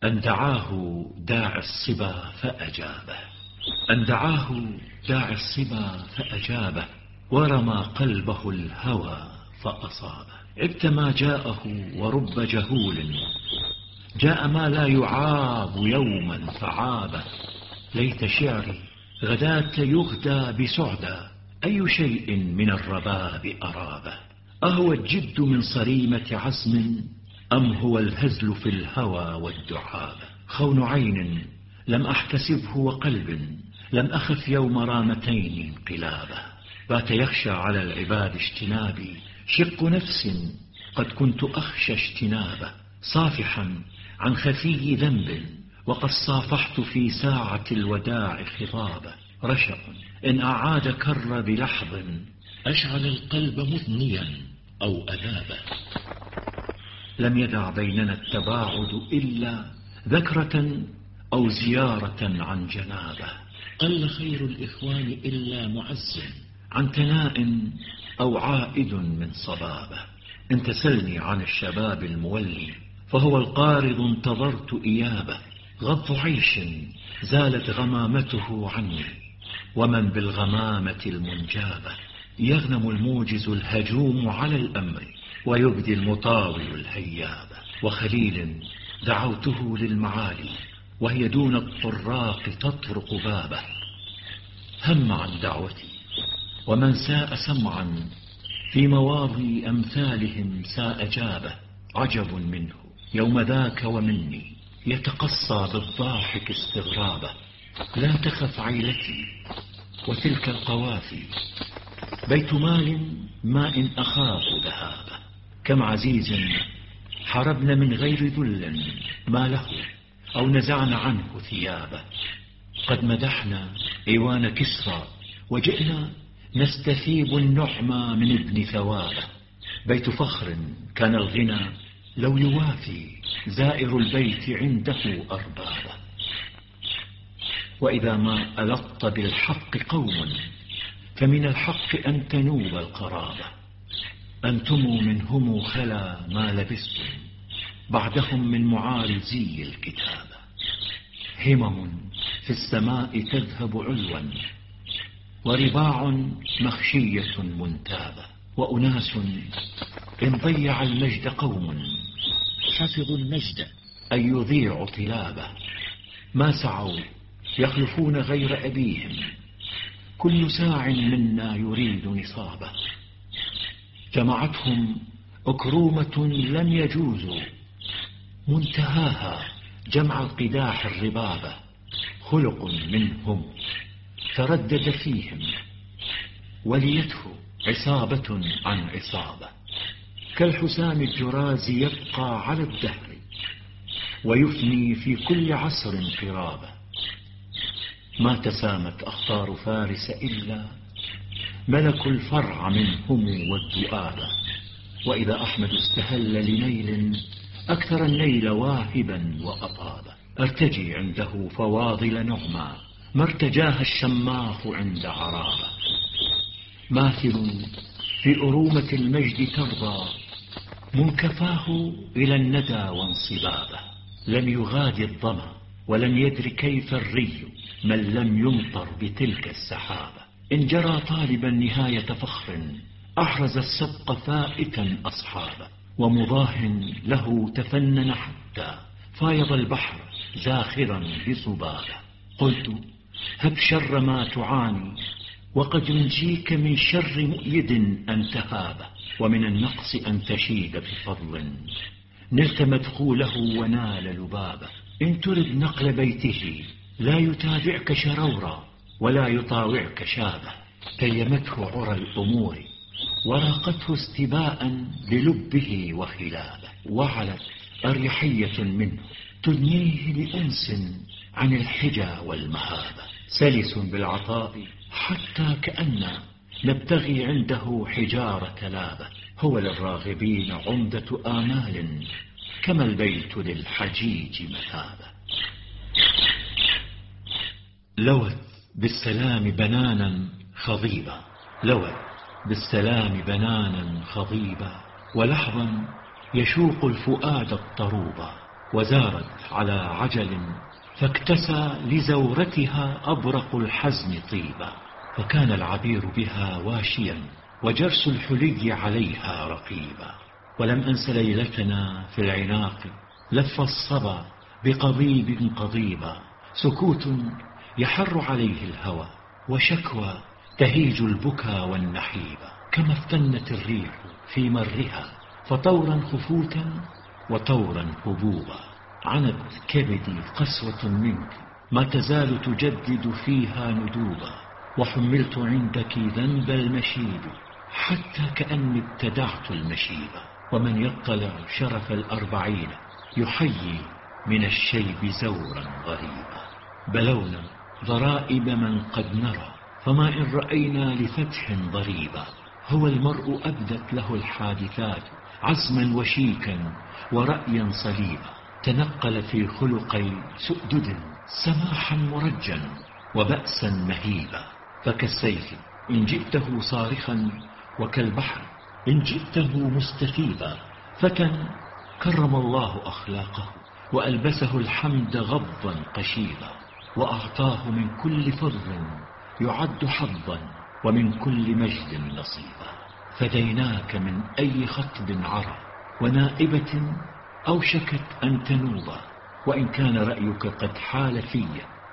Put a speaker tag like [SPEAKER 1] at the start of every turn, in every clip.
[SPEAKER 1] أن دعاه داعي الصبا فأجابه، أن دعاه داعي الصبا فأجابه، ورمى قلبه الهوى فأصابه. عبت ما جاءه ورب جهول، جاء ما لا يعاب يوما فعابه. ليت شعري غداة يغدى بسعدى، أي شيء من الرباب أرابه. أهو الجد من صريمة عزم، أم هو الهزل في الهوى والدعابة. خون عين لم أحتسبه وقلب لم أخف يوم رامتين انقلابه. بات يخشى على العباد اجتنابي، شق نفس قد كنت أخشى اجتنابه. صافحا عن خفي ذنب وقد صافحت في ساعة الوداع خطابه. رشأ إن أعاد كر بلحظ، أشعل القلب مثنيا أو أذابه. لم يدع بيننا التباعد إلا ذكرة أو زيارة عن جنابه. قل خير الإخوان إلا معز عن تناء أو عائد من صبابه. إن تسلني عن الشباب المولي، فهو القارض انتظرت إيابه. غض عيش زالت غمامته عني، ومن بالغمامة المنجابة. يغنم الموجز الهجوم على الأمر، ويبدي المطاول الهيابة. وخليل دعوته للمعالي، وهي دون الطراق تطرق بابه. هم عن دعوتي ومن ساء سمعا، في مواضي أمثالهم ساء جابه. عجب منه يوم ذاك ومني، يتقصى بالضاحك استغرابه. لا تخف عيلتي وتلك القوافي، بيت مال ما إن أخاف ذهابه. كم عزيز حربنا من غير ذل ما له، أو نزعنا عنه ثيابه. قد مدحنا إيوان كسرى، وجئنا نستثيب النعمى من ابن ثوابه. بيت فخر كان الغنى لو يوافي زائر البيت عنده أربابه. وإذا ما ألط بالحق قوم، فمن الحق أن تنوب القرابة. أنتم منهم خلا ما لبستم، بعدهم من معارزي الكتابة. همم في السماء تذهب علوا، ورباع مخشية منتابة. وأناس إن ضيع المجد قوم، حفظوا المجد أن يضيع طلابه. ما سعوا يخلفون غير أبيهم، كل ساع منا يريد نصابه. جمعتهم أكرومة لم يجوزوا، منتهاها جمع القداح الربابة. خلق منهم تردد فيهم، وليته عصابة عن عصابة. كالحسام الجراز يبقى على الدهر، ويفني في كل عصر انقرابه. ما تسامت أخطار فارس إلا ملك الفرع منهم والدؤابة. وإذا أحمد استهل لنيل، أكثر النيل واهبا وأطابا. ارتجي عنده فواضل نعما، ما ارتجاها الشماخ عند عرابة. ماثل في أرومة المجد ترضى، منكفاه إلى الندى وانصبابه. لم يغادي الظما ولم يدر كيف الري، من لم يمطر بتلك السحابة. إن جرى طالبا نهاية فخر، أحرز السبق فائتا أصحابه. ومضاه له تفنن حتى فايض البحر زاخرا بصبابه. قلت هب شر ما تعاني، وقد ينجيك من شر مؤيد أن تهابه. ومن النقص أن تشيد بفضل، نلت مدخوله ونال لبابه. إن ترد نقل بيته، لا يتابعك شرورا ولا يطاوعك شابه. تيمته عرى الأمور، وراقته استباء بلبه وخلابه. وعلت أريحية منه تدنيه لأنس عن الحجى والمهابة. سلس بالعطاء حتى كأن نبتغي عنده حجارة لابة. هو للراغبين عمدة آمال، كما البيت للحجيج مثابة. لوت بالسلام بنانا خضيبا، لوت بالسلام بنانا خضيبا. ولحظا يشوق الفؤاد الطروبا، وزارت على عجل، فاكتسى لزورتها أبرق الحزن طيبا. فكان العبير بها واشيا، وجرس الحلي عليها رقيبا. ولم أنس ليلتنا في العناق، لف الصبا بقضيب قضيبا. سكوت يحر عليه الهوى، وشكوى تهيج البكا والنحيبا. كما افتنت الريح في مرها، فطورا خفوتا وطورا هبوبا. عنت كبدي قسوة منك، ما تزال تجدد فيها ندوبا. وحملت عندك ذنب المشيب، حتى كأني ابتدعت المشيبا. ومن يطلع شرف الأربعين، يحيي من الشيب زورا غريبا. بلونا ضرائب من قد نرى، فما إن رأينا لفتح ضريبا. هو المرء أبدت له الحادثات عزما وشيكا ورأيا صليبا. تنقل في خلقي سؤدد سماحا مرجا وبأسا مهيبا. فكالسيف إن جئته صارخا، وكالبحر إن جئته مستثيبا. فتى كرم الله أخلاقه، وألبسه الحمد غضا قشيبا. وأعطاه من كل فضل يعد حظا، ومن كل مجد نصيبا. فديناك من أي خطب عرى، ونائبة أوشكت أن تنوبا. وإن كان رأيك قد حال في،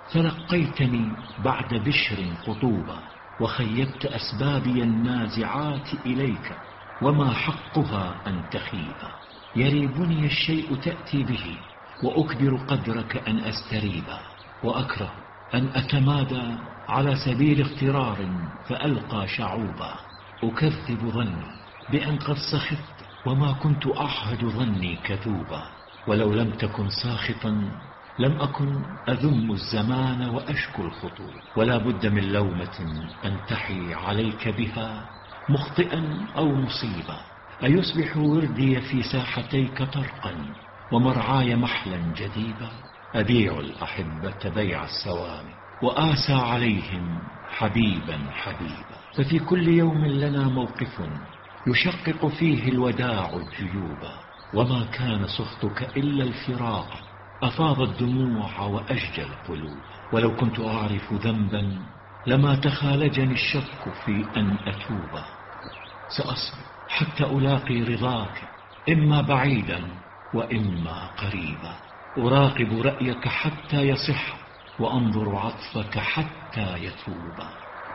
[SPEAKER 1] فلقيتني بعد بشر قطوبا. وخيبت أسبابي النازعات إليك، وما حقها أن تخيبا. يريبني الشيء تأتي به، وأكبر قدرك أن أستريبا. وأكره أن أتمادى على سبيل اغترار فألقى شعوبا. أكذب ظني بأن قد سخطت، وما كنت أعهد ظني كذوبا. ولو لم تكن ساخطا لم أكن أذم الزمان وأشكو الخطوب. ولا بد من لومة أنتحي عليك بها، مخطئا أو مصيبا. أيصبح وردي في ساحتيك طرقا، ومرعاي محلا جديبا. أبيع الأحبة بيع السوامي، وآسى عليهم حبيبا حبيبا. ففي كل يوم لنا موقف يشقق فيه الوداع الجيوبا. وما كان سخطك إلا الفراق، أفاض الدموع وأشجى القلوب. ولو كنت أعرف ذنبا لما تخالجني الشك في أن أتوبا. سأصبر حتى ألاقي رضاك، إما بعيدا وإما قريبا. أراقب رأيك حتى يصح، وأنظر عطفك حتى يتوبا.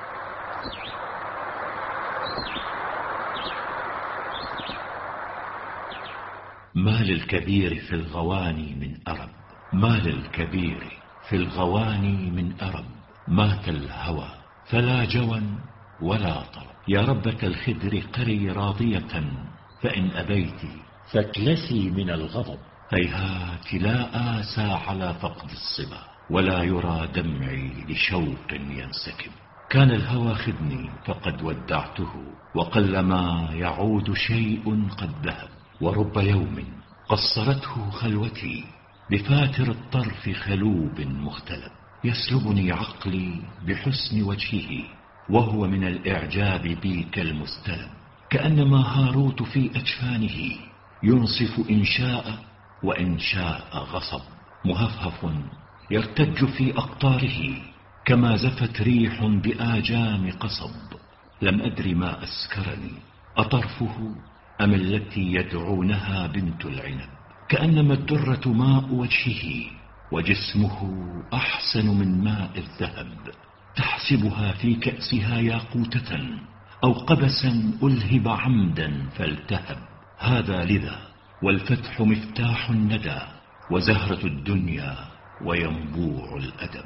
[SPEAKER 1] ما للكبير في الغواني من أرب، ما للكبير في الغواني من أرب. مات الهوى فلا جوى ولا طرب. يا ربة الخدر قري راضية، فإن أبيت فاكلسي من الغضب. هيهات لا آسى على فقد الصبا، ولا يرى دمعي لشوق ينسكب. كان الهوى خدني فقد ودعته، وقلما يعود شيء قد ذهب. ورب يوم قصرته خلوتي، بفاتر الطرف خلوب مختلب. يسلبني عقلي بحسن وجهه، وهو من الإعجاب بي كالمستلب. كأنما هاروت في أجفانه، ينصف إن شاء وإن شاء غصب. مهفهف يرتج في أقطاره، كما زفت ريح بآجام قصب. لم أدر ما أسكرني، أطرفه أم التي يدعونها بنت العنب. كأنما الدرة ماء وجهه، وجسمه أحسن من ماء الذهب. تحسبها في كأسها ياقوتة، أو قبسا ألهب عمدا فالتهب. هذا لذا، والفتح مفتاح الندى، وزهرة الدنيا وينبوع الأدب.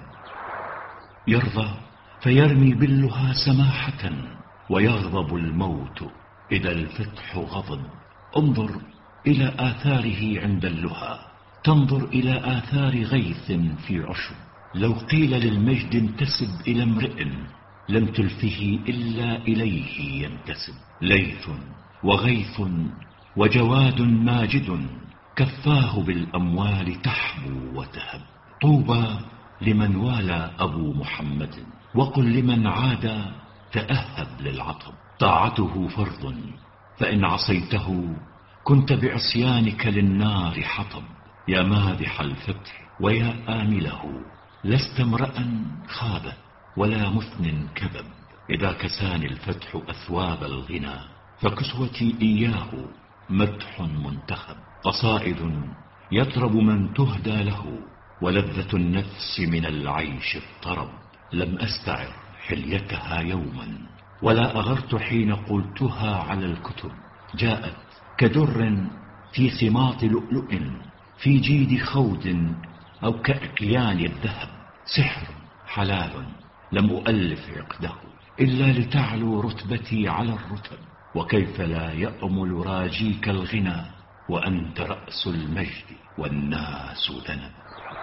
[SPEAKER 1] يرضى فيرمي بلها سماحة، ويغضب الموت إذا الفتح غضب. انظر إلى آثاره عند اللهى، تنظر إلى آثار غيث في عشب. لو قيل للمجد انتسب إلى امرئ، لم تلفه إلا إليه ينتسب. ليث وغيث وجواد ماجد، كفاه بالأموال تحبو وتهب. طوبى لمن والى أبو محمد، وقل لمن عاد تأهب للعطب. طاعته فرض، فإن عصيته كنت بعصيانك للنار حطب. يا مادح الفتح ويا آمله، لست امرأ خاب ولا مثن كذب. إذا كساني الفتح أثواب الغنى، فكسوتي إياه مدح منتخب. قصائد يطرب من تهدى له، ولذة النفس من العيش الطرب. لم أستعر حليتها يوما، ولا أغرت حين قلتها على الكتب. جاءت كدر في سماط لؤلؤ، في جيد خود أو كأكيان الذهب. سحر حلال لم أؤلف عقده، إلا لتعلو رتبتي على الرتب. وكيف لا يأمل راجيك الغنى، وأنت رأس المجد والناس ذنب.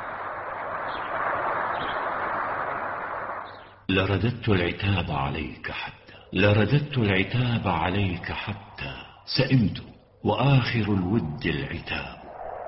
[SPEAKER 1] لرددت العتاب عليك حتى، لرددت العتاب عليك حتى سئمت، وآخر الود العتاب.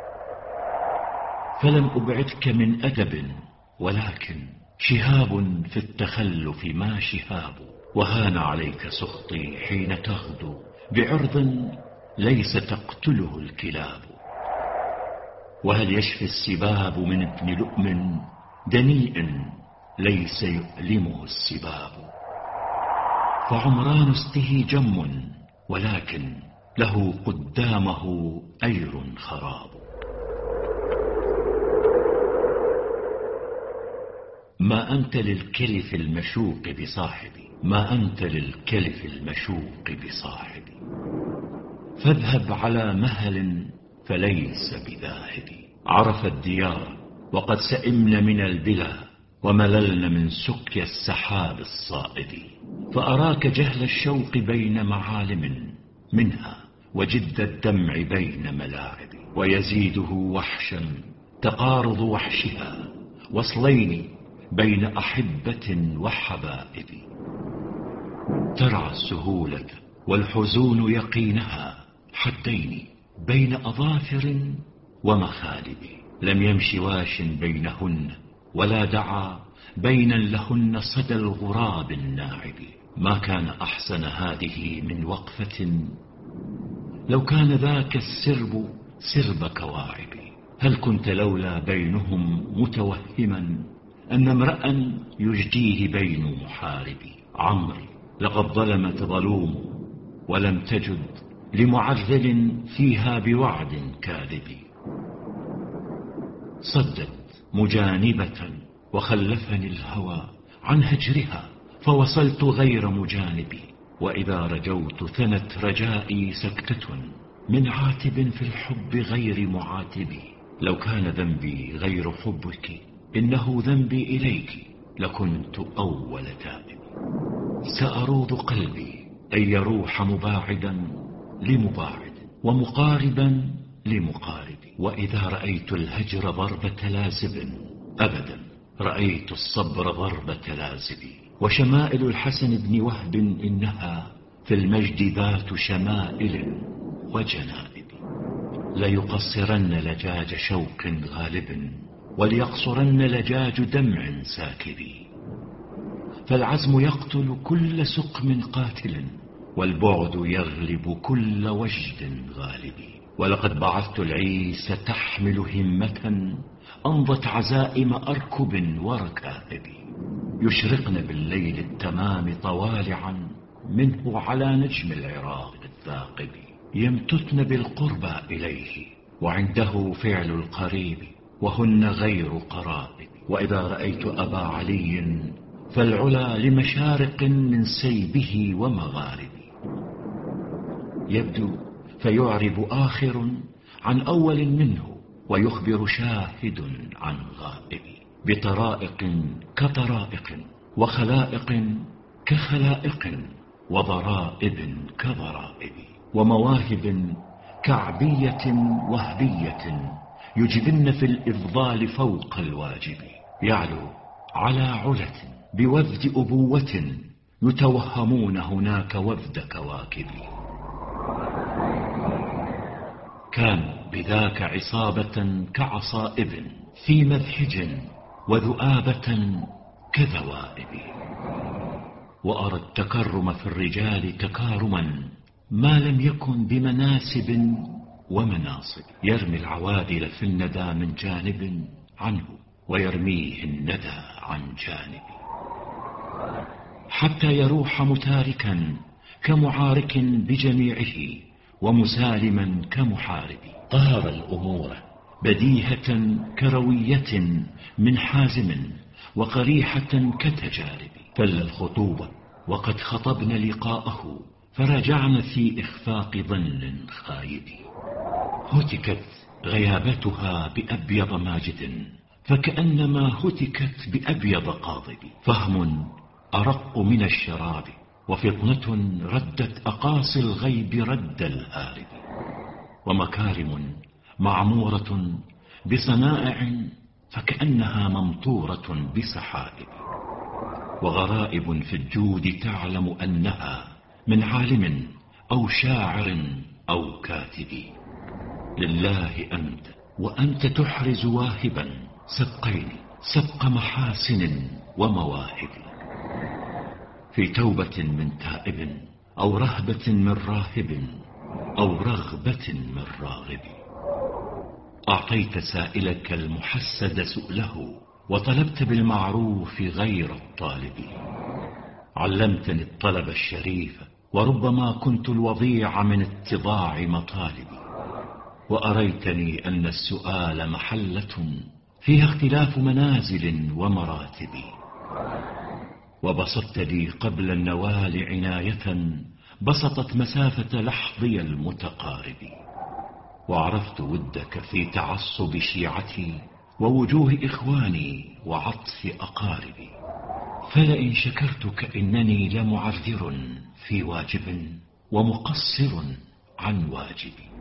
[SPEAKER 1] فلم أبعدك من أدب، ولكن شهاب في التخلف ما شهاب. وهان عليك سخطي حين تغدو بعرض ليس تقتله الكلاب. وهل يشفي السباب من ابن لؤم دنيء ليس يؤلمه السباب. فعمران استه جم، ولكن له قدامه أير خراب. ما أنت للكلف المشوق بصاحبي، ما أنت للكلف المشوق بصاحبي. فاذهب على مهل فليس بذاهب. عرف الديار وقد سئمن من البلا، ومللن من سقيا السحاب الصائد. فأراك جهل الشوق بين معالم منها، وجد الدمع بين ملاعب. ويزيده وحشا تقارض وحشها، وصلين بين أحبة وحبائب. ترعى السهولة والحزون يقينها، حدين بين أظافر ومخالب. لم يمش واش بينهن، ولا دعا بين لهن صدى الغراب الناعب. ما كان أحسن هذه من وقفة، لو كان ذاك السرب سرب كواعب. هل كنت لولا بينهم متوهما أن امرأ يجديه بين محاربي. عمري لقد ظلمت ظلوم، ولم تجد لمعذل فيها بوعد كاذب. صدت مجانبة وخلفني الهوى عن هجرها، فوصلت غير مجانبي. وإذا رجوت ثنت رجائي سكتة من عاتب في الحب غير معاتبي. لو كان ذنبي غير حبك، إنه ذنبي إليك لكنت أول تائب. سأروض قلبي أن يروح مباعدا لمباعد، ومقاربا لمقارب. وإذا رأيت الهجر ضربة لازب، أبدا رأيت الصبر ضربة لازب. وشمائل الحسن بن وهب إنها في المجد ذات شمائل وجنائب. ليقصرن لجاج شوق غالب، وليقصرن لجاج دمع ساكب. فالعزم يقتل كل سقم قاتل، والبعد يغلب كل وجد غالب. ولقد بعثت العيس تحمل همة، أمضت عزائم أركب وركائب. يشرقن بالليل التمام طوالعا منه على نجم العراق الثاقب. يمتتن بالقربى إليه، وعنده فعل القريب، وهن غير قرائب. وإذا رأيت أبا علي فالعلا لمشارق من سيبه ومغارب. يبدو فيعرب آخر عن أول منه، ويخبر شاهد عن غائب. بطرائق كطرائق، وخلائق كخلائق، وضرائب كضرائب. ومواهب كعبية وهبية، يجبن في الإفضال فوق الواجب. يعلو على علة بوفد أبوة، يتوهمون هناك وفد كواكب. كان بذاك عصابة كعصائب في مذحج، وذؤابة كذوائب. وأرى التكرم في الرجال تكارما، ما لم يكن بمناسب ومناصب، يرمي العوادل في الندى من جانب عنه، ويرميه الندى عن جانب، حتى يروح متاركا كمعارك بجميعه، ومسالما كمحارب. طار الأمور بديهة كروية من حازم، وقريحة كتجارب. فل الخطوبة وقد خطبن لقاءه، فرجعن في إخفاق ظن خايب. هتكت غيابتها بأبيض ماجد، فكأنما هتكت بأبيض قاضب. فهم أرق من الشراب، وفطنة ردت أقاصي الغيب رد الهارب. ومكارم معمورة بصنائع، فكأنها ممطورة بسحائب. وغرائب في الجود تعلم أنها من عالم أو شاعر أو كاتب. لله أنت وأنت تحرز واهبا سبقين، سبق محاسن ومواهب. في توبة من تائب، أو رهبة من راهب، أو رغبة من راغب. أعطيت سائلك المحسد سؤله، وطلبت بالمعروف غير الطالب. علمتني الطلب الشريف، وربما كنت الوضيع من اتضاع مطالبي. وأريتني أن السؤال محلة فيها اختلاف منازل ومراتب. وبسطت لي قبل النوال عناية بسطت مسافة لحظي المتقارب. وعرفت ودك في تعصب شيعتي، ووجوه إخواني وعطف أقاربي. فلئن شكرتك إنني لمعذر في واجب، ومقصر عن واجبي.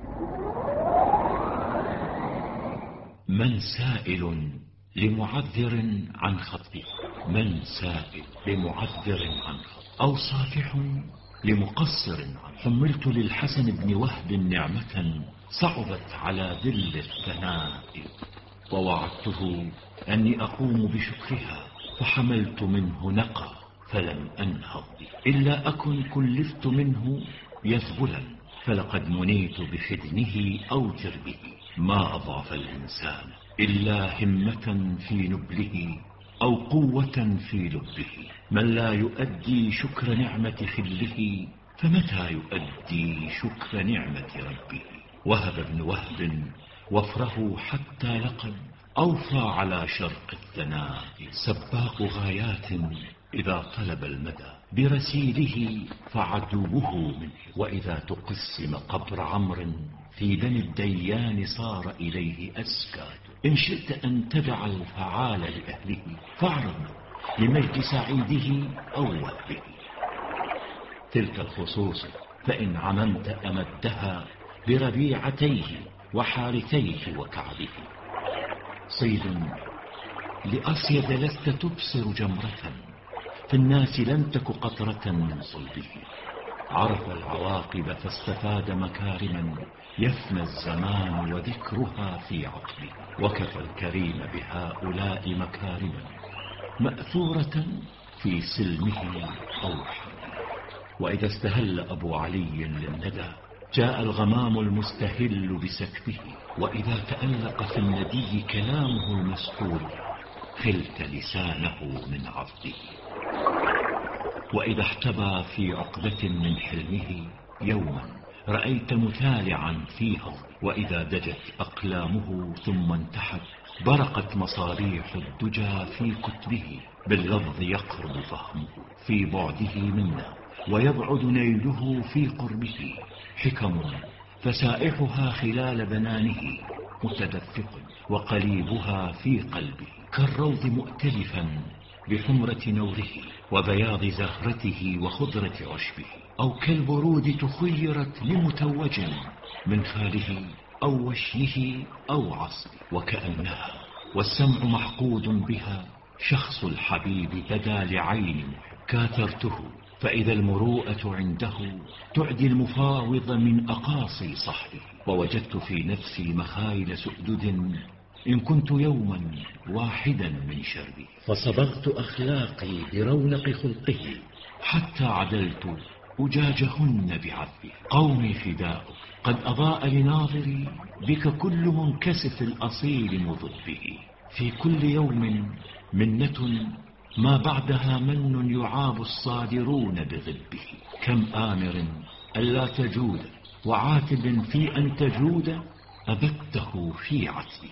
[SPEAKER 1] من سائل لمعذر عن خطئه، من سائل لمعذر عن خطئه، أو صافح لمقصر عنه. حملت للحسن بن وهب نعمة صعبت على ذل الثناء، ووعدته أني أقوم بشكرها، فحملت منه نقى فلم أنهض، إلا أكن كلفت منه يذبلا، فلقد منيت بخدنه أو تربه. ما أضعف الإنسان إلا همة في نبله، أو قوة في لبه. من لا يؤدي شكر نعمة خله، فمتى يؤدي شكر نعمة ربه. وهب بن وهب وفره حتى لقد أوفى على شرق الثناء. سباق غايات إذا طلب المدى برسيله فعدوه منه. وإذا تقسم قبر عمرو في بني الديان صار إليه أسكات. إن شئت أن تدع الفعال لأهله، فاعرض لمجد سعيده أو وهبه. تلك الخصوص فإن عممت أمدها بربيعتيه وحارثيه وكعبه. صيد لأصيد لست تبصر جمرة، في الناس لم تك قطرة من صلبه. عرف العواقب فاستفاد مكارما، يفنى الزمان وذكرها في عقبه. وكفى الكريم بهؤلاء مكارما، مأثورة في سلمه أو حربه. وإذا استهل أبو علي للندى، جاء الغمام المستهل بسكبه. وإذا تألق في الندي كلامه المسطول، خلت لسانه من عضده. وإذا احتبى في عقدة من حلمه يوما، رأيت متالعا فيها. وإذا دجت أقلامه ثم انتحت، برقت مصابيح الدجى في كتبه. باللفظ يقرب فهمه في بعده منا، ويبعد نيله في قربه. حكم فسائحها خلال بنانه متدفق، وقليبها في قلبه كالروض مؤتلفا بحمرة نوره، وبياض زهرته وخضرة عشبه. أو كالبرود تخيرت لمتوج من خاله أو وشيه أو عصبه. وكأنها والسمع محقود بها شخص الحبيب بدا لعين كاثرته. فإذا المروءة عنده تعدي المفاوض من أقاصي صحبه. ووجدت في نفسي مخايل سؤدد، إن كنت يوما واحدا من شربه. فصبغت أخلاقي برونق خلقه، حتى عدلت أجاجهن بعذبه. قومي فداؤك، قد أضاء لناظري بك كل منكسف الأصيل مضبه. في كل يوم منة ما بعدها من يعاب الصادرون بغبه. كم آمر ألا تجود وعاتب في أن تجود أبته في عتبه.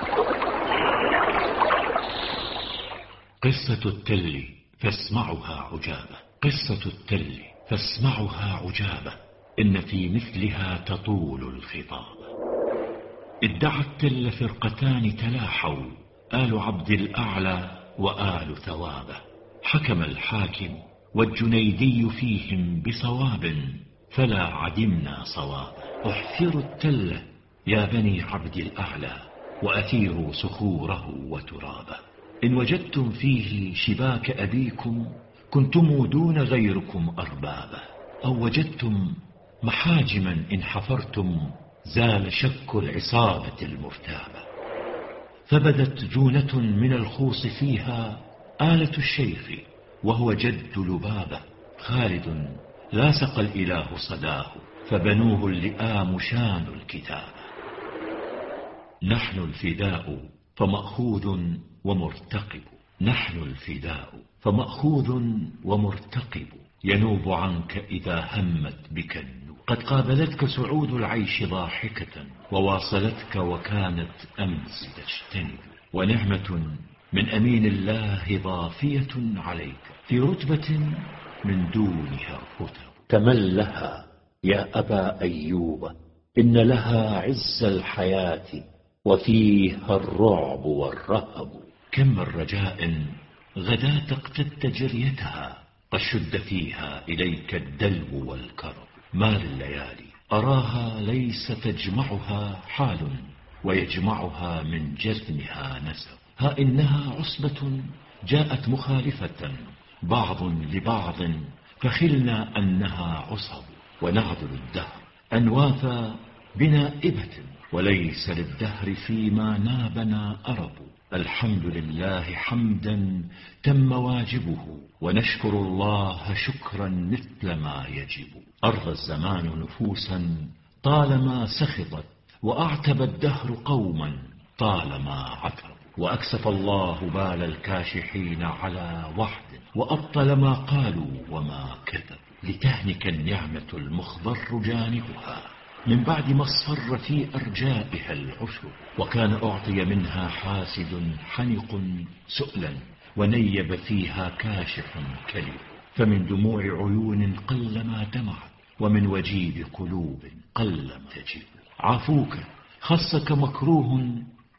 [SPEAKER 1] قصة التل فاسمعها عجابة. قصة التل فاسمعها عجابة، إن في مثلها تطول الخطاب. ادعى التل فرقتان تلاحوا، آل عبد الأعلى وآل ثوابه. حكم الحاكم والجنيدي فيهم بصواب، فلا عدمنا صوابه. احفروا التل يا بني عبد الأعلى، وأثيروا صخوره وترابه. إن وجدتم فيه شباك أبيكم، كنتم دون غيركم أربابه. أو وجدتم محاجما إن حفرتم، زال شك العصابة المرتابة. فبدت جونة من الخوص فيها آلة الشيخ، وهو جد لبابة. خالد لاصق الإله صداه، فبنوه اللئام شان الكتابة. نحن الفداء فمأخوذ ومرتقب. نحن الفداء فمأخوذ ومرتقب، ينوب عنك إذا همت بك النوب. قد قابلتك سعود العيش ضاحكة، وواصلتك وكانت أمس تجتنب. ونعمة من أمين الله ضافية عليك، في رتبة من دونها رتب. تملها يا أبا أيوب، إن لها عز الحياة وفيها الرعب والرهب. كم من رجاء غدا تقتدت جريتها، قد شد فيها إليك الدلو والكرب. ما لليالي أراها ليس تجمعها حال، ويجمعها من جزمها نسب. ها إنها عصبة جاءت مخالفة، بعض لبعض فخلنا أنها عصب. ونعذر الدهر أنواثا بنائبة، وليس للدهر فيما نابنا أرب. الحمد لله حمدا تم واجبه، ونشكر الله شكرا مثل ما يجب. أرضى الزمان نفوسا طالما سخطت، وأعتب الدهر قوما طالما عتب. وأكسف الله بال الكاشحين على وحد، وأبطل ما قالوا وما كذب. لتهنك النعمة المخضر جانبها، من بعد ما اصفر في أرجائها العشب. وكان أعطي منها حاسد حنق سؤلا، ونيب فيها كاشح كلب. فمن دموع عيون قلما دمعت، ومن وجيب قلوب قلما تجب. عافوك خصك مكروه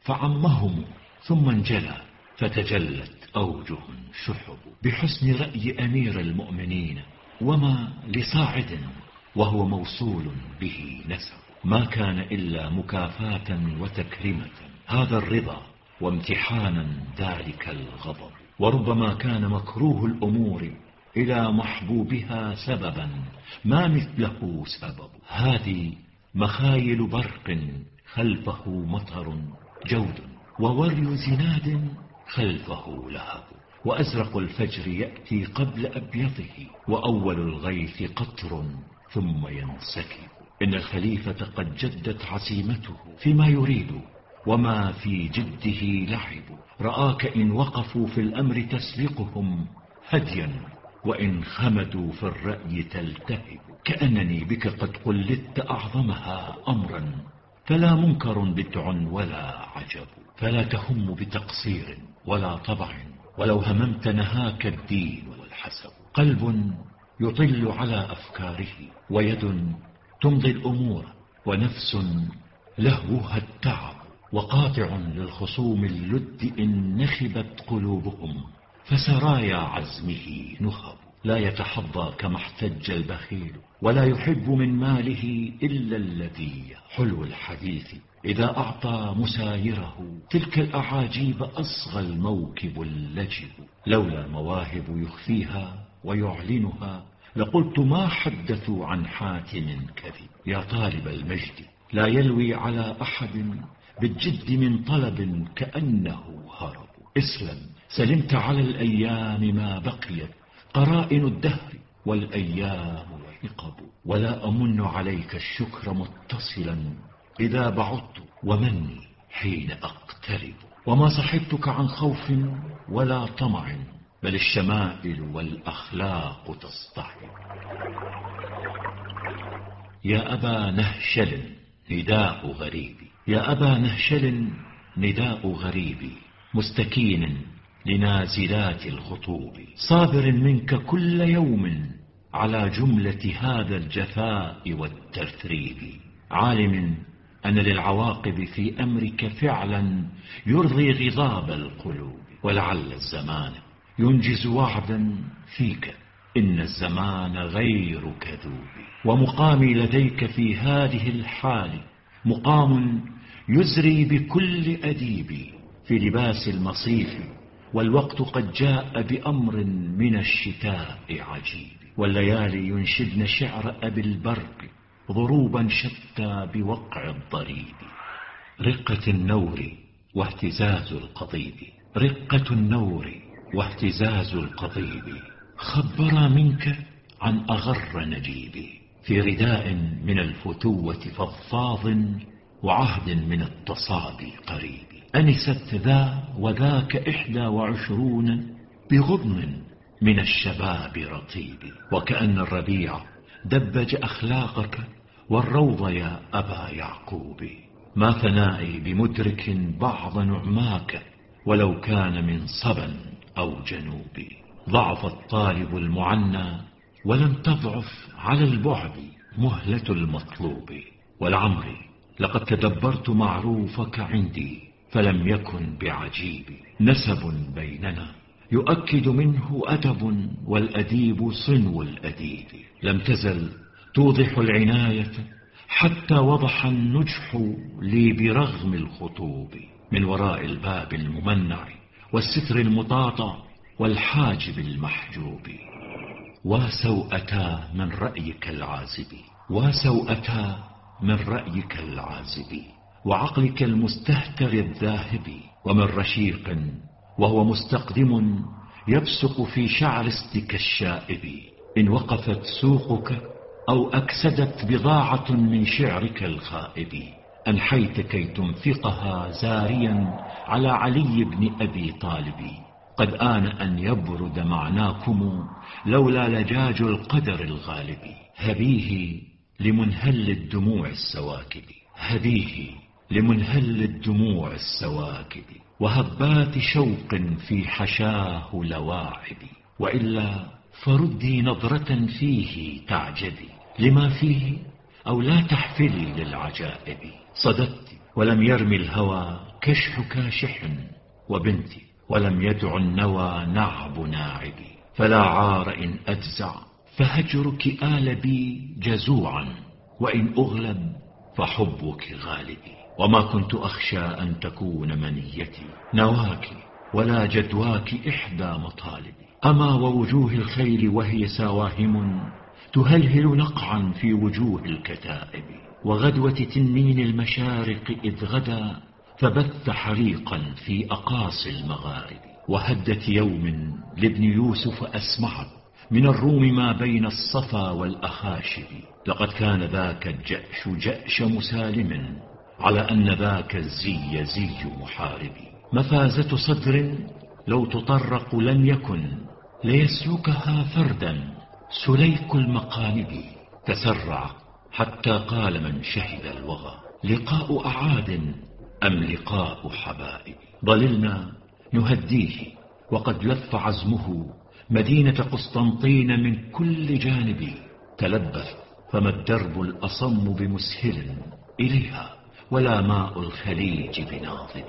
[SPEAKER 1] فعمهم، ثم انجلى فتجلت أوجه شحب. بحسن رأي أمير المؤمنين، وما لصاعد وهو موصول به نسب. ما كان إلا مكافاة وتكريمة، هذا الرضا وامتحانا ذلك الغضب. وربما كان مكروه الأمور إلى محبوبها سببا، ما مثله سبب. هذه مخايل برق خلفه مطر جود، ووري زناد خلفه لهب. وأزرق الفجر يأتي قبل أبيضه، وأول الغيث قطر ثم ينسكب. إن الخليفة قد جدت عزيمته فيما يريد، وما في جده لعب. رآك إن وقفوا في الأمر تسبقهم هديا، وإن خمدوا في الرأي تلتهب. كأنني بك قد قلدت أعظمها أمرا، فلا منكر بدع ولا عجب. فلا تهم بتقصير ولا طبع، ولو هممت نهاك الدين والحسب. قلب يطل على أفكاره، ويد تمضي الأمور، ونفس لهوها التعب. وقاطع للخصوم اللد إن نخبت قلوبهم، فسرايا عزمه نخب. لا يتحظى كما احتج البخيل، ولا يحب من ماله إلا الذي حلو الحديث إذا أعطى مسايره. تلك الأعاجيب أصغى الموكب اللجب. لولا المواهب يخفيها ويعلنها، لقلت ما حدثوا عن حاتم كذب. يا طالب المجد لا يلوي على أحد بالجد من طلب كأنه هرب. اسلم سلمت على الأيام ما بقيت قرائن الدهر، والأيام إقب، ولا أمن عليك الشكر متصلا إذا بعدت، ومني حين أقترب. وما صحبتك عن خوف ولا طمع، بل الشمائل والأخلاق تصطحب. يا أبا نهشل نداء غريبي، يا أبا نهشل نداء غريبي، مستكين لنازلات الخطوب، صابر منك كل يوم على جملة هذا الجفاء والترتريب، عالم أن للعواقب في أمرك فعلا يرضي غضاب القلوب، ولعل الزمان ينجز وعدا فيك، إن الزمان غير كذوب. ومقامي لديك في هذه الحال مقام يزري بكل أديب، في لباس المصيف والوقت قد جاء بأمر من الشتاء عجيب، والليالي ينشدن شعر أبي البرق ضروبا شتى بوقع الضريب. رقة النور واهتزاز القضيب، رقة النور واهتزاز القضيب، خبر منك عن أغر نجيب، في رداء من الفتوة فضفاض، وعهد من التصابي قريب. أنست ذا وذاك 21 بغضن من الشباب رطيب، وكأن الربيع دبج أخلاقك والروض يا أبا يعقوب. ما ثنائي بمدرك بعض نعماك، ولو كان من صبا أو جنوب. ضعف الطالب المعنى ولم تضعف على البعد مهلة المطلوب. والعمر لقد تدبرت معروفك عندي، فلم يكن بعجيب. نسب بيننا يؤكد منه أدب، والأديب صنو الأديب. لم تزل توضح العناية حتى وضح النجح لي برغم الخطوب، من وراء الباب الممنع والستر المطاطع والحاجب المحجوب. وسوءتا من رأيك العازب، وسوءتا من رأيك العازب، وعقلك المستهتر الذاهب. ومن رشيق وهو مستقدم يبسق في شعر استك الشائب، إن وقفت سوقك أو أكسدت بضاعة من شعرك الخائب، أنحيت كي تنفقها زاريا على علي بن أبي طالب. قد آن أن يبرد معناكم لولا لجاج القدر الغالب. هبيه لمنهل الدموع السواكب، هبيه لمنهل الدموع السواكب، وهبات شوق في حشاه لواعب. وإلا فردي نظرة فيه تعجبي، لما فيه أو لا تحفلي للعجائب. صددت ولم يرمي الهوى كشح كاشح، وبنتي ولم يدع النوى نعب ناعب. فلا عار إن أجزع فهجرك آل بي جزوعا، وإن أغلب فحبك غالبي. وما كنت أخشى أن تكون منيتي نواك، ولا جدواك إحدى مطالبي. أما ووجوه الخير وهي سواهم تهلهل نقعا في وجوه الكتائب، وغدوة تنين المشارق إذ غدا فبث حريقا في أقاصي المغارب. وهدت يوم لابن يوسف أسمعت من الروم ما بين الصفا والأخاشب. لقد كان ذاك الجأش جأش مسالم، على أن ذاك الزي زي محارب. مفازة صدر لو تطرق لن يكن، ليسلكها فردا سليك المقالب. تسرع حتى قال من شهد الوغى، لقاء أعاد أم لقاء حبائب. ضللنا نهديه وقد لف عزمه مدينة قسطنطين من كل جانب. تلبث فما الدرب الأصم بمسهل إليها، ولا ماء الخليج بناضب.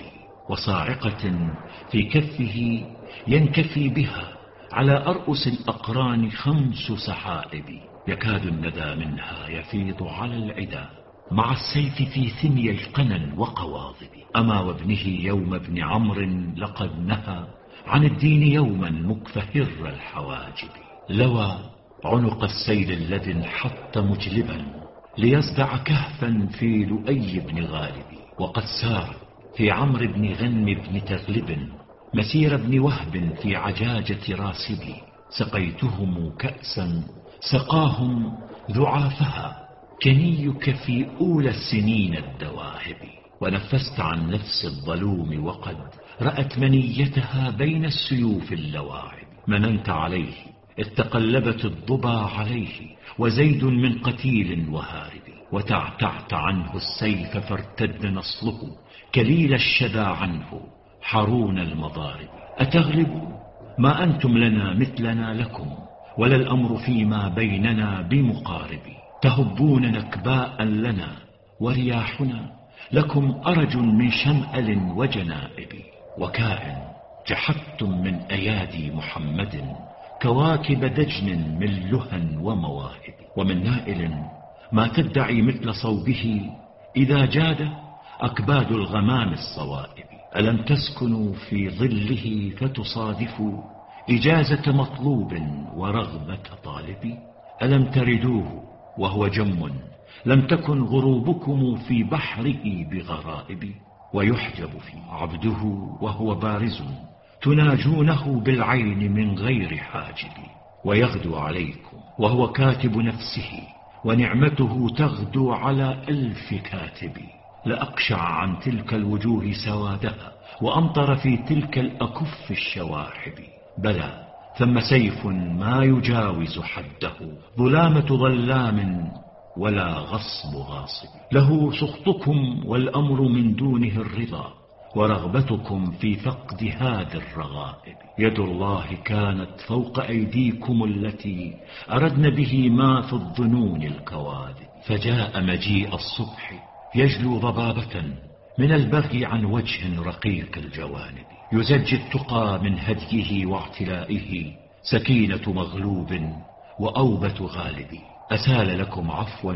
[SPEAKER 1] وصاعقة في كفه ينكفي بها على أرؤس الأقران 5 سحائب. يكاد الندى منها يفيض على العدا، مع السيف في ثني قنا وقواضب. أما وابنه يوم ابن عمرو لقد نهى عن الدين يوما مكفهر الحواجب. لوى عنق السيل الذي انحط مجلبا، ليصدع كهفا في لؤي بن غالب. وقد سار في عمرو بن غنم بن تغلب مسير بن وهب في عجاجة راسب. سقيتهم كأسا سقاهم ضعافها كنيك في أولى السنين الدواهب، ونفست عن نفس الظلوم وقد رأت منيتها بين السيوف اللواعب. مننت عليه إذ تقلبت الضبا عليه، وزيد من قتيل وهارب، وتعتعت عنه السيف فارتد نصله، كليل الشذا عنه حرون المضارب. أتغلب ما أنتم لنا مثلنا لكم، ولا الأمر فيما بيننا بمقارب. تهبون نكباء لنا ورياحنا لكم أرج من شمأل وجنائب. وكائن جحدتم من أيادي محمد كواكب دجن من لهن ومواهب. ومن نائل ما تدعي مثل صوبه إذا جاد أكباد الغمام الصوائب. ألم تسكنوا في ظله فتصادفوا إجازة مطلوب ورغبة طالب؟ ألم تردوه وهو جم لم تكن غروبكم في بحره بغرائب؟ ويحجب في عبده وهو بارز تناجونه بالعين من غير حاجب. ويغدو عليكم وهو كاتب نفسه ونعمته تغدو على 1000 كاتب. لأقشع عن تلك الوجوه سوادها وأمطر في تلك الأكف الشواحب. بلى ثم سيف ما يجاوز حده، ظلامة ظلام ولا غصب غاصب. له سخطكم والأمر من دونه الرضا، ورغبتكم في فقد هذه الرغائب. يد الله كانت فوق أيديكم التي أردن به ما في الظنون الكواذب. فجاء مجيء الصبح يجلو ضبابة من البغي عن وجه رقيق الجوانب. يزجي التقى من هديه واعتلائه سكينة مغلوب وأوبة غالب. أسال لكم عفوا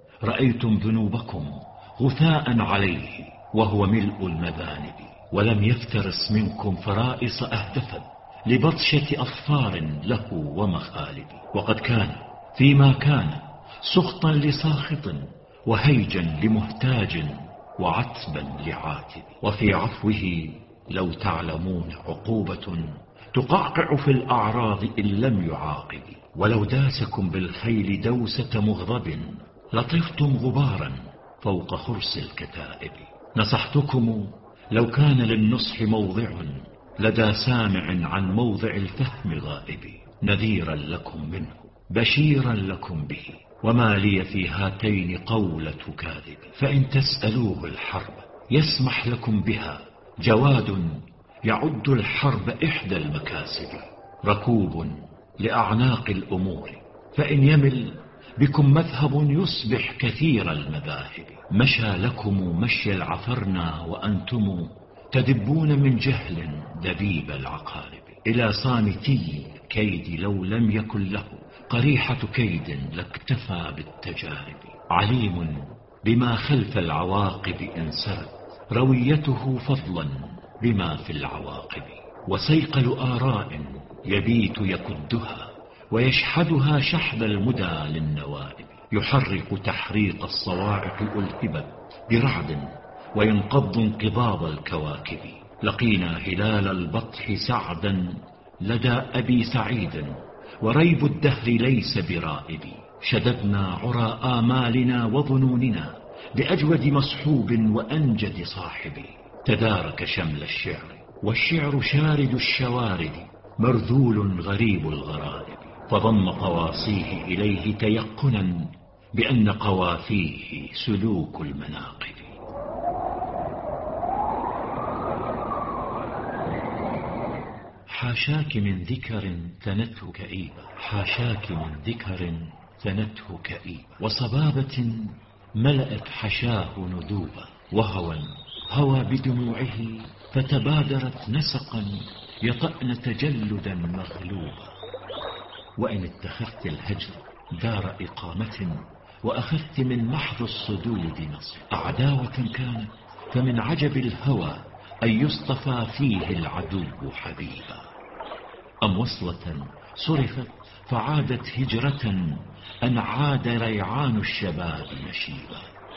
[SPEAKER 1] رأيتم ذنوبكم غثاء عليه وهو ملء المذانب. ولم يفترس منكم فرائص أهدفت لبطشة أظفار له ومخالب. وقد كان فيما كان سخطا لساخط وهيجا لمهتاج وعتبا لعاتب. وفي عفوه لو تعلمون عقوبة تقعقع في الأعراض إن لم يعاقب. ولو داسكم بالخيل دوسة مغضب لطفتم غبارا فوق خرس الكتائب. نصحتكم لو كان للنصح موضع لدى سامع عن موضع الفهم غائب. نذيرا لكم منه بشيرا لكم به، وما لي في هاتين قولة كاذب. فإن تسألوه الحرب يسمح لكم بها، جواد يعد الحرب إحدى المكاسب. ركوب لأعناق الأمور، فإن يمل بكم مذهب يصبح كثير المذاهب. مشى لكم مشي العفرنا وأنتم تدبون من جهل دبيب العقارب. إلى صامتي كيد لو لم يكن له قريحة كيد لاكتفى بالتجارب. عليم بما خلف العواقب إن سرت رويته فضلا بما في العواقب. وسيقل آراء يبيت يكدها ويشحذها شحذ المدى للنوائب. يحرق تحريق الصواعق ألهبت برعد وينقض انقضاض الكواكب. لقينا هلال البطح سعدا لدى أبي سعيد، وريب الدهر ليس برائب. شددنا عرى آمالنا وظنوننا لأجود مصحوب وأنجد صاحب. تدارك شمل الشعر والشعر شارد الشوارد مرذول غريب الغرائب. فضم قواصيه إليه تيقنا بأن قوافيه سلوك المناقب. حاشاك من ذكر ثنته كئيبة، حاشاك من ذكر ثنته كئيبة. وصبابة ملأت حشاه ندوبا، وهوى هوى بدموعه فتبادرت نسقا يطأن تجلدا مغلوبا. وإن اتخذت الهجر دار إقامة وأخذت من محض الصدود نصر. أعداوة كانت فمن عجب الهوى أن يصطفى فيه العدو حبيبا. أم وصلة صرفت فعادت هجرة أن عاد ريعان الشباب نشيبا.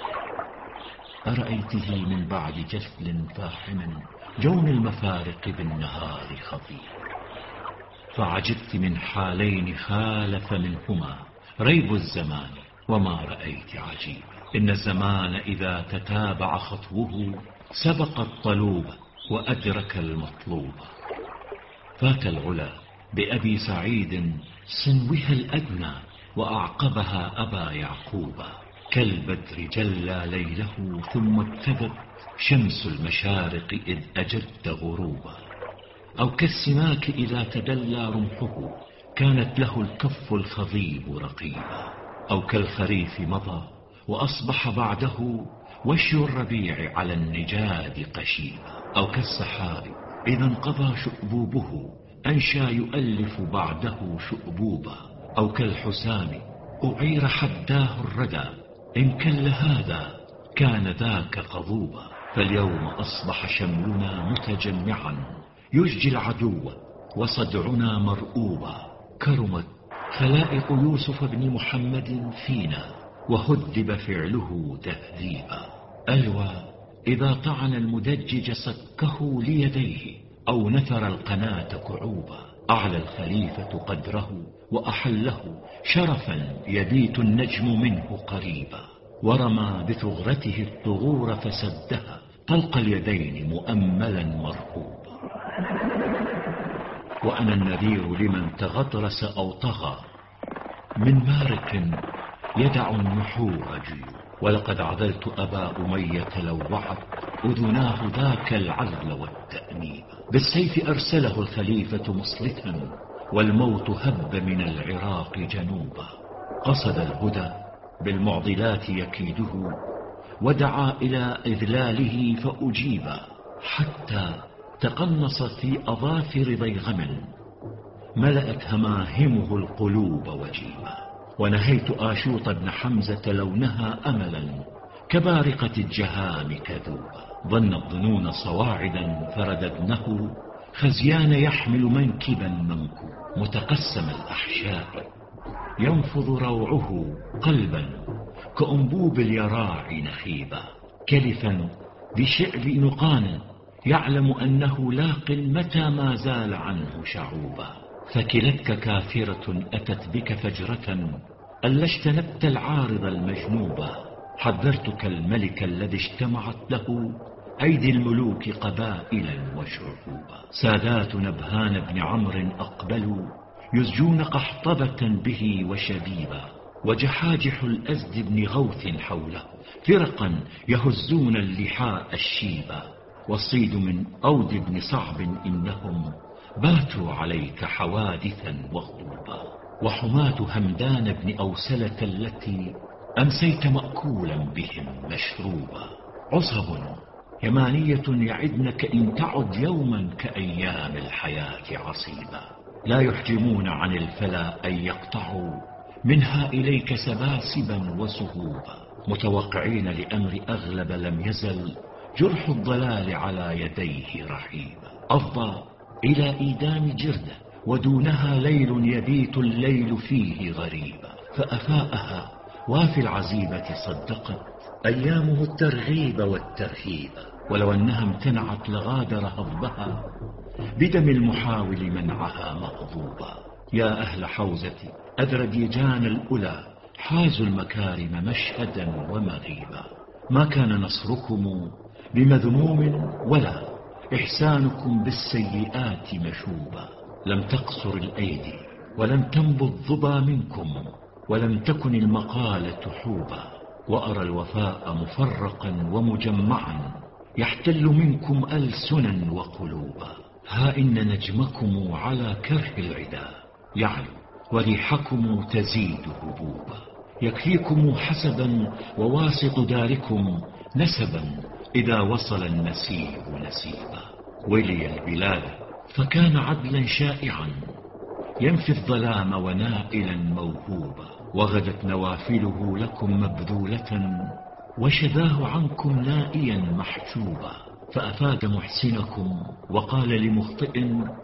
[SPEAKER 1] أرأيته من بعد جفل فاحم جون المفارق بالنهار خطير. فعجبت من حالين خالف منهما ريب الزمان وما رأيت عجيبا. إن الزمان إذا تتابع خطوه سبق الطلوب وأدرك المطلوب. فات العلا بأبي سعيد صنوها الأدنى وأعقبها أبا يعقوب. كالبدر جلى ليله ثم ابتدت شمس المشارق إذ أجد غروبا. أو كالسماك إذا تدلى رمحه كانت له الكف الخضيب رقيبا. أو كالخريف مضى وأصبح بعده وشي الربيع على النجاد قشيبا. أو كالسحاب إذا انقضى شؤبوبه أنشى يؤلف بعده شؤبوبا. أو كالحسام أعير حداه الردى إن كل هذا كان ذاك قضوبا. فاليوم أصبح شملنا متجمعا يشجي العدو وصدعنا مرؤوبا. كرمت خلائق يوسف بن محمد فينا وهذب فعله تهذيبا. ألوى إذا طعن المدجج صكه ليديه أو نثر القناة كعوبا. أعلى الخليفة قدره وأحله شرفا يبيت النجم منه قريبا. ورمى بثغرته الثغور فسدها طلق اليدين مؤملا مرهوبا. وأنا النذير لمن تغطرس أو طغى من مارك يدع النحور جيوب. ولقد عذلت أبا أمية لو وعد أذناه ذاك العذل والتأنيب. بالسيف أرسله الخليفة مصلتا والموت هب من العراق جنوبا. قصد الهدى بالمعضلات يكيده ودعا إلى إذلاله فأجيبا. حتى تقنص في أظافر ضيغم ملأت هماهمه القلوب وجيبا. ونهيت آشوط بن حمزة لونها أملا كبارقة الجهام كذوبا. ظن الظنون صواعدا فرددنه خزيان يحمل منكبا منكوب. متقسم الأحشاء ينفض روعه قلبا كأنبوب اليراع نخيبا. كلفا بشعب نقان يعلم أنه لاق متى ما زال عنه شعوبا. فكلتك كافرة أتت بك فجرة ألا اجتنبت العارض المجنوبا. حذرتك الملك الذي اجتمعت له أيدي الملوك قبائلا وشعوبا. سادات نبهان بن عمرو أقبلوا يزجون قحطبة به وشبيبا. وجحاجح الأزد بن غوث حوله فرقا يهزون اللحاء الشيبا. والصيد من أود بن صعب إنهم باتوا عليك حوادثا وغضوبا. وحماة همدان بن أوسلة التي أمسيت مأكولا بهم مشروبا. عصب يمانية يعدنك إن تعد يوما كأيام الحياة عصيبا. لا يحجمون عن الفلا أن يقطعوا منها إليك سباسبا وسهوبا. متوقعين لأمر أغلب لم يزل جرح الضلال على يديه رحيبا. أفضى إلى إيدام جردة ودونها ليل يبيت الليل فيه غريبا. فأفاءها وافي العزيبة صدقت أيامه الترغيب والترهيب. ولو أنها امتنعت لغادر هضبها بدم المحاول منعها مغضوبا. يا أهل حوزة أذرديجان الأولى حازوا المكارم مشهدا ومغيبا. ما كان نصركم بمذموم ولا إحسانكم بالسيئات مشوبا. لم تقصر الأيدي ولم تنبض الظبا منكم ولم تكن المقالة حوبا. وأرى الوفاء مفرقا ومجمعا يحتل منكم ألسنا وقلوبا. ها إن نجمكم على كره العدا يعلو وريحكم تزيد هبوبا. يكفيكم حسبا وواسط داركم نسبا إذا وصل النسيب نسيبا. ولي البلاد فكان عدلا شائعا ينفي الظلام ونائلا موهوبا. وغدت نوافله لكم مبذولة وشذاه عنكم نائيا محجوبا. فأفاد محسنكم وقال لمخطئ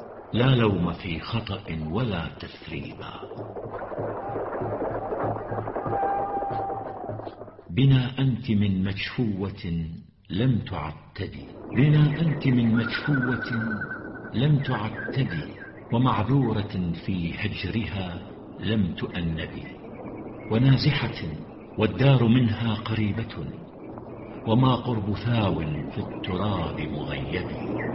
[SPEAKER 1] لا لوم في خطأ ولا تثريبا. بنا أنت من مجفوة لم تعتدي. بنا أنت من مجفوة لم تعتدي ومعذورة في هجرها لم تؤنبي. ونازحة والدار منها قريبة، وما قرب ثاو في التراب مغيب.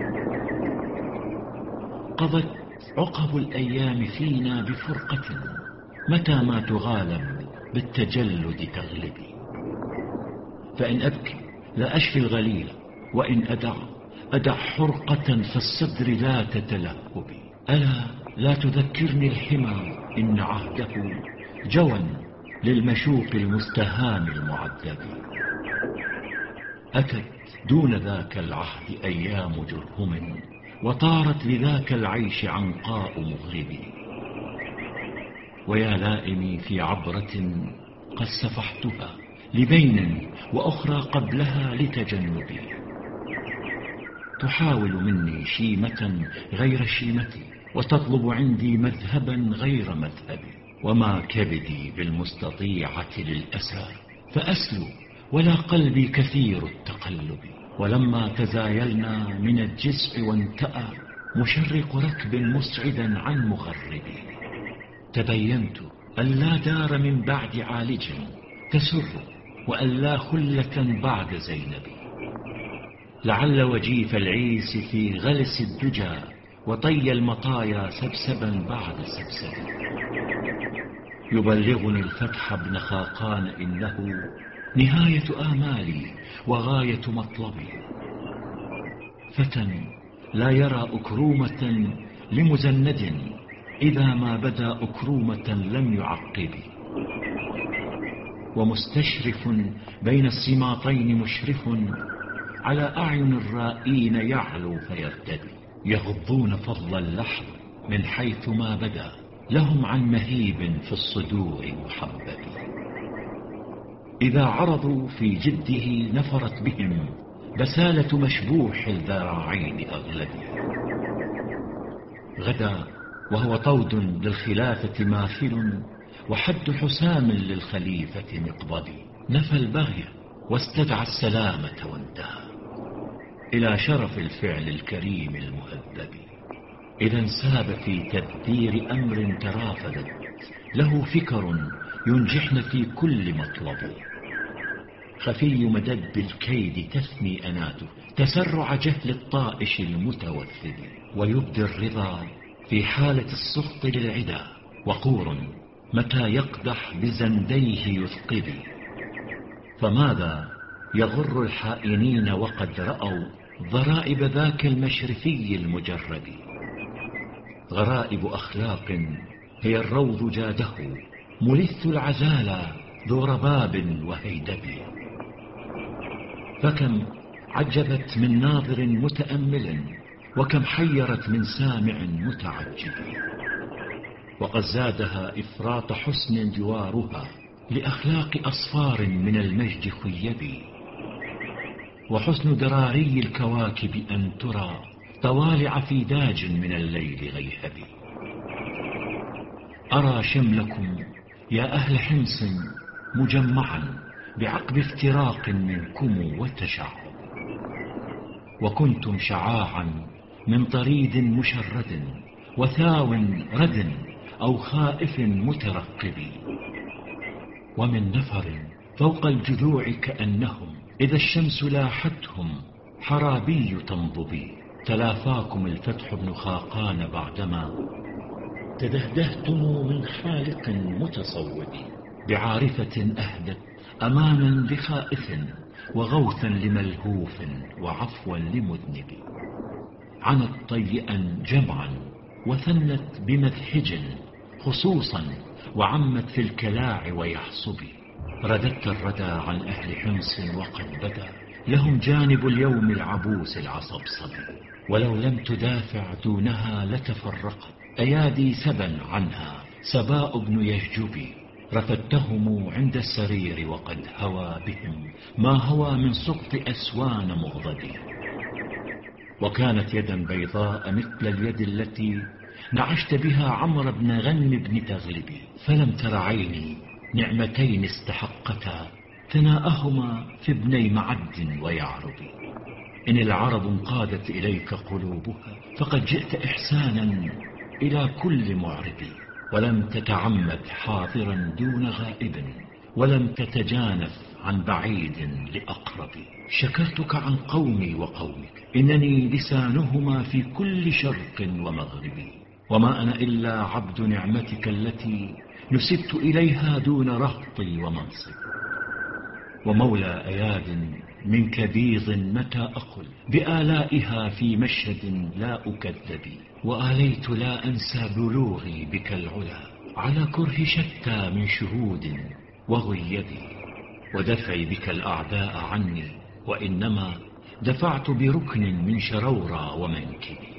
[SPEAKER 1] قضت عقب الأيام فينا بفرقة، متى ما تغالب بالتجلد تغلبي. فإن أبكي لا أشفي الغليل، وإن أدع حرقة في الصدر لا تتلهبي. ألا لا تذكرني الحمى إن عهده جوى للمشوق المستهام المعذب. أتت دون ذاك العهد أيام جرهم، وطارت لذاك العيش عنقاء مغربي. ويا لائمي في عبرة قد سفحتها لبين، وأخرى قبلها لتجنبي. تحاول مني شيمة غير شيمتي، وتطلب عندي مذهبا غير مذهبي. وما كبدي بالمستطيعة للأسى، فأسلو ولا قلبي كثير التقلب. ولما تزايلنا من الجسع وانتأى مشرق ركب مسعدا عن مغربي، تبينت أن لا دار من بعد عالج تسر، وأن لا خلة بعد زينب. لعل وجيف العيس في غلس الدجى، وطي المطايا سبسبا بعد سبسب. يبلغني الفتح ابن خاقان إنه نهاية آمالي وغاية مطلبي. فتى لا يرى أكرومة لمزند، إذا ما بدا أكرومة لم يعقب. ومستشرف بين السماطين مشرف، على أعين الرائين يعلو فيرتدي. يغضون فضل اللحظ من حيث ما بدا، لهم عن مهيب في الصدور محبب. إذا عرضوا في جده نفرت بهم بسالة مشبوح الذراعين أغلبي. غدا وهو طود للخلافة ماثل، وحد حسام للخليفة مقبضي. نفى البغي واستدعى السلامة وانتهى إلى شرف الفعل الكريم المهذب. إذا انساب في تدبير أمر ترافدت له فكر ينجحن في كل مطلب. خفي مدب الكيد تثني أناته، تسرع جهل الطائش المتوثب. ويبدي الرضا في حالة السخط للعدا، وقور متى يقدح بزنديه يثقبي. فماذا يغر الحائنين وقد رأوا ضرائب ذاك المشرفي المجرب. غرائب أخلاق هي الروض جاده، ملث العزالى ذو رباب وهيدب. فكم عجبت من ناظر متأمل، وكم حيرت من سامع متعجب. وقد زادها إفراط حسن جوارها، لأخلاق أصفار من المجد خيب. وحسن دراري الكواكب أن ترى طوالع في داج من الليل غيهب. أرى شملكم يا أهل حمص مجمعا بعقب افتراق منكم وتشعب. وكنتم شعاعا من طريد مشرد، وثاو رد أو خائف مترقب. ومن نفر فوق الجذوع كأنهم إذا الشمس لاحتهم حرابي تنضبي. تلافاكم الفتح بن خاقان بعدما تدهدهتم من خالق متصوب. بعارفة أهدت أمانا لخائف، وغوثا لملهوف، وعفوا لمذنب. عنت طيئا جمعا وثنت بمذحج خصوصا، وعمت في الكلاع ويحصب. رددت الردى عن أهل حمص وقد بدا لهم جانب اليوم العبوس العصبصب. ولو لم تدافع دونها لتفرقت أيادي سبا عنها سباء بن يشجب. رفدتهم عند السرير وقد هوى بهم ما هوى من سقط أسوان مغضب. وكانت يدا بيضاء مثل اليد التي نعشت بها عمرو بن غنم بن تغلب. فلم تر عيني نعمتين استحقتا ثناءهما في ابني معد ويعرب. إن العرب انقادت إليك قلوبها، فقد جئت إحسانا إلى كل معرب. ولم تتعمد حاضرا دون غائب، ولم تتجانف عن بعيد لأقرب. شكرتك عن قومي وقومك، إنني لسانهما في كل شرق ومغرب، وما أنا إلا عبد نعمتك التي نسبت إليها دون رهطي ومنصب. ومولى أياد من كبيض متى أقل بآلائها في مشهد لا أكذب. وآليت لا أنسى بلوغي بك العلا على كره شتى من شهود وغيبي، ودفعي بك الأعداء عني، وإنما دفعت بركن من شرورى ومنكبي.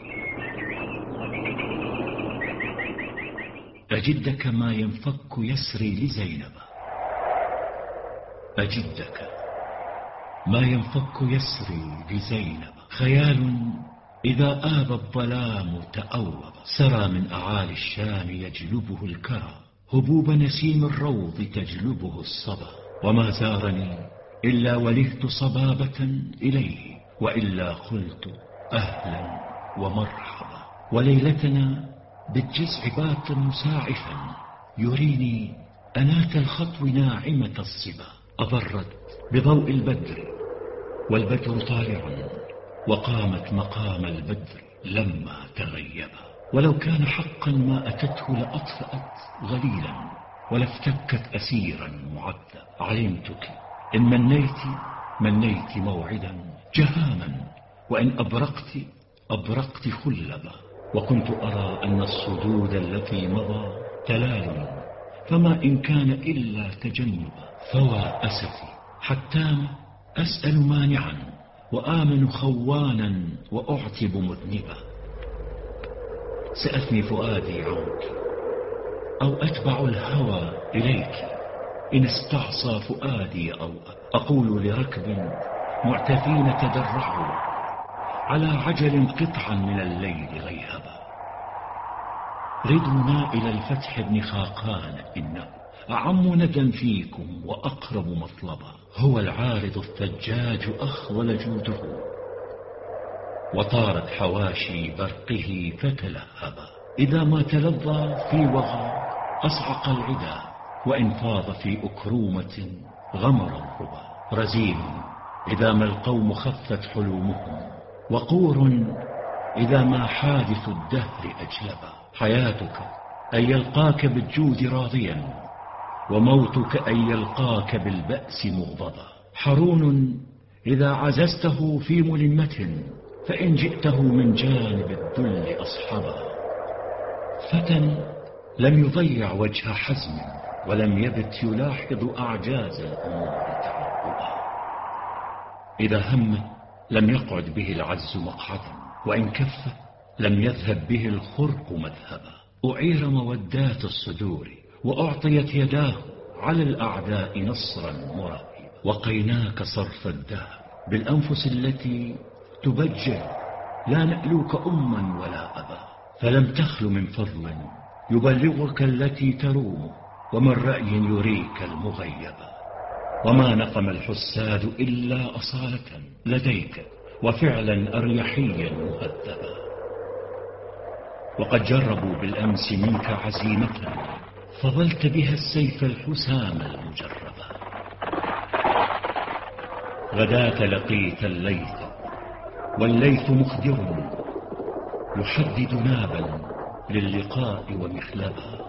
[SPEAKER 1] أجدك ما ينفك يسري لزينب، أجدك ما ينفك يسري لزينب. خيال إذا آب الظلام تأوب، سرى من أعالي الشام يجلبه الكرى، هبوب نسيم الروض تجلبه الصبا. وما زارني إلا ولهت صبابة إليه، وإلا قلت أهلا ومرحبا. وليلتنا بالجزع بات مساعفا، يريني أنات الخطو ناعمة الصبا. أضرت بضوء البدر والبدر طالع، وقامت مقام البدر لما تغيب. ولو كان حقا ما أتته لأطفأت غليلا، ولافتكت أسيرا معذب. علمتك إن منيت موعدا جهاما، وإن أبرقت خلبا. وكنت أرى أن الصدود التي مضى تلال، فما إن كان إلا تجنبا. فوى أسفي حتى أسأل مانعا، وآمن خوانا وأعتب مذنبا. سأثني فؤادي عنك أو أتبع الهوى إليك، إن استعصى فؤادي أو أقول لركب معتفين تدرعوا، على عجل قطعا من الليل غيهبا. ردوا إلى الفتح بن خاقان، إنه أعم ندى فيكم وأقرب مطلبا. هو العارض الثجاج أخول جوده، وطارت حواشي برقه فتلهبا. إذا ما تلظى في وغى أصعق العدا، وإن فاض في أكرومة غمر الربا. رزين إذا ما القوم خفت حلومهم، وقور إذا ما حادث الدهر أجلبا. حياتك أن يلقاك بالجود راضيا، وموتك أن يلقاك بالبأس مغضبا. حرون إذا عززته في ملمة، فإن جئته من جانب الذل أصحبا. فتى لم يضيع وجه حزم، ولم يبت يلاحظ أعجاز الأمور تعقبا. إذا هم لم يقعد به العز مقعدا، وإن كف لم يذهب به الخرق مذهبا. أعير مودات الصدور، وأعطيت يداه على الأعداء نصرا مرهبا. وقيناك صرف الدهر بالأنفس التي تبجل، لا نألوك أما ولا أبا. فلم تخل من فضل يبلغك التي تروم، ومن رأي يريك المغيبا. وما نقم الحساد إلا أصالة لديك، وفعلا أريحيا مهذبا. وقد جربوا بالأمس منك عزيمة، فظلت بها السيف الحسام المجربا. غداة لقيت الليث، والليث مخدر يحدد نابا للقاء ومخلبا.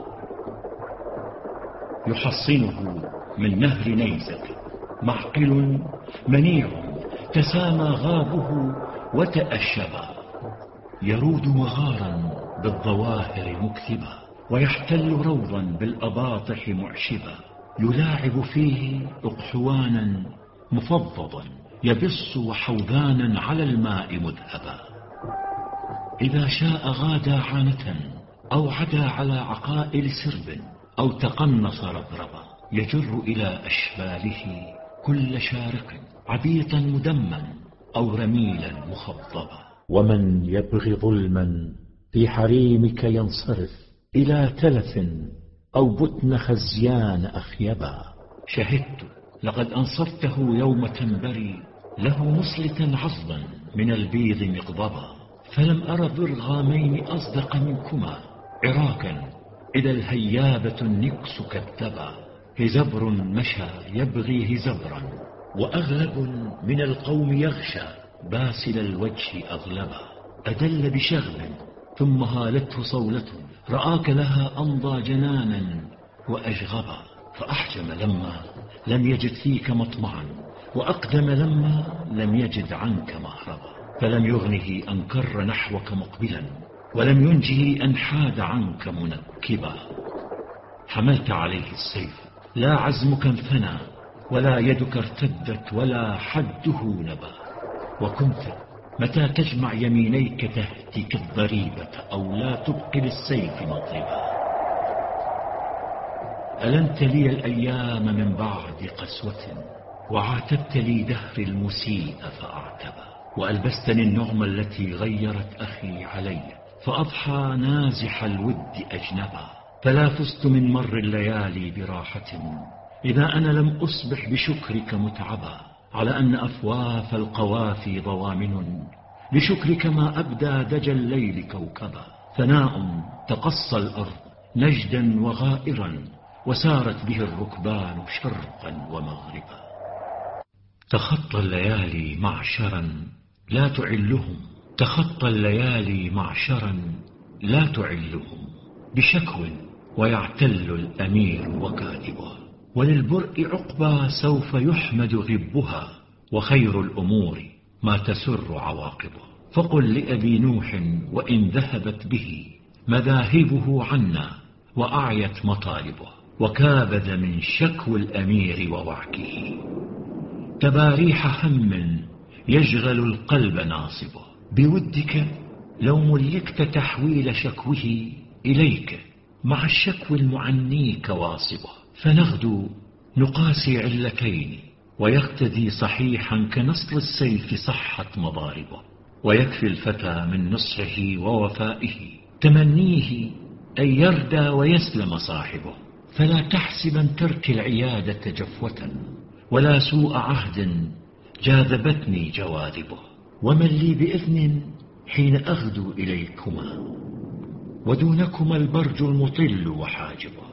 [SPEAKER 1] يحصنه من نهر نيزك معقل منيع، تسامى غابه وتأشبا. يرود مغارا بالظواهر مكتبا، ويحتل روضا بالأباطح معشبا. يلاعب فيه أقحوانا مفضضا، يبص وحوذانا على الماء مذهبا. إذا شاء غادى عانة، أو عدا على عقائل سرب، أو تقنص ربربا. يجر إلى أشباله كل شارق عبيطا مدما، أو رميلا مخضبا. ومن يبغي ظلما في حريمك ينصرف إلى تلف، أو بطن خزيان أخيبا. شهدت لقد أنصرته يوم تنبري، له مصلتا عظما من البيض مقضبا. فلم أر برغامين أصدق منكما، عراكا إذا الهيابة النكس كذبا. هزبر مشى يبغي هزبرا، وأغلب من القوم يغشى باسل الوجه أغلبا. أدل بشغب ثم هالته صولة، رآك لها أمضى جنانا وأجغبا. فأحجم لما لم يجد فيك مطمعا، وأقدم لما لم يجد عنك مهربا. فلم يغنه أن كر نحوك مقبلا، ولم ينجه أن حاد عنك منكبا. حملت عليه السيف لا عزمك انثنى، ولا يدك ارتدت ولا حده نبا. وكنت متى تجمع يمينيك تهتك الضريبة، أو لا تبقي للسيف مطربا. ألنت لي الأيام من بعد قسوة، وعاتبت لي دهر المسيء فأعتبا. وألبستني النعمة التي غيرت أخي علي، فأضحى نازح الود أجنبا. فلا فزت من مر الليالي براحة، إذا أنا لم أصبح بشكرك متعبا. على أن أفواف القوافي ضوامن، بشكرك ما أبدى دجى الليل كوكبا. ثناء تقصى الأرض نجدا وغائرا، وسارت به الركبان شرقا ومغربا. تخطى الليالي معشرا لا تعلهم، تخطى الليالي معشرا لا تعلهم. بشكو ويعتل الأمير وكاتبه، وللبرء عقبى سوف يحمد غبها. وخير الأمور ما تسر عواقبه. فقل لأبي نوح وإن ذهبت به مذاهبه عنا، وأعيت مطالبه، وكابد من شكو الأمير ووعكه. تباريح هم يشغل القلب ناصبه، بودك لو ملكت تحويل شكوه إليك، مع الشكو المعنيك واصبه. فنغدو نقاسي علتين، ويقتدي صحيحا كنصر السيف صحت مضاربه. ويكفي الفتى من نصحه ووفائه، تمنيه أن يردى ويسلم صاحبه. فلا تحسبا ترك العيادة جفوة، ولا سوء عهد جاذبتني جواذبه. ومن لي بإذن حين أغدو إليكما، ودونكما البرج المطل وحاجبه.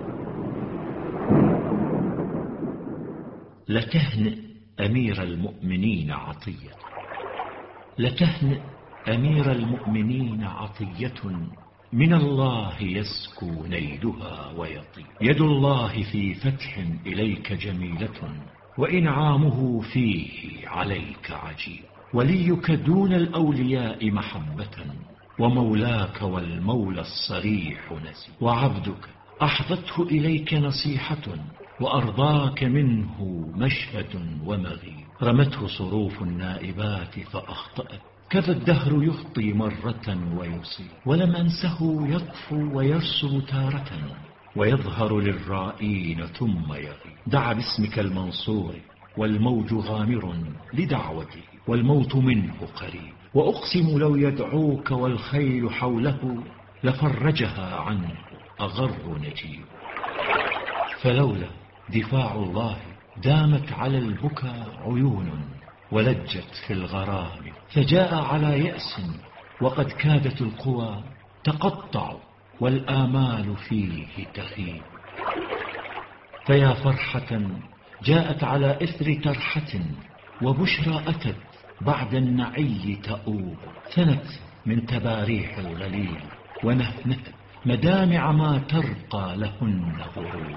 [SPEAKER 1] لتهنئ أمير المؤمنين عطية، لتهنئ أمير المؤمنين عطية، من الله يسكو نيلها ويطي. يد الله في فتح إليك جميلة، وإنعامه فيه عليك عجيب. وليك دون الأولياء محبة، ومولاك والمولى الصريح نسي. وعبدك أحظته إليك نصيحة، وأرضاك منه مشهد ومغيب. رمته صروف النائبات فأخطأت، كذا الدهر يخطي مرة ويصيب. ولم أنسه يطفو ويرسم تارة، ويظهر للرائين ثم يغيب. دعا باسمك المنصور والموج غامر لدعوته، والموت منه قريب. وأقسم لو يدعوك والخيل حوله، لفرجها عنه أغر نجيب. فلولا دفاع الله دامت على البكا عيون، ولجت في الغرام. فجاء على يأس وقد كادت القوى تقطع، والآمال فيه تخيب. فيا فرحة جاءت على إثر ترحة، وبشرى أتت بعد النعي تؤوب. ثنت من تباريح الغليل، ونهنت مدامع ما ترقى لهن غروب.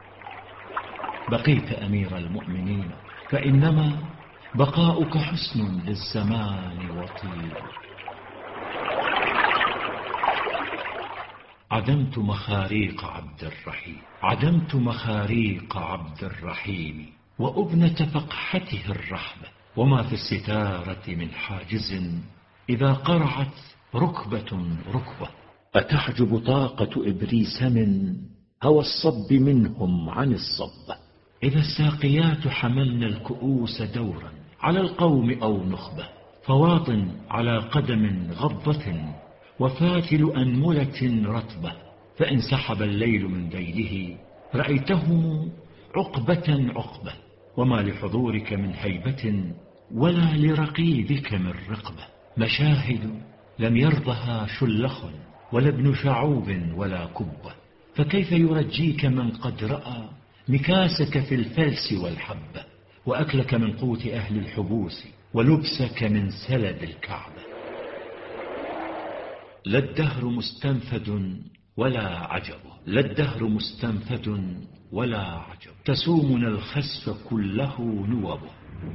[SPEAKER 1] بقيت أمير المؤمنين، فإنما بقاؤك حسن للزمان وطيب. عدمت مخاريق عبد الرحيم، عدمت مخاريق عبد الرحيم، وأبنة فقحته الرحمة. وما في الستارة من حاجز، إذا قرعت ركبة ركبة. أتحجب طاقة إبريس من هوى الصب منهم عن الصبة. إذا الساقيات حملن الكؤوس دورا على القوم أو نخبة، فواطن على قدم غضة، وفاتل أنملة رطبة. فإن سحب الليل من ذيله، رأيتهم عقبة عقبة. وما لحضورك من هيبة، ولا لرقيبك من رقبة. مشاهد لم يرضها شلخ، ولا ابن شعوب ولا كبة. فكيف يرجيك من قد رأى مكاسك في الفلس والحبة، وأكلك من قوت أهل الحبوس، ولبسك من سلد الكعبة. لا الدهر مستنفد ولا عجبه، لا الدهر مستنفد ولا عجب، تسومنا الخسف كله نوبه.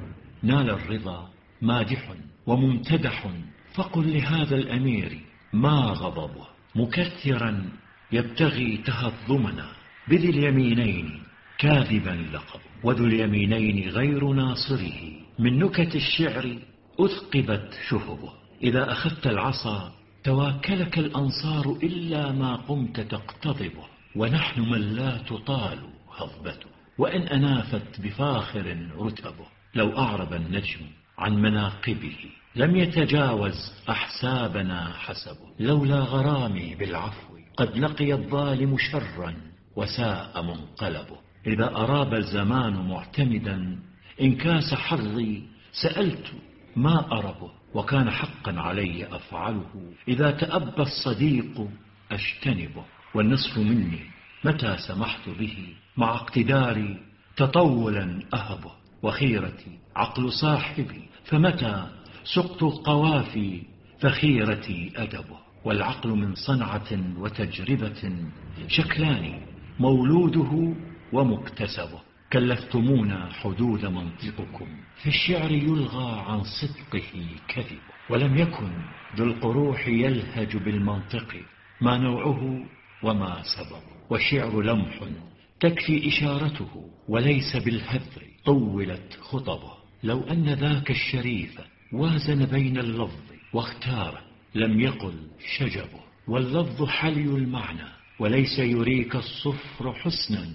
[SPEAKER 1] نال الرضا مادح وممتدح، فقل لهذا الأمير ما غضبه. مكثرا يبتغي تهضمنا، بذي اليمينين كاذبا لقب، وذو اليمينين غير ناصره. من نكت الشعر أثقبت شهبه، إذا أخذت العصا تواكلك الأنصار إلا ما قمت تقتضبه. ونحن من لا تطال هضبته، وإن أنافت بفاخر رتبه. لو أعرب النجم عن مناقبه لم يتجاوز أحسابنا حسبه. لولا غرامي بالعفو قد لقي الظالم شرا وساء منقلبه. إذا أراب الزمان معتمدا إنكاس حظي سألت ما أربه، وكان حقا علي أفعله. إذا تأبى الصديق أجتنبه، والنصف مني متى سمحت به مع اقتداري تطولا أهبه. وخيرتي عقل صاحبي، فمتى سقت القوافي فخيرتي أدبه. والعقل من صنعة وتجربة شكلان، مولوده ومكتسبه. كلفتمونا حدود منطقكم، في الشعر يلغى عن صدقه كذب. ولم يكن ذو القروح يلهج بالمنطق، ما نوعه وما سبب. والشعر لمح تكفي إشارته، وليس بالهذر طولت خطبه. لو أن ذاك الشريف وازن بين اللفظ واختار لم يقل شجبه. واللفظ حلي المعنى، وليس يريك الصفر حسنا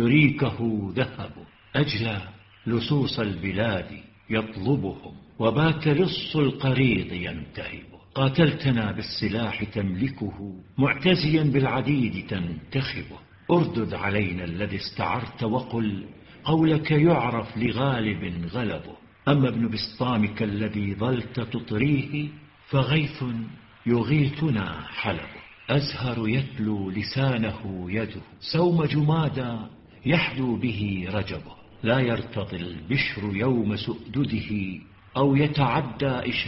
[SPEAKER 1] يريكه ذهبه. أجلى لصوص البلاد يطلبهم، وبات لص القريض ينتهبه. قاتلتنا بالسلاح تملكه، معتزيا بالعديد تنتخبه. أردد علينا الذي استعرت، وقل قولك يعرف لغالب غلبه. أما ابن بسطامك الذي ظلت تطريه، فغيث يغيثنا حلبه. أزهر يتلو لسانه يده، سوم جمادى يحدو به رجبه. لا يرتضي البشر يوم سؤدده، أو يتعدى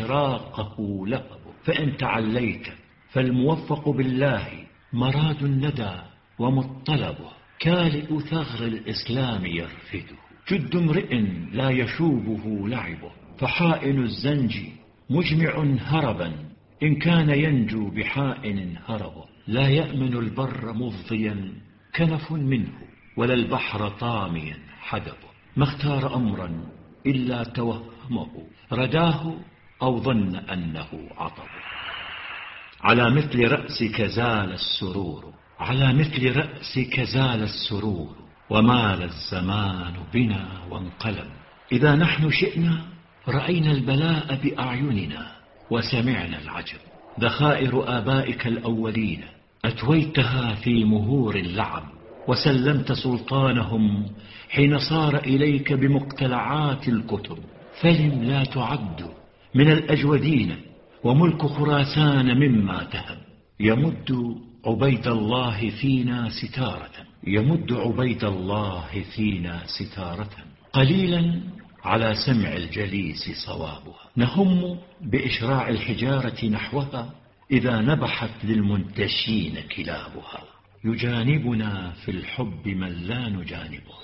[SPEAKER 1] إشراقه لهبه. فإن تعليت فالموفق بالله مراد الندى ومطلبه. كالئ ثغر الإسلام يرفده، جد امرئ لا يشوبه لعبه. فحائن الزنج مجمع هربا، إن كان ينجو بحائن هربه. لا يأمن البر مفضيا كنف منه، ولا البحر طاميا حدبه. ما اختار أمرا إلا توهمه، رداه أو ظن أنه عطبه. على مثل رأسك زال السرور، على مثل رأسك زال السرور، ومال الزمان بنا وانقلب. إذا نحن شئنا رأينا البلاء بأعيننا، وسمعنا العجب. ذخائر آبائك الأولين أتويتها في مهور اللعب، وسلمت سلطانهم حين صار إليك بمقتلعات الكتب. فلم لا تعد من الأجودين، وملك خراسان مما تهب. يمد عبيد الله فينا ستارة، يمد عبيد الله فينا ستارة. قليلا على سمع الجليس صوابها، نهم بإشراع الحجارة نحوها إذا نبحت للمنتشين كلابها. يجانبنا في الحب من لا نجانبه،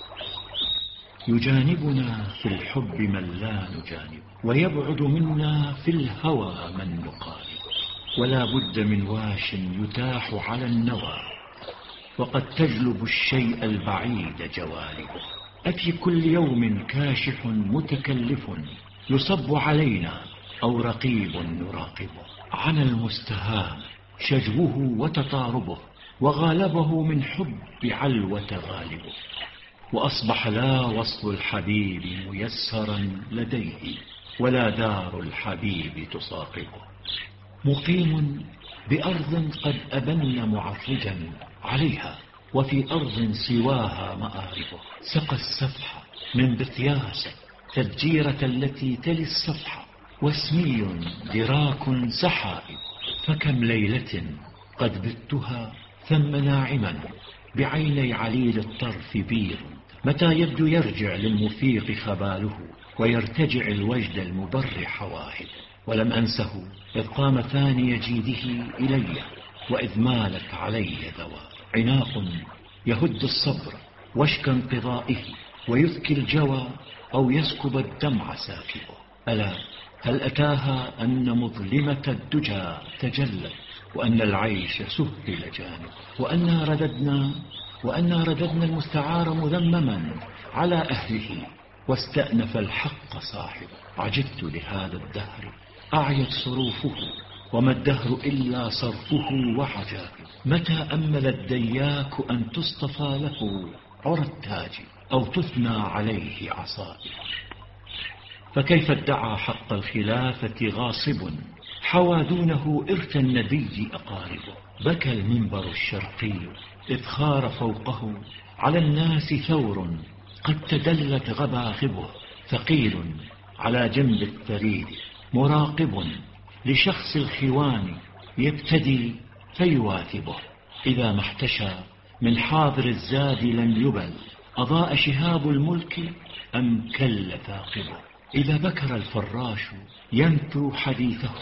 [SPEAKER 1] يجانبنا في الحب من لا نجانبه، ويبعد منا في الهوى من نقارب. ولا بد من واش يتاح على النوى، وقد تجلب الشيء البعيد جوانبه. أفي كل يوم كاشح متكلف يصب علينا، أو رقيب نراقبه. عن المستهام شجوه وتطاربه، وغالبه من حب علوة غالبه. وأصبح لا وصل الحبيب ميسرا لديه، ولا دار الحبيب تصاقبه. مقيم بأرض قد أبن معرجا عليها، وفي أرض سواها مآربه. سقى السفح من بثياسة تدجيرة التي تلي السفح، واسمي دراك سحائب. فكم ليلة قد بتها ثم ناعما، بعيني عليل الطرف بير
[SPEAKER 2] متى يبدو يرجع للمفيق خباله، ويرتجع الوجد المبرح واحد. ولم أنسه إذ قام ثاني جيده إلي، وإذ مالت علي دواء عناق يهد الصبر وشك انقضائه، ويذكي الجوى أو يسكب الدمع ساكبه. ألا هل أتاها أن مظلمة الدجى تجلت، وأن العيش سهل جانب، وأنا رددنا المستعار مذمما على أهله، واستأنف الحق صاحبه. عجبت لهذا الدهر أعيت صروفه، وما الدهر إلا صرفه وعجائب. متى أمل الدياك أن تصطفى له عرى التاج، أو تثنى عليه عصائب؟ فكيف ادعى حق الخلافة غاصب، حوى دونه إرث النبي أقاربه؟ بكى المنبر الشرقي إذ خار فوقه على الناس ثور قد تدلت غباغبه، ثقيل على جنب الثريد مراقب لشخص الخوان يبتدي فيواثبه. إذا ما احتشى من حاضر الزاد لم يبل، أضاء شهاب الملك أم كل ثاقبه. إذا بكر الفراش ينثو حديثه،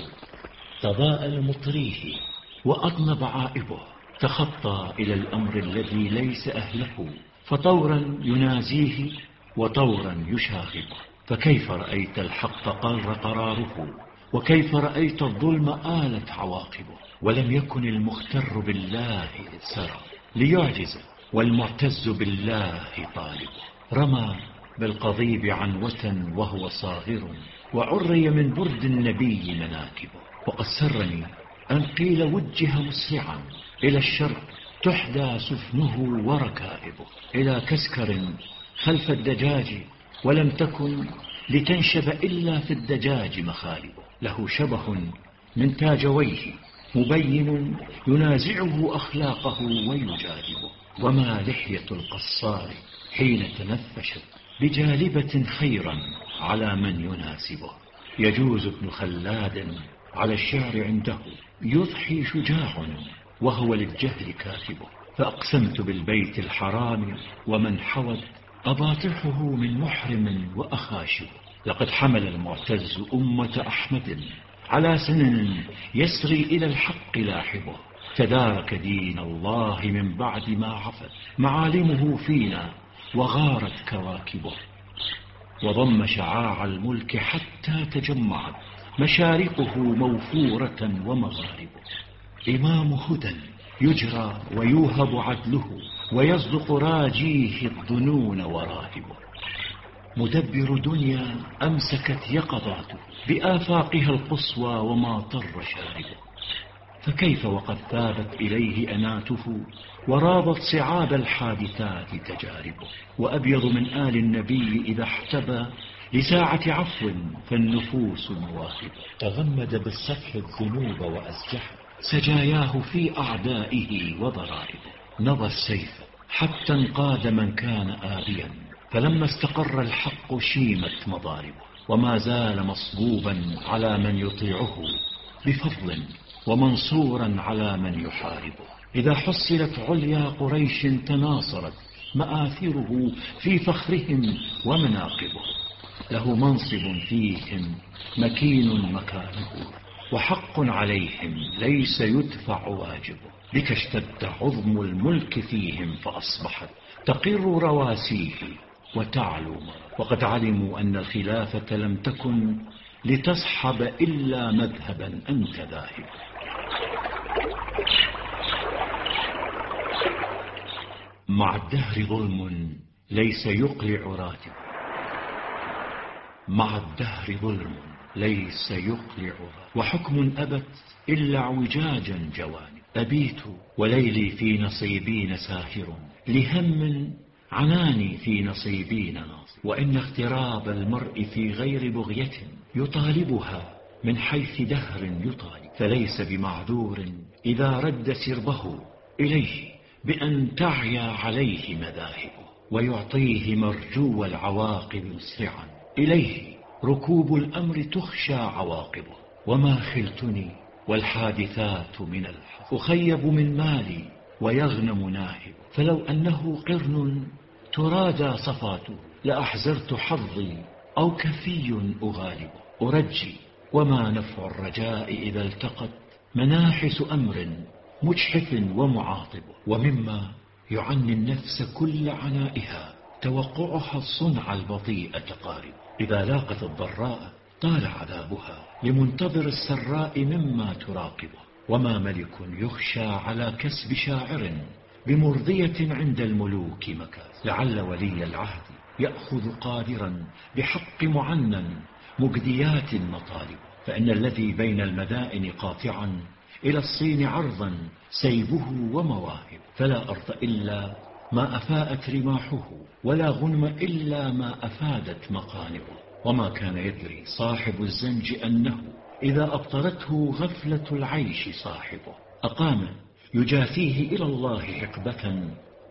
[SPEAKER 2] تضاءل مطريه وأطنب عائبه. تخطى إلى الأمر الذي ليس أهله، فطورا ينازيه وطورا يشاغبه. فكيف رأيت الحق قر قراره، وكيف رأيت الظلم آلت عواقبه؟ ولم يكن المختر بالله إذ سرى ليعجز، والمعتز بالله طالبه. رمى بالقضيب عنوة وهو صاغر، وعري من برد النبي مناكبه. وقد سرني أن قيل وجه مسرعا إلى الشرق تحدى سفنه وركائبه، إلى كسكر خلف الدجاج، ولم تكن لتنشب إلا في الدجاج مخالبه. له شبه من تاجويه مبين ينازعه أخلاقه ويجاذبه. وما لحية القصار حين تنفشت بجالبة خيرا على من يناسبه. يجوز ابن خلاد على الشعر عنده يضحي شجاع وهو للجهل كاتبه. فأقسمت بالبيت الحرام ومن حوت أباطحه من محرم وأخاشب. لقد حمل المعتز أمة أحمد على سنن يسري إلى الحق لاحبه. تدارك دين الله من بعد ما عفت معالمه فينا وغارت كواكبه. وضم شعاع الملك حتى تجمعت مشارقه موفورة ومغاربه. إمام هدى يجرى ويوهب عدله، ويصدق راجيه الظنون وراهبه. مدبر دنيا أمسكت يقظاته بآفاقها القصوى وما طر شاربه. فكيف وقد ثابت إليه أناته، وراضت صعاب الحادثات تجاربه. وأبيض من آل النبي إذا احتبى لساعة عفو فالنفوس مواهب. تغمد بالسفح الذنوب وأسجح سجاياه في أعدائه وضرائبه. نضى السيف حتى انقاد من كان آبيا، فلما استقر الحق شيمت مضاربه. وما زال مصبوبا على من يطيعه بفضل، ومنصورا على من يحاربه. إذا حصلت عليا قريش تناصرت مآثره في فخرهم ومناقبه. له منصب فيهم مكين مكانه، وحق عليهم ليس يدفع واجبه. بك اشتد عظم الملك فيهم، فأصبحت تقر رواسيه وتعلو. وقد علموا أن الخلافة لم تكن لتصحب إلا مذهبا أنت ذاهب. مع الدهر ظلم ليس يقلع راتب، مع الدهر ظلم ليس يقلع راتب، وحكم أبت إلا اعوجاجا جوانب. أبيت وليلي في نصيبين ساهر، لهم عناني في نصيبين ناصب. وإن اغتراب المرء في غير بغية يطالبها من حيث دهر يطالب، فليس بمعذور إذا رد سربه إليه بأن تعيا عليه مذاهبه. ويعطيه مرجو العواقب مسرعا، إليه ركوب الأمر تخشى عواقبه. وما خلتني والحادثات من الحظ، أخيب من مالي ويغنم ناهب. فلو أنه قرن ترادى صفاته، لأحزرت حظي أو كفي أغالب. أرجي وما نفع الرجاء إذا التقت مناحس أمر مجحف ومعاطب. ومما يعني النفس كل عنائها توقعها الصنع البطيء تقارب. إذا لاقت الضراء طال عذابها لمنتظر السراء مما تراقبه. وما ملك يخشى على كسب شاعر بمرضية عند الملوك مكاس. لعل ولي العهد يأخذ قادرا بحق معنن مجديات مطالب. فإن الذي بين المدائن قاطعا إلى الصين عرضا سيبه ومواهب. فلا أرض إلا ما أفاءت رماحه، ولا غنم إلا ما أفادت مقالبه. وما كان يدري صاحب الزنج أنه إذا أبطرته غفلة العيش صاحبه أقام يجافيه إلى الله حقبة،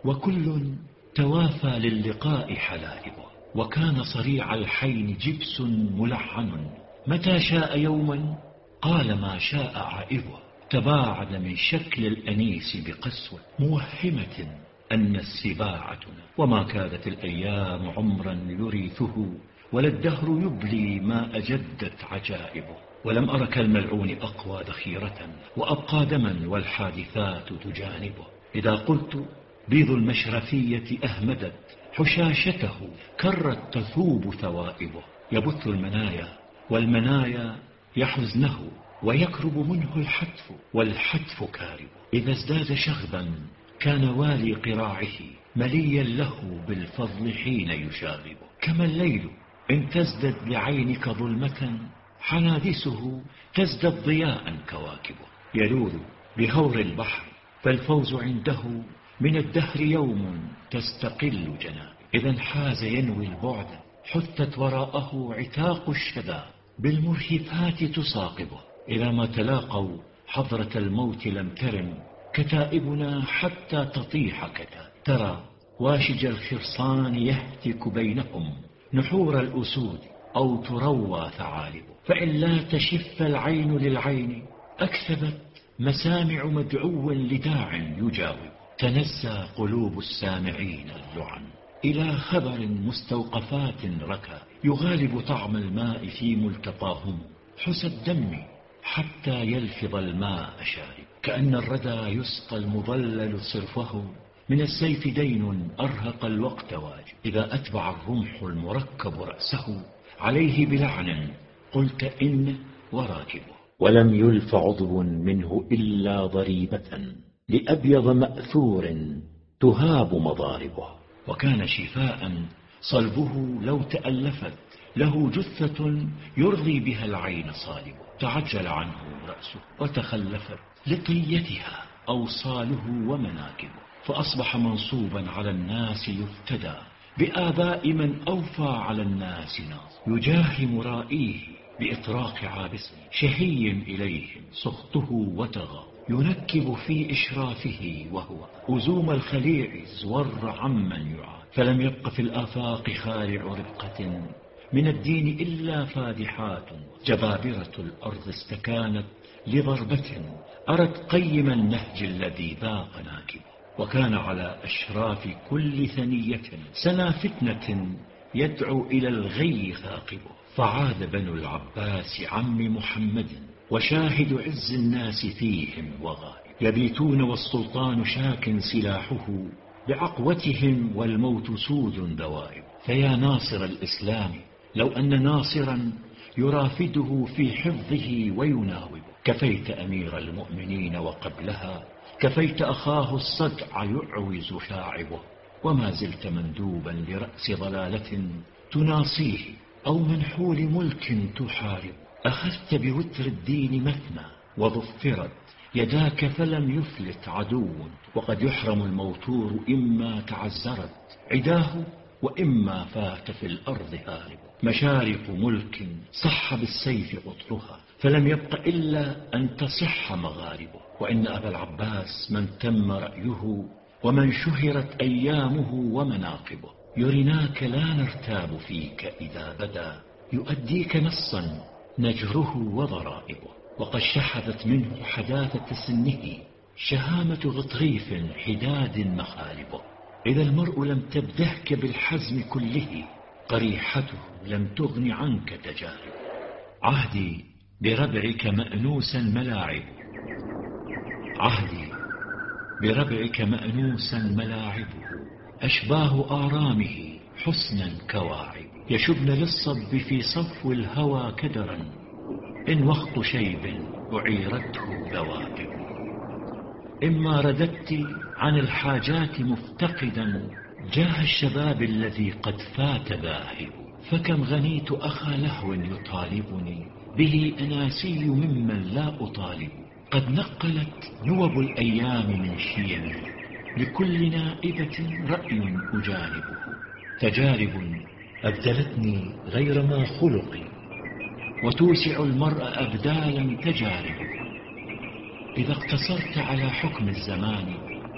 [SPEAKER 2] وكل توافى للقاء حلائبه. وكان صريع الحين جبس ملعن، متى شاء يوما قال ما شاء عائبه. تباعد من شكل الأنيس بقسوة موهمة أن السباعتنا. وما كادت الأيام عمرا يريثه، ولا الدهر يبلي ما أجدت عجائبه. ولم أر كالملعون أقوى ذخيرة وأبقى دما والحادثات تجانبه. إذا قلت بيض المشرفية أهمدت حشاشته كرت تثوب ثوائبه. يبث المنايا والمنايا يحزنه، ويكرب منه الحتف والحتف كارب. إذا ازداد شغبا كان والي قراعه مليا له بالفضل حين يشاغبه. كما الليل إن تزدد لعينك ظلمة حنادسه تزدد ضياء كواكبه. يلوذ بهور البحر فالفوز عنده من الدهر يوم تستقل جنابه. إذا انحاز ينوي البعد حثت وراءه عتاق الشذا بالمرهفات تساقبه. إذا ما تلاقوا حضرة الموت لم ترم كتائبنا حتى تطيح كتائب. ترى واشج الخرصان يهتك بينهم نحور الأسود أو تروى ثعالب. فإن لا تشف العين للعين أكثبت مسامع مدعو لداع يجاوب. تنسى قلوب السامعين اللعن إلى خبر مستوقفات ركا. يغالب طعم الماء في ملتقاهم حسى الدم حتى يلفظ الماء شارب. كأن الردى يسقى المضلل صرفه من السيف دين أرهق الوقت واجب. إذا أتبع الرمح المركب رأسه عليه بلعن قلت إن وراكبه. ولم يلف عضو منه إلا ضريبة لأبيض مأثور تهاب مضاربه. وكان شفاء صلبه لو تألفت له جثة يرضي بها العين صالبه. تعجل عنه رأسه وتخلفت لطيتها أوصاله ومناكبه. فأصبح منصوبا على الناس يفتدى بآباء من أوفى على الناس ناص. يجاهم رائيه بإطراق عابس شهي إليهم سخطه وتغى. ينكب في إشرافه وهو أزوم الخليع زور عمن يعاد. فلم يبق في الآفاق خارع ربقة من الدين إلا فادحات. جبابرة الأرض استكانت لضربة أرت قيم النهج الذي ذاق ناكب. وكان على أشراف كل ثنية سنا فتنة يدعو إلى الغي ثاقبه. فعاد بنو العباس عم محمد وشاهد عز الناس فيهم وغائب. يبيتون والسلطان شاك سلاحه بعقوتهم والموت سود دوائب. فيا ناصر الإسلام لو أن ناصرا يرافده في حفظه ويناوب. كفيت أمير المؤمنين وقبلها كفيت أخاه الصدع يعوز شاعبه. وما زلت مندوبا لرأس ضلالة تناصيه أو منحول ملك تحارب. أخذت بوتر الدين مثنى وظفرت يداك فلم يفلت عدو. وقد يحرم الموتور إما تعزرت عداه وإما فات في الأرض هارب. مشارق ملك صح بالسيف قطرها فلم يبق إلا أن تصح مغاربه. وإن أبا العباس من تم رأيه ومن شهرت أيامه ومناقبه. يرناك لا نرتاب فيك إذا بدا يؤديك نصا نجره وضرائبه. وقد شحذت منه حداثة سنه شهامة غطريف حداد مخالبه. إذا المرء لم تبدهك بالحزم كله، قريحته لم تغن عنك تجارب. عهدي بربعك مأنوسا ملاعب، عهدي بربعك مأنوسا ملاعبه، أشباه آرامه حسنا كواعب، يشبن للصب في صفو الهوى كدرا، إن وخط شيب أعيرته ذوابب. إما رددت عن الحاجات مفتقدا جاه الشباب الذي قد فات ذاهب، فكم غنيت أخا لهو يطالبني به أناسي ممن لا أطالب. قد نقلت نوب الأيام من شيم، لكل نائبة رأي أجانبه، تجارب أبدلتني غير ما خلقي، وتوسع المرء أبدالا تجارب. إذا اقتصرت على حكم الزمان،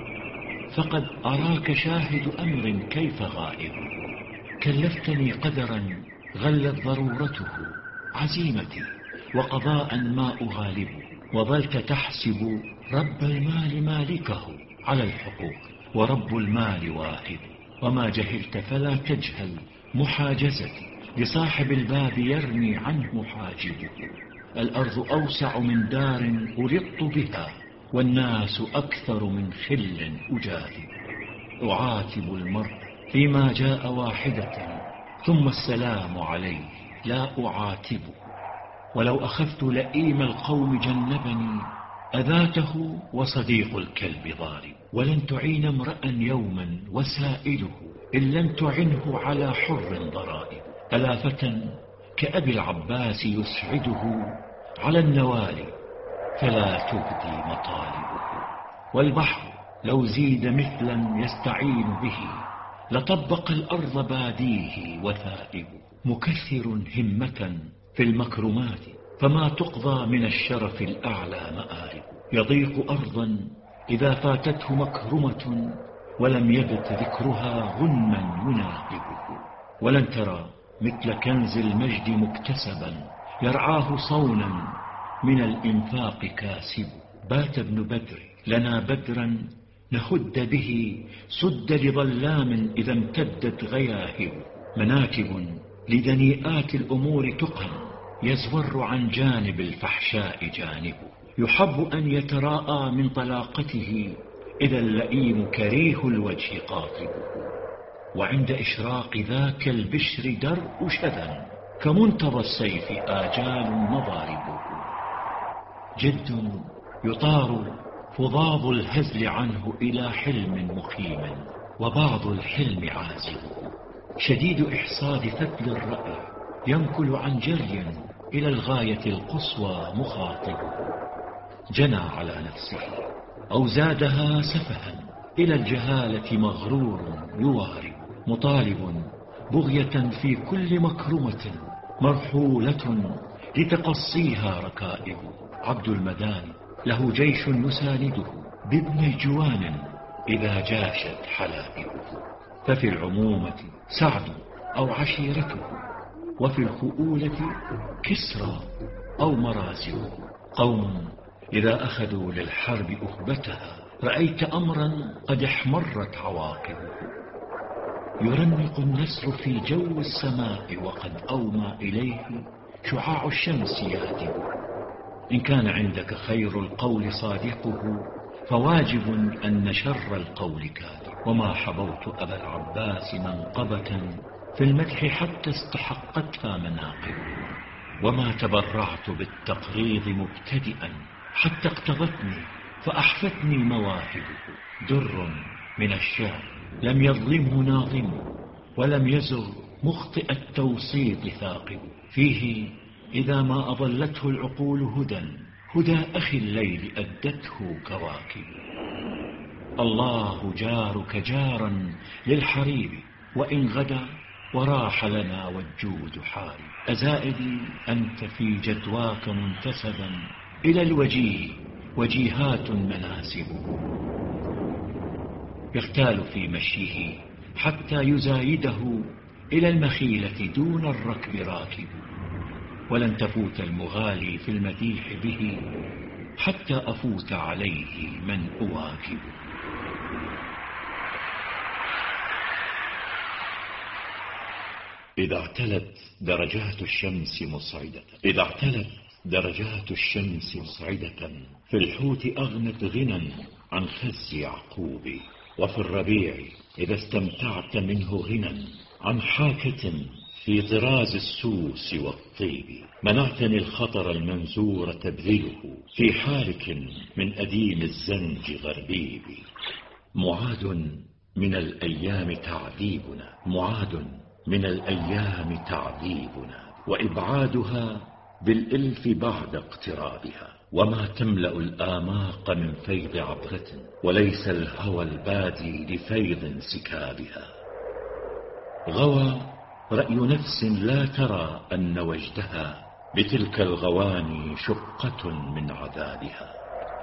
[SPEAKER 2] فقد أراك شاهد أمر كيف غائب. كلفتني قدرا غلت ضرورته عزيمتي، وقضاء ما أغالب، وظلت تحسب رب المال مالكه على الحقوق، ورب المال واهب. وما جهلت فلا تجهل محاجزتي، لصاحب الباب يرمي عنه حاجبه. الأرض أوسع من دار أرضت بها، والناس أكثر من خل أجاذب. أعاتب المرء فيما جاء واحدة، ثم السلام عليه لا أعاتبه. ولو أخذت لئيم القوم جنبني، أذاته وصديق الكلب ضارب. ولن تعين امرأ يوما وسائله، إن لم تعنه على حر ضرائب. ألا فتى كأبي العباس يسعده على النوال، فلا تبدي مطالبه. والبحر لو زيد مثلا يستعين به، لطبق الأرض باديه وثائبه. مكثر همة في المكرمات، فما تقضى من الشرف الأعلى مآرب. يضيق أرضا إذا فاتته مكرمة، ولم يبت ذكرها غنما يناهبه. ولن ترى مثل كنز المجد مكتسبا، يرعاه صونا من الإنفاق كاسب. بات ابن بدر لنا بدرا نهد به، سد لظلام إذا امتدت غياهب. مناكب لدنيئات الأمور تقن، يزور عن جانب الفحشاء جانبه. يحب أن يتراءى من طلاقته، إذا اللئيم كريه الوجه قاطبه. وعند إشراق ذاك البشر درء شذا، كمنتظى السيف آجال مضاربه. جد يطار فضاض الهزل عنه إلى حلم مخيم، وبعض الحلم عازبه. شديد إحصاد فتل الرأي، ينكل عن جري إلى الغاية القصوى مخاطبه. جنى على نفسه أو زادها سفها، إلى الجهالة مغرور يوارب. مطالب بغية في كل مكرمة، مرحولة لتقصيها ركائب. عبد المدان له جيش يسانده، بابن الجوان إذا جاشت حلائبه. ففي العمومة سعد أو عشيرته، وفي الخؤولة كسرى أو مرازبه. قوم إذا أخذوا للحرب أهبتها، رأيت أمرا قد احمرت عواقبه. يرنق النسر في جو السماء، وقد أومى إليه شعاع الشمس يهدب. إن كان عندك خير القول صادقه، فواجب أن شر القول كاذب. وما حبوت أبا العباس منقبة في المدح حتى استحقتها مناقبه. وما تبرعت بالتقريض مبتدئا، حتى اقتضتني فأحفتني مواهبه. در من الشعر لم يظلمه ناظم، ولم يزغ مخطئ التوسيط ثاقب. فيه إذا ما أضلته العقول هدى أخي الليل أدته كواكب. الله جارك جارا للحريب، وإن غدا وراح لنا والجود حارب. أزائدي أنت في جدواك منتسبا، إلى الوجيه وجيهات مناسبه. يختال في مشيه حتى يزايده، إلى المخيلة دون الركب راكب. ولن تفوت المغالي في المديح به، حتى أفوت عليه من أواكب.
[SPEAKER 1] إذا اعتلت درجات الشمس مصعدة في الحوت أغنت غنى عن خز يعقوب. وفي الربيع إذا استمتعت منه غنى عن حاكة في طراز السوس والطيب. منعتني الخطر المنزور تبذله في حالك من أديم الزنج غربيب. معاد من الأيام تعذيبنا وإبعادها بالإلف بعد اقترابها. وما تملأ الآماق من فيض عبرة وليس الهوى البادي لفيض سكابها. غوى رأي نفس لا ترى أن وجدها بتلك الغواني شقة من عذابها.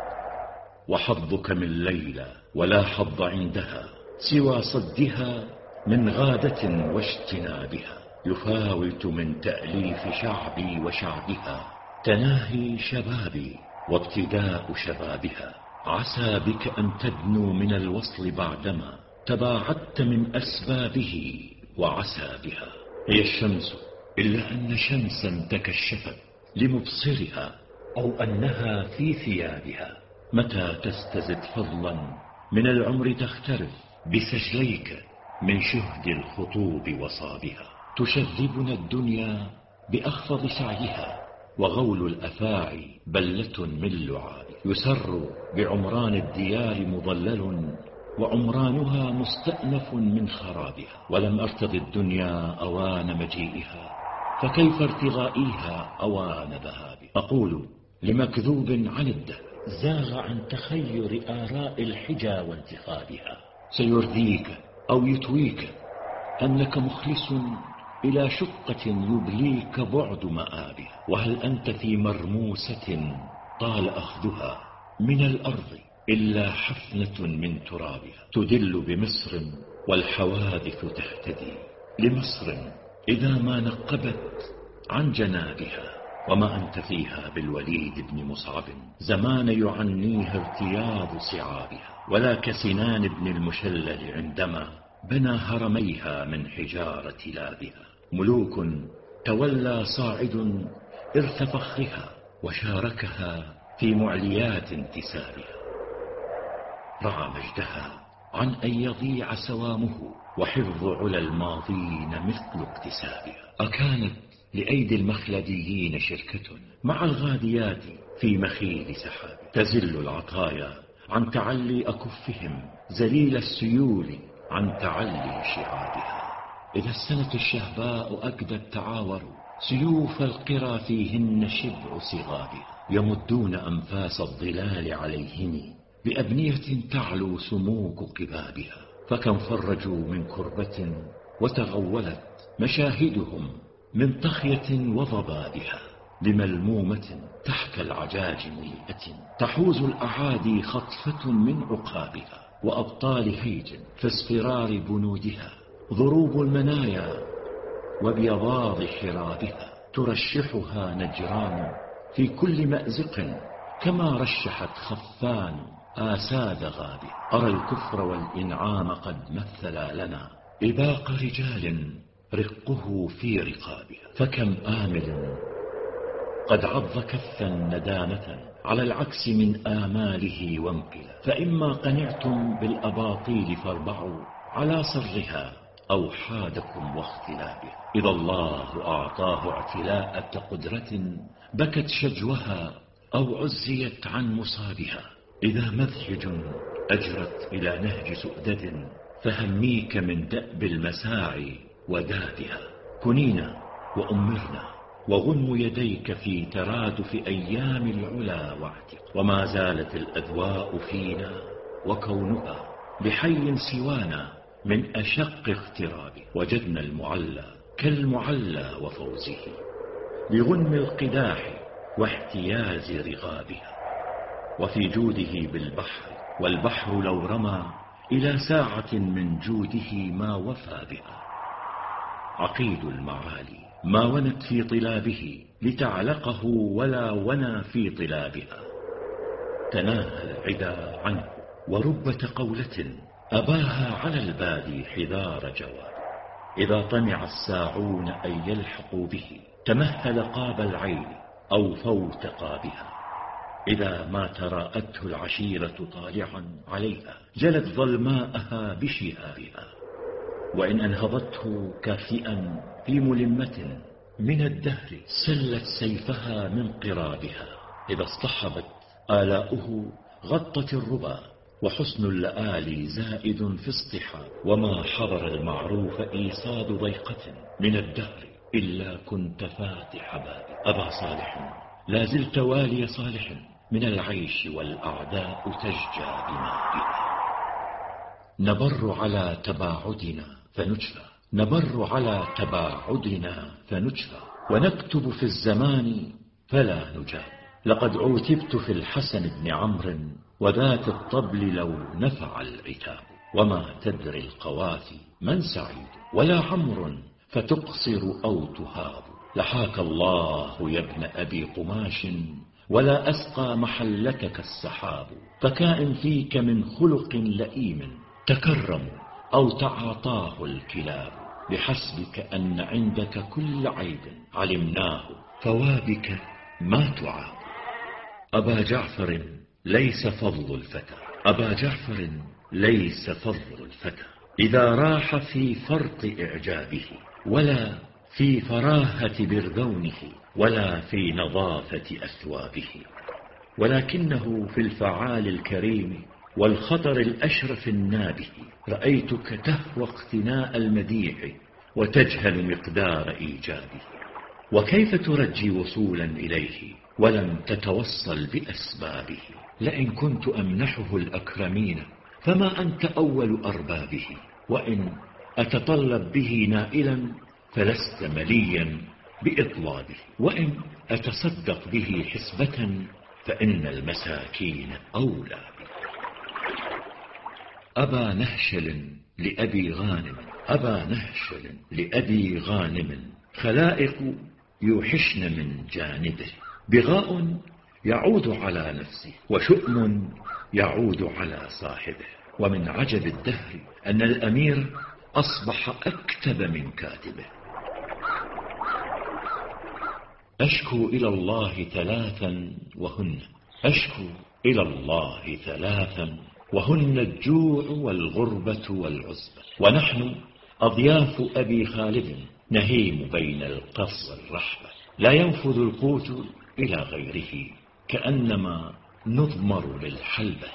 [SPEAKER 1] وحظك من ليلى ولا حظ عندها سوى صدها من غادة واجتنابها. يفاوت من تأليف شعبي وشعبها تناهي شبابي وابتداء شبابها. عسى بك أن تدنو من الوصل بعدما تباعدت من أسبابه وعسى بها. هي الشمس إلا أن شمسا تكشفت لمبصرها أو أنها في ثيابها. متى تستزد فضلا من العمر تختلف بسجليك من شهد الخطوب وصابها. تشذبنا الدنيا بأخفض سعيها وغول الأفاعي بلة من لعاب. يسر بعمران الديار مضلل وعمرانها مستأنف من خرابها. ولم أرتض الدنيا أوان مجيئها فكيف ارتغائيها أوان ذهابها. أقول لمكذوب عن الدهر زاغ عن تخير آراء الحجى وانتخابها. سيرضيك أو يتويك أنك مخلص إلى شقة يبليك بعد مآبها. وهل أنت في مرموسة طال أخذها من الأرض إلا حفنة من ترابها. تدل بمصر والحوادث تهتدي لمصر إذا ما نقبت عن جنابها. وما أنت فيها بالوليد بن مصعب زمان يعنيها ارتياض صعابها. ولا كسنان بن المشلل عندما بنى هرميها من حجارة لابها. ملوك تولى صاعد إرث فخرها وشاركها في معليات انتسابها. رعى مجدها عن أن يضيع سوامه وحفظ علا الماضين مثل اكتسابها. أكانت لأيدي المخلديين شركة مع الغاديات في مخيل سحاب. تزل العطايا عن تعلي أكفهم زليل السيول عن تعلي شعابها. إذا السنة الشهباء أجدت تعاوروا سيوف القرى فيهن شبع صغابها. يمدون أنفاس الظلال عليهن بأبنية تعلو سموك قبابها. فكم فرجوا من كربة وتغولت مشاهدهم من طخية وضبابها. لملمومة تحت العجاج ملئة تحوز الأعادي خطفة من عقابها. وأبطال هيج في اصفرار بنودها ضروب المنايا وبيضاض حرابها. ترشحها نجران في كل مأزق كما رشحت خفان آساد غابها. أرى الكفر والإنعام قد مثلا لنا إباق رجال رقه في رقابها. فكم آمل قد عض كفا ندامة على العكس من آماله وانقلا. فإما قنعتم بالأباطيل فاربعوا على صرها أو حادكم واختلابها. إذا الله أعطاه اعتلاءة قدرة بكت شجوها أو عزيت عن مصابها. إذا مذهج أجرت إلى نهج سؤدد فهميك من دأب المساعي ودابها. كنينا وأمرنا وغنم يديك في ترادف أيام العلا واعتق. وما زالت الأذواء فينا وكونها بحي سوانا من أشق اغتراب. وجدنا المعلى كالمعلى وفوزه بغنم القداح واحتياز رغابها. وفي جوده بالبحر والبحر لو رمى إلى ساعة من جوده ما وفى بها. عقيد المعالي ما ونت في طلابه لتعلقه ولا ونا في طلابها. تناهى العدا عنه وربة قولة أباها على البادي حذار جواب. إذا طمع الساعون أن يلحقوا به تمهل قاب العين أو فوت قابها. إذا ما تراءته العشيرة طالعا عليها جلت ظلماءها بشهابها، وإن أنهضته كافئا في ملمة من الدهر سلت سيفها من قرابها. إذا اصطحبت آلاؤه غطت الربا، وحسن اللآلي زائد في اصطحاب. وما حضر المعروف إيصاد ضيقة من الدهر إلا كنت فاتح باب. أبا صالح لا زلت والي صالح من العيش والأعداء تشجى بمائها. نبر على تباعدنا فنجفى، نبر على تباعدنا فنجفى، ونكتب في الزمان فلا نجاب. لقد عوتبت في الحسن بن عمرو وذات الطبل لو نفع العتاب. وما تدري القوافي من سعيد ولا عمرو فتقصر أو تهاب. لحاك الله يا ابن أبي قماش ولا أسقى محلتك السحاب. فكائن فيك من خلق لئيم تكرم أو تعاطاه الكلاب. بحسبك أن عندك كل عيب علمناه فوابك ما تعاب. أبا جعفر ليس فضل الفتى، أبا جعفر ليس فضل الفتى إذا راح في فرط إعجابه، ولا في فراهة برذونه، ولا في نظافة أثوابه، ولكنه في الفعال الكريم والخطر الأشرف النابه. رأيتك تهوى اقتناء المديح وتجهل مقدار إيجابه. وكيف ترجي وصولا إليه ولم تتوصل بأسبابه؟ لئن كنت أمنحه الأكرمين فما أنت أول أربابه، وإن أتطلب به نائلا فلست مليا بإطلابه، وإن أتصدق به حسبة فإن المساكين أولى به. أبا نهشل لأبي غانم، أبا نهشل لأبي غانم خلائق يوحشن من جانبه. بغاء يعود على نفسه وشؤم يعود على صاحبه. ومن عجب الدهر أن الأمير أصبح أكتب من كاتبه. أشكو إلى الله ثلاثا وهن، أشكو إلى الله ثلاثا وهن الجوع والغربة والعزبة. ونحن أضياف أبي خالد نهيم بين القص والرحبة. لا ينفذ القوت إلى غيره كأنما نضمر للحلبة.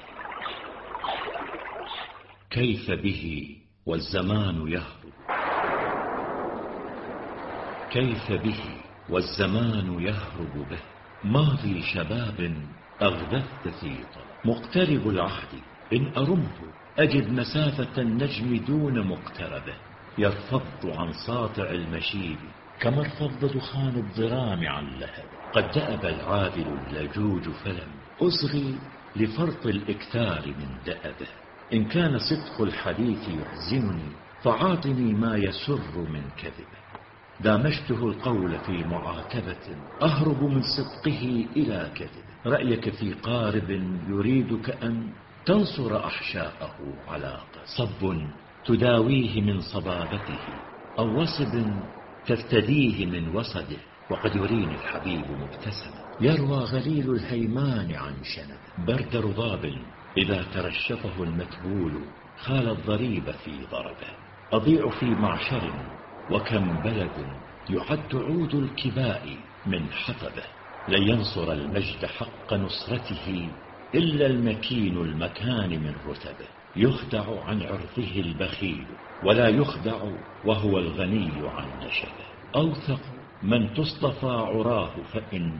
[SPEAKER 1] كيف به والزمان يهرب، كيف به والزمان يهرب به. ماضي شباب أغذت ثيطا، مقترب العهد إن أرمه أجد مسافة النجم دون مقتربه. يرفض عن ساطع المشيب كما ارفض دخان الضرام عن لهب. قد دأب العادل اللجوج فلم أصغي لفرط الإكثار من دأبه. إن كان صدق الحديث يحزنني فعاطني ما يسر من كذبه. دامشته القول في معاتبة أهرب من صدقه إلى كذبه. رأيك في قارب يريدك أن تنصر أحشاءه على صب تداويه من صبابته، أو وصب تفتديه من وصده. وقد يريني الحبيب مبتسما يروى غليل الهيمان عن شنب. برد رضاب إذا ترشفه المتبول خال الضريب في ضربه. أضيع في معشر وكم بلد يعد عود الكباء من حطبه. لن ينصر المجد حق نصرته إلا المكين المكان من رتبه. يخدع عن عرضه البخيل ولا يخدع وهو الغني عن نشبه. أوثق من تصطفى عراه فإن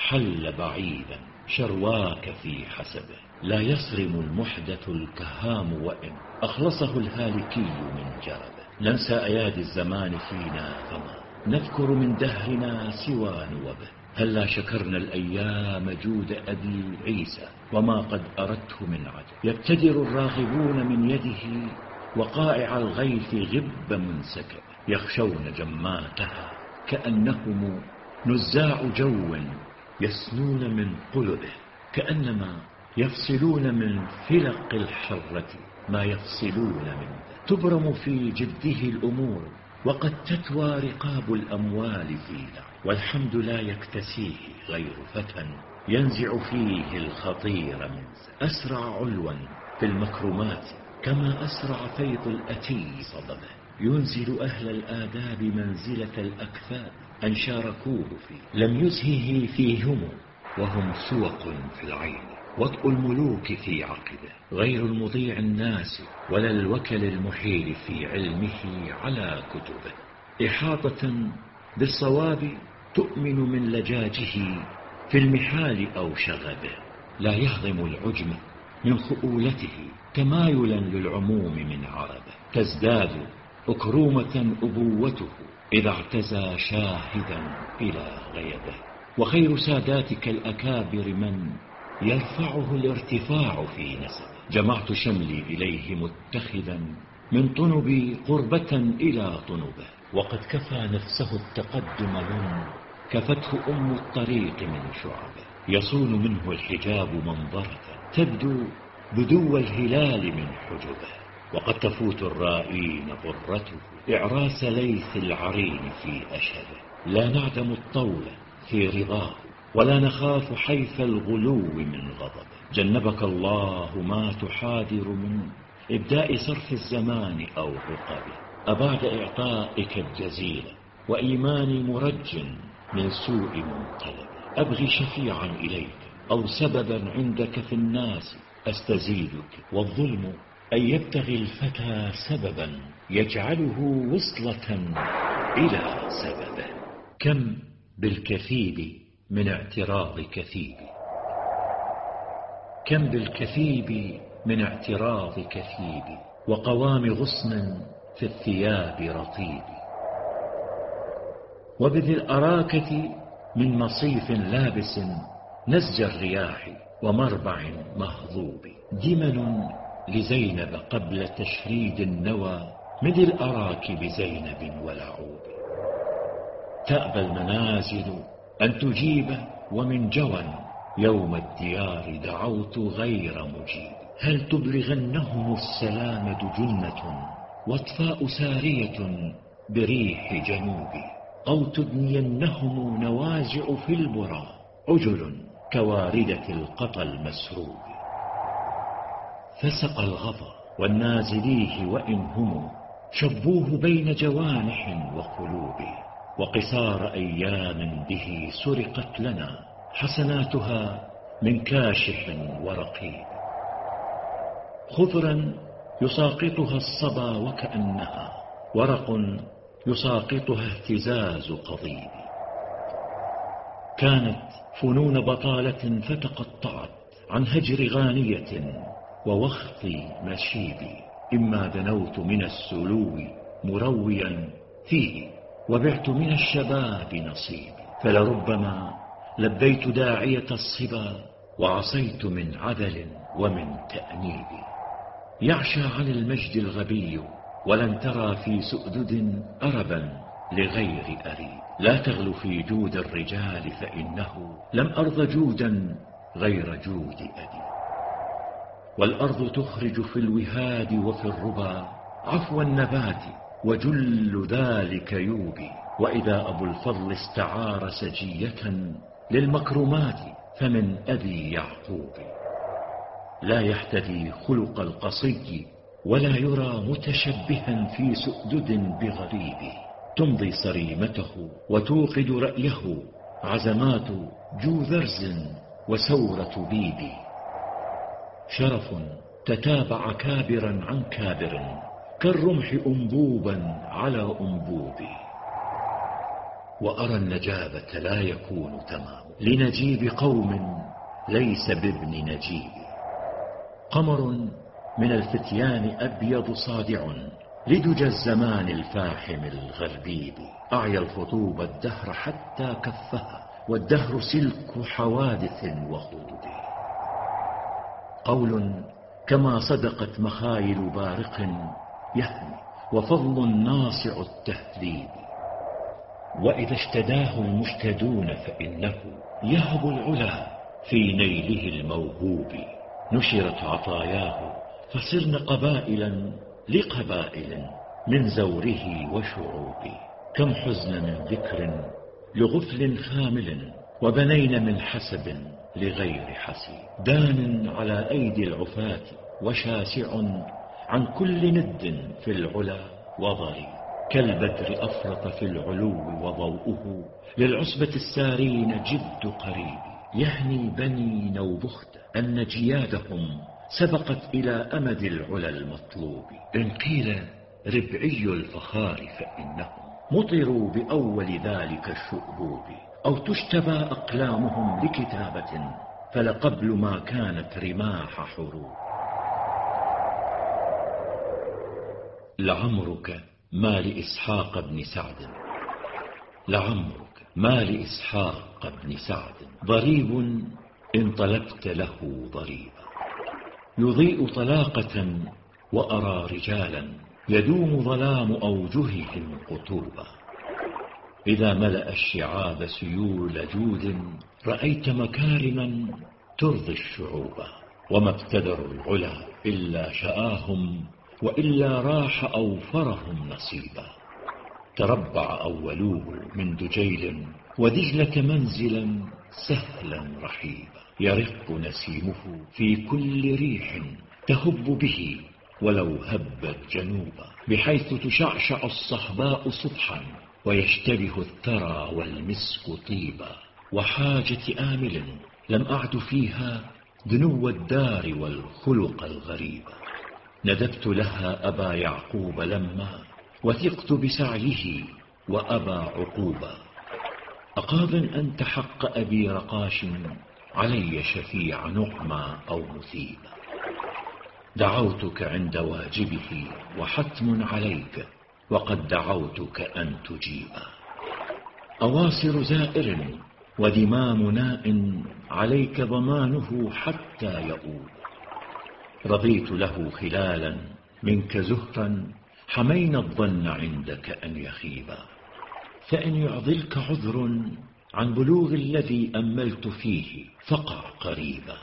[SPEAKER 1] حل بعيدا شرواك في حسبه. لا يصرم المحدث الكهام وإن أخلصه الهالكي من جربه. ننسى أيادي الزمان فينا فما نذكر من دهرنا سوى نوبه. هلا شكرنا الأيام جود أبي عيسى وما قد أردته من عجب. يبتدر الراغبون من يده وقائع الغيث غب منسكب. يخشون جماتها كأنهم نزاع جو يسنون من قلبه. كأنما يفصلون من فلق الحرة ما يفصلون منه. تبرم في جده الأمور
[SPEAKER 2] وقد تتوى رقاب الأموال فينا، والحمد لا يكتسيه غير فتى ينزع فيه الخطير منزل. أسرع علوا في المكرمات كما أسرع فيض الأتي صدبه، ينزل أهل الآداب منزلة الأكفاء أن شاركوه فيه. لم يزهه فيهم وهم سوق في العين، وطء الملوك في عقبه، غير المضيع الناس ولا الوكل المحيل في علمه على كتبه. إحاطة بالصواب تؤمن من لجاجه في المحال أو شغبه، لا يهضم العجم من خؤولته تمايلا للعموم من عربه. تزداد أكرومة أبوته إذا اعتزى شاهدا إلى غيبه، وخير ساداتك الأكابر من يرفعه الارتفاع في نسبه. جمعت شملي إليه متخذا من طنبي قربة إلى طنبه، وقد كفى نفسه التقدم من كفته أم الطريق من شعبه. يصون منه الحجاب منظرة تبدو بدو الهلال من حجبه، وقد تفوت الرائين ضرته إعراس ليث العرين في أشبه. لا نعدم الطول في رضاه ولا نخاف حيف الغلو من غضبه. جنبك الله ما تحاذر من إبداء صرف الزمان أو عقبه، أبعد إعطائك الجزيل وإيماني مرج من سوء منقلب. أبغي شفيعا إليك أو سببا عندك في الناس أستزيدك، والظلم أن يبتغي الفتى سببا يجعله وصلة إلى سببه. كم بالكثيب من اعتراض كثيب، كم بالكثيب من اعتراض كثيب، وقوام غصن في الثياب رطيب. وبذي الأراكة من مصيف لابس نزج الرياح ومربع مهضوب. دمن لزينب قبل تشريد النوى من ذي الأراك بزينب ولعوب. تأبى المنازل أن تجيب ومن جوى يوم الديار دعوت غير مجيب. هل تبلغنهم السلام دجنة واطفاء سارية بريح جنوب، أو تدنينهم نوازع في البرى عجل كواردة القطى المسروب. فسق الغضا والنازليه وإن هم شبوه بين جوانح وقلوب، وقصار أيام به سرقت لنا حسناتها من كاشح ورقيب. خضرا يساقطها الصبا وكأنها ورق يساقطها اهتزاز قضيب. كانت فنون بطالة فتقطعت عن هجر غانية ووخط مشيب. إما دنوت من السلو مرويا فيه وبعت من الشباب نصيبي، فلربما لبيت داعية الصبا وعصيت من عذل ومن تأنيب. يعشى عن المجد الغبي ولن ترى في سؤدد أربا لغير أريب. لا تغل في جود الرجال فإنه لم أرض جودا غير جود أبي. والأرض تخرج في الوهاد وفي الربا عفو النبات وجل ذلك يوبي. وإذا أبو الفضل استعار سجية للمكرمات فمن أبي يعقوب. لا يحتدي خلق القصي ولا يرى متشبها في سؤدد بغريب. تمضي صريمته وتوقد رأيه عزمات جوذرز وسورة بيبي. شرف تتابع كابرا عن كابر كالرمح أنبوبا على أنبوب. وأرى النجابة لا يكون تمام لنجيب قوم ليس بابن نجيب. قمر من الفتيان أبيض صادع لدجى الزمان الفاحم الغربيب. أعيا الخطوب الدهر حتى كفها والدهر سلك حوادث وخطوب. قول كما صدقت مخايل بارق يهمي وفضل ناصع التهذيب. وإذا اشتداه المشتدون فإنه يهب العلا في نيله الموهوب. نشرت عطاياه فصرن قبائلا لقبائل من زوره وشعوبه. كم حزن من ذكر لغفل خامل، وبنين من حسب لغير حسيب. دان على أيدي العفاة وشاسع عن كل ند في العلا وضريب. كالبدر أفرط في العلو وضوءه للعصبة السارين جد قريب. يهني بني نوبخت أن جيادهم سبقت إلى أمد العلا المطلوب. إن قيل ربعي الفخار فإنهم مطروا بأول ذلك الشؤبوب، أو تشتبى أقلامهم لكتابة فلقبل ما كانت رماح حروب. لعمرك ما لإسحاق بن سعد، لعمرك ما لإسحاق بن سعد ضريب إن طلبت له ضريبا. يضيء طلاقة وأرى رجالا يدوم ظلام أوجههم قطوبا. إذا ملأ الشعاب سيول جود رأيت مكارما ترضي الشعوب. وما ابتدروا العلا إلا شآهم، وإلا راح أوفرهم نصيبا. تربع أولوه من دجيل ودجلة منزلا سهلا رحيبا. يرق نسيمه في كل ريح تهب به ولو هبت جنوبا، بحيث تشعشع الصهباء صبحا ويشتبه الثرى والمسك طيبا. وحاجة آمل لم أعد فيها دنو الدار والخلق الغريب. ندبت لها أبا يعقوب لما وثقت بسعيه وأبا عقوبا. أقاض أنت حق أبي رقاش علي شفيع نعمى أو مثيبا. دعوتك عند واجبه وحتم عليك، وقد دعوتك أن تجيبا. أواصر زائر ودمام ناء عليك ضمانه حتى يؤوب. رضيت له خلالا منك زهرا حمينا الظن عندك أن يخيبا. فإن يعضلك عذر عن بلوغ الذي أملت فيه فقع قريبا.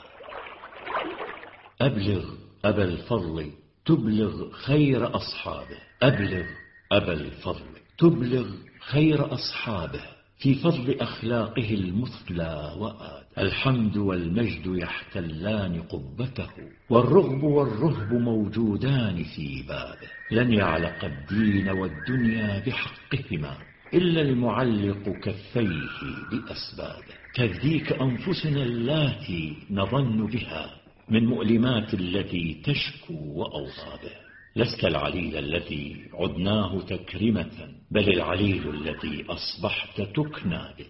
[SPEAKER 2] أبلغ أبا الفضل تبلغ خير أصحابه، أبلغ أبا الفضل تبلغ خير أصحابه في فضل أخلاقه المثلى وآد. الحمد والمجد يحتلان قبته، والرغب والرهب موجودان في بابه. لن يعلق الدين والدنيا بحقهما إلا المعلق كفيه بأسبابه. تذيك أنفسنا اللاتي نظن بها من مؤلمات التي تشكو وأوصابه. لست العليل الذي عدناه تكرمة، بل العليل الذي أصبحت تكنى به.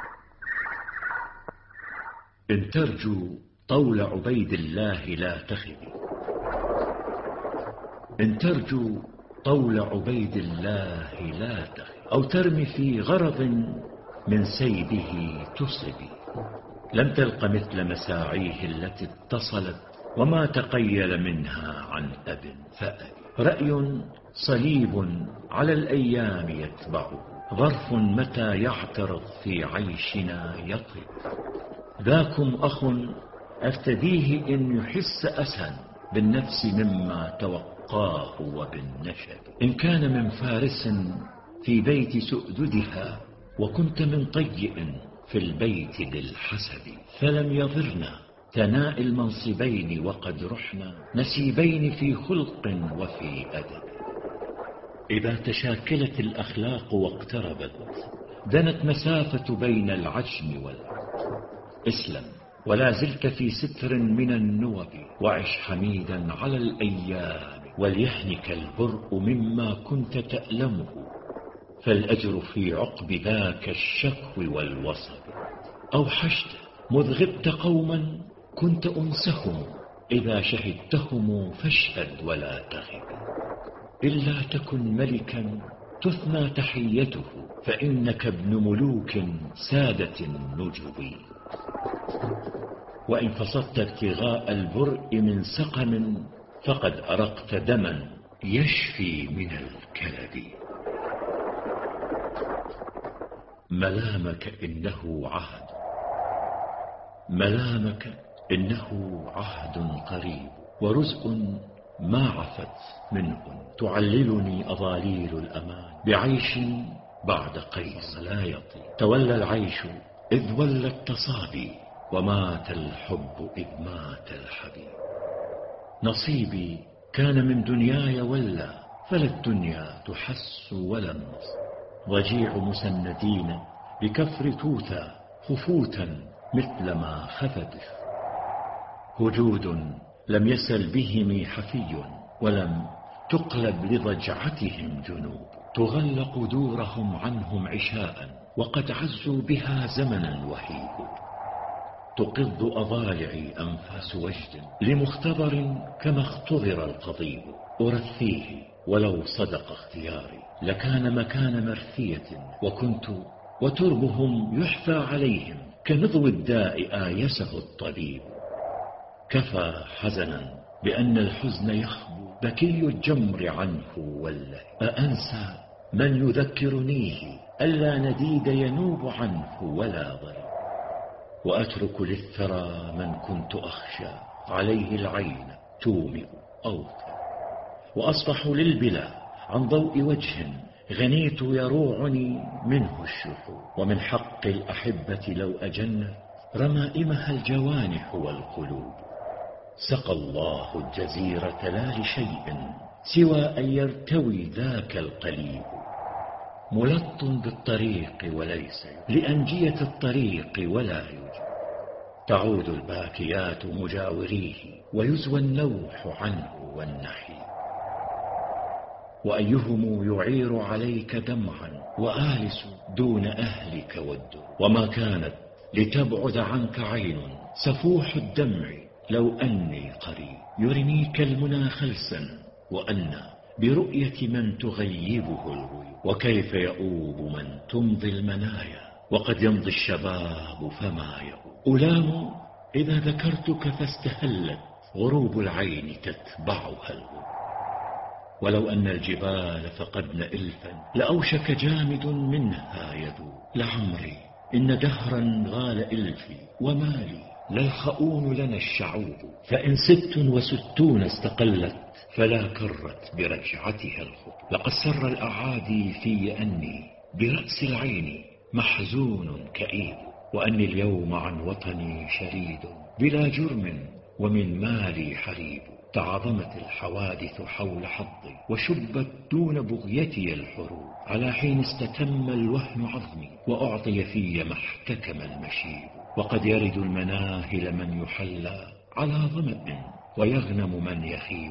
[SPEAKER 2] إن ترجو طول عبيد الله لا تخبي، إن ترجو طول عبيد الله لا تخبي، أو ترمي في غرض من سيده تصبي. لم تلق مثل مساعيه التي اتصلت وما تقيل منها عن أب فأب. رأي صليب على الأيام يتبعه، ظرف متى يعترض في عيشنا يطب. ذاكم أخ أفتديه إن يحس أسا بالنفس مما توقاه وبالنشب. إن كان من فارس في بيت سؤددها، وكنت من طيء في البيت للحسب. فلم يضرنا ثناء المنصبين، وقد رحنا نسيبين في خلق وفي أدب. إذا تشاكلت الأخلاق واقتربت، دنت مسافة بين العجم والعرب. اسلم ولا زلت في ستر من النوب، وعش حميدا على الأيام، وليحنك البرء مما كنت تألمه. فالأجر في عقب ذاك الشكو والوصب. أوحشت مذ غبت قوما كنت أنسهم، إذا شهدتهم فاشهد ولا تغب. إلا تكن ملكا تثنى تحيته، فإنك ابن ملوك سادة النجب. وإن فصدت ابتغاء البرء من سقم، فقد أرقت دما يشفي من الكلب. ملامك إنه عهد، ملامك إنه عهد قريب، ورزء
[SPEAKER 1] ما عفت منه تعللني أضاليل الأمان بعيش بعد قيس لا يطيب. تولى العيش إذ ولى التصابي، ومات الحب إذ مات الحبيب. نصيبي كان من دنياي ولا، فلا الدنيا تحس ولا النصر. ضجيع مسندين بكفر توتا، خفوتا مثل ما خفت. هجود لم يسل بهم حفي، ولم تقلب لضجعتهم جنوب. تغلق دورهم عنهم عشاء، وقد عزوا بها زمنا وحيد. تقض أضالعي أنفاس وجد لمختبر كما اختبر القضيب. أرثيه ولو صدق اختياري، لكان مكان مرثية وكنت، وتربهم يحفى عليهم كنضو الداء آيسه الطبيب. كفى حزنا بأن الحزن يخبو بكي الجمر عنه وله. أأنسى من يذكرنيه ألا نديد ينوب عنه ولا ضرب. وأترك للثرى من كنت أخشى عليه العين تومئ أوثى. وأصبح للبلا عن ضوء وجه غنيت يروعني منه الشحوب. ومن حق الأحبة لو أجنت رمائمها الجوانح والقلوب. سقى الله الجزيرة لا لشيء سوى أن يرتوي ذاك القليب. ملط بالطريق وليس لأنجية الطريق ولا يوجد. تعود الباكيات مجاوريه ويزوى النوح عنه والنحيب. وأيهم يعير عليك دمعا وآلس دون أهلك والدر. وما كانت لتبعد عنك عين سفوح الدمع لو أني قريب. يرميك المنى خلسا وأن برؤية من تغيبه الغيوب. وكيف يؤوب من تمضي المنايا وقد يمضي الشباب فما يؤوب. ألام إذا ذكرتك فاستهلت غروب العين تتبعها الغيوب. ولو أن الجبال فقدن إلفا لأوشك جامد منها يذوب. لعمري إن دهرا غال إلفي ومالي للخؤون لنا الشعوب. فإن 66 استقلت فلا كرت برجعتها الخطوب. لقد سر الأعادي في أني برأس العين محزون كئيب. وأني اليوم عن وطني شريد بلا جرم ومن مالي حريب. تعظمت الحوادث حول حظي وشبت دون بغيتي الحروب. على حين استتم الوهن عظمي وأعطي في ما احتكم المشيب. وقد يرد المناهل من يحلى على ظمأ ويغنم من يخيب.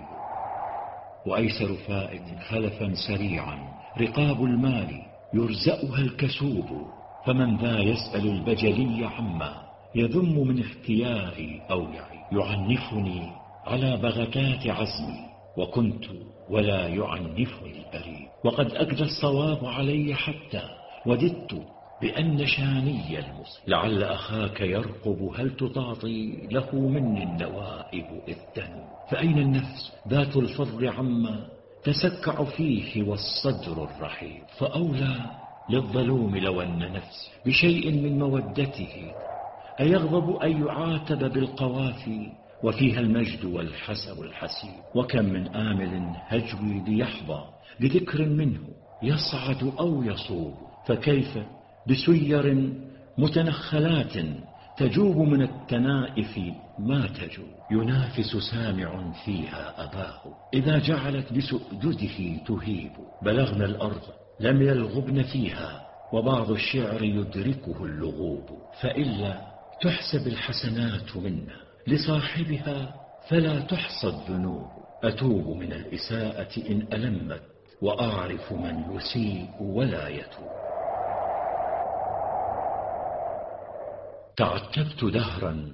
[SPEAKER 1] وأيسر فائد خلفا سريعا رقاب المال يرزأها الكسوب. فمن ذا يسأل البجلي عما يذم من اختياري أو يعنفني على بغتات عزمي. وكنت ولا يعنفني بريء. وقد أجدى الصواب علي حتى وددت بأن شاني المصيب. لعل أخاك يرقب هل تطاطي له مني النوائب إذ تنو. فأين النفس ذات الفضل عما تسكع فيه والصدر الرحيب. فأولى للظلوم لو أن نفسي بشيء من مودته أيغضب أن يعاتب بالقوافي وفيها المجد والحسب الحسيب. وكم من آمل هجوي ليحظى بذكر منه يصعد أو يصوب. فكيف بسير متنخلات تجوب من التنائف ما تجوب. ينافس سامع فيها أباه إذا جعلت بسؤدده تهيب. بلغنا الأرض لم يلغبن فيها وبعض الشعر يدركه اللغوب. فإلا تحسب الحسنات منا لصاحبها فلا تحصى الذنوب. أتوب من الإساءة إن ألمت وأعرف من يسيء ولا يتوب. تعتبت دهرا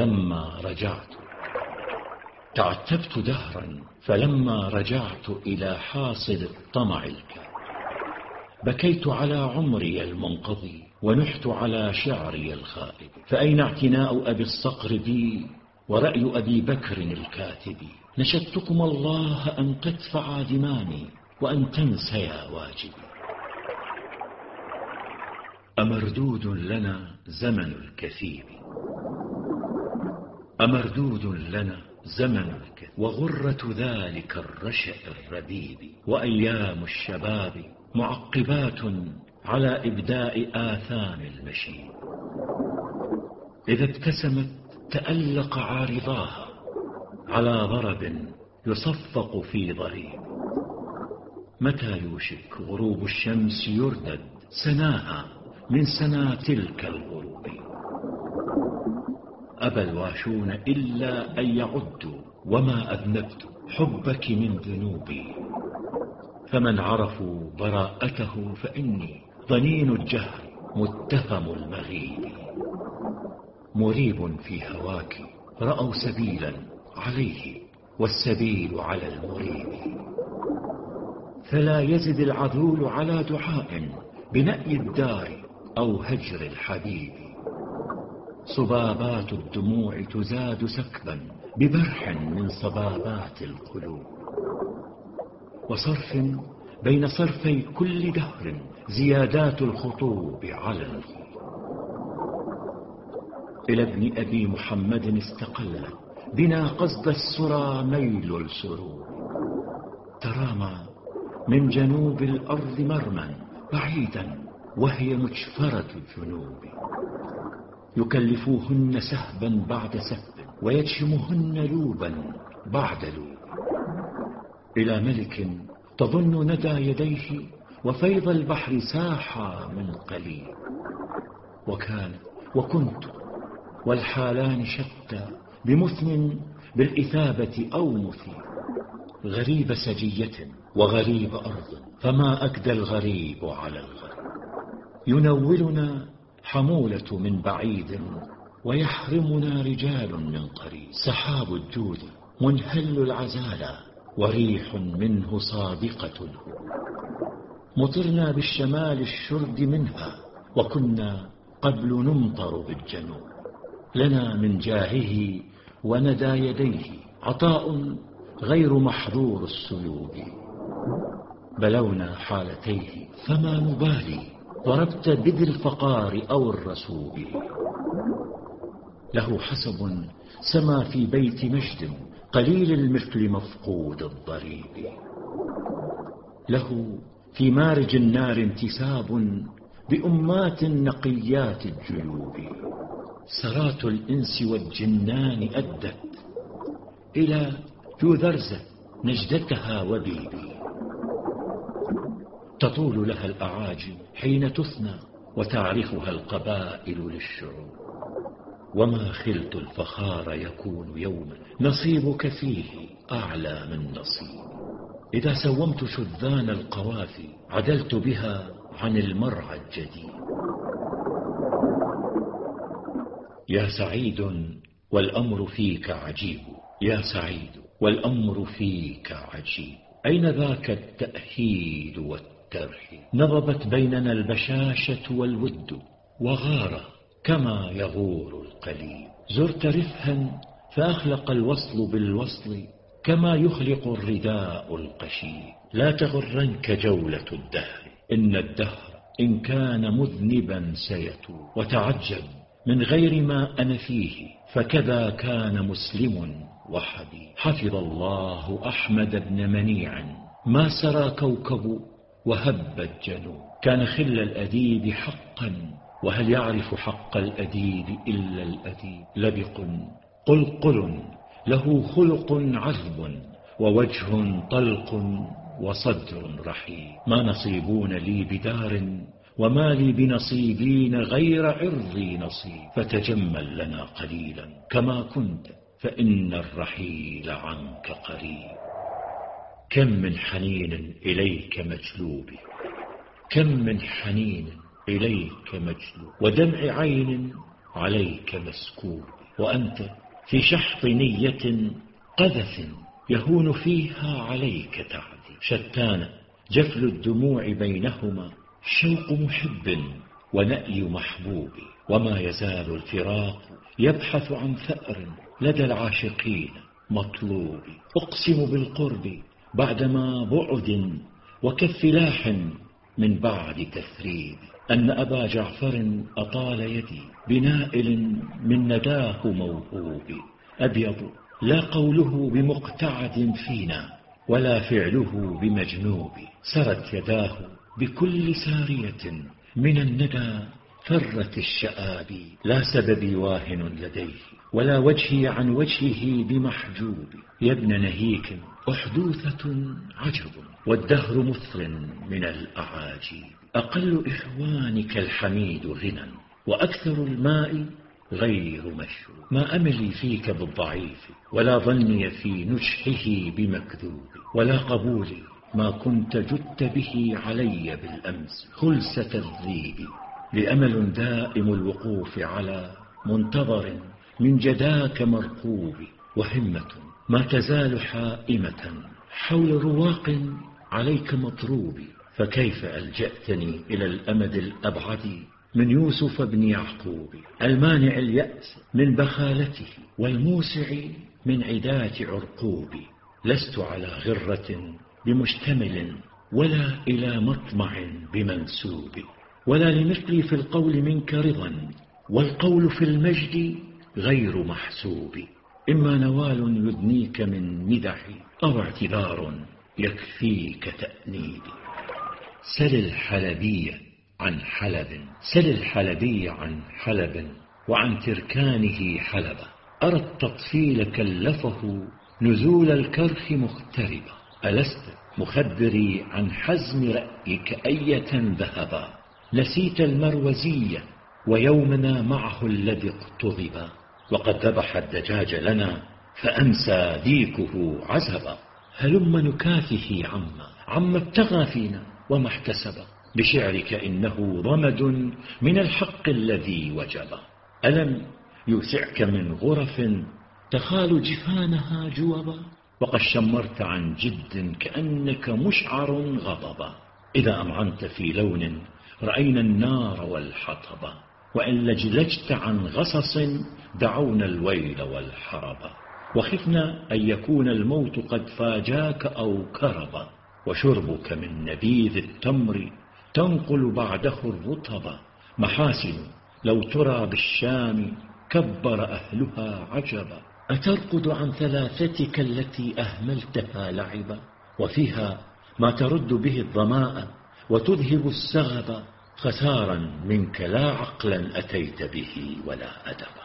[SPEAKER 1] فلما رجعت إلى حاصل الطمع الكامل. بكيت على عمري المنقضي ونحت على شعري الخائب. فأين اعتناء أبي الصقر بي ورأي أبي بكر الكاتب. نشدتكم الله أن تدفع دمامي وأن تنسيا واجبي. أمردود لنا زمن الكثيب، أمردود لنا
[SPEAKER 2] زمن وغرة ذلك الرشأ الربيب، وأيام الشباب معقبات على إبداء آثام المشيب. إذا ابتسمت تألق عارضاها على ضرب يصفق في ضريب. متى يوشك غروب الشمس يردد سناها من سنا تلك الغروب. أبى الواشون إلا أن يعدوا وما أذنبت حبك من ذنوبي. فمن عرفوا براءته فإني ضنين الجهر متهم المغيب. مريب في هواك رأوا سبيلا عليه والسبيل على المريب. فلا يزد العذول على دعاء بنأي الدار أو هجر الحبيب. صبابات الدموع تزاد سكبا ببرح من صبابات القلوب. وصرف بين صرفي كل دهر زيادات الخطوب على الخطوب. إلى ابن أبي محمد استقل بنا قصد السرى ميل السرور. ترامى من جنوب الأرض مرما بعيدا وهي مجفرة الجنوب. يكلفوهن سهبا بعد سهب ويجشمهن لوبا بعد لوب. إلى ملك تظن ندى يديه وفيض البحر ساحا من قليل. وكان وكنت والحالان شتى بمثن بالإثابة أو مثير. غريب سجية وغريب أرض فما أكدى الغريب على الغرب. ينولنا حمولة من بعيد ويحرمنا رجال من قريب. سحاب الجود منهل العزالى وريح منه صادقة الهوب. مطرنا بالشمال الشرد منها وكنا قبل نمطر بالجنوب. لنا من جاهه وندى يديه عطاء غير محظور السلوب. بلونا حالتيه فما نبالي ضربت بذي الفقار أو الرسوب. له حسب سما في بيت مجد قليل المثل مفقود الضريب. له في مارج النار انتساب بأمات نقيات الجيوب. سرات الإنس والجنان أدت إلى جوذرزة نجدتها وبيبي. تطول لها الأعاجم حين تثنى وتعرفها القبائل للشعوب. وما خلت الفخار يكون يوما نصيبك فيه أعلى من نصيب. إذا سومت شذان القوافي عدلت بها عن المرعى الجديد. يا سعيد والأمر فيك عجيب. يا سعيد والأمر فيك عجيب. أين ذاك التأهيد والترحيب؟ نضبت بيننا البشاشة والود وغار كما يغور القليب. زرت رفها فأخلق الوصل بالوصل كما يخلق الرداء القشيب. لا تغرنك جولة الدهر إن الدهر إن كان مذنبا سيتوب. وتعجب من غير ما أنا فيه فكذا كان مسلم وحبيب. حفظ الله أحمد بن منيع ما سرى كوكب وهب الجنوب. كان خل الأديب حقا وهل يعرف حق الأديب إلا الأديب. لبق قلقل له خلق عذب ووجه طلق وصدر رحيب. ما نصيبون لي بدار وما لي بنصيبين غير عرضي نصيب. فتجمل لنا قليلا كما كنت فإن الرحيل عنك قريب. كم من حنين إليك مجلوب. كم من حنين إليك مجلوب ودمع عين عليك مسكوب. وأنت في شحط نية قذف يهون فيها عليك تعذيب. شتان جفل الدموع بينهما شوق محب ونأي محبوب. وما يزال الفراق يبحث عن ثأر لدى العاشقين مطلوب. أقسم بالقرب بعدما بعد وكف لاح من بعد تثريب أن أبا جعفر أطال يدي بنائل من نداه موهوب. أبيض لا قوله بمقتعد فينا ولا فعله بمجنوب. سرت يداه بكل سارية من الندى فرت الشآبي. لا سببي واهن لديه ولا وجهي عن وجهه بمحجوب. يا ابن نهيك أحدوثة عجب والدهر مثر من الأعاجيب. أقل إخوانك الحميد غنى وأكثر الماء غير مشروب. ما أملي فيك بالضعيف ولا ظني في نجحه بمكذوب. ولا قبولي ما كنت جدت به علي بالأمس خلسة الذيب. لأمل دائم الوقوف على منتظر من جداك مرقوب. وهمة ما تزال حائمة حول رواق عليك مطروب. فكيف ألجأتني إلى الأمد الأبعد من يوسف بن يعقوب. المانع اليأس من بخالته والموسع من عدات عرقوب. لست على غرة بمشتمل ولا إلى مطمع بمنسوب. ولا لمثلي في القول منك رضا والقول في المجد غير محسوب. إما نوال يدنيك من مدحي أو اعتذار يكفيك تأنيب. سل الحلبي عن حلب. سل الحلبي عن حلب وعن تركانه حلبة. أرى التطفيل كلفه نزول الكرخ مغتربا. ألست مخبري عن حزم رأيك أية ذهبا. نسيت المروزية ويومنا معه الذي اقتضبا. وقد ذبح الدجاج لنا فأمسى ديكه عزبا. هلم نكافه عما ابتغى فينا وما احتسب. بشعرك إنه ضمد من الحق الذي وجب. ألم يوسعك من غرف تخال جفانها جوبا. وقد شمرت عن جد كأنك مشعر غضبا. إذا أمعنت في لون رأينا النار والحطب. وإن لجلجت عن غصص دعونا الويل والحرب. وخفنا أن يكون الموت قد فاجاك أو كرب. وشربك من نبيذ التمر تنقل بعده الرطب. محاسن لو ترى بالشام كبر أهلها عجبا. أترقد عن ثلاثتك التي أهملتها لعبا. وفيها ما ترد به الظماء وتذهب السغب. خسارا منك لا عقلا أتيت به ولا أدبا.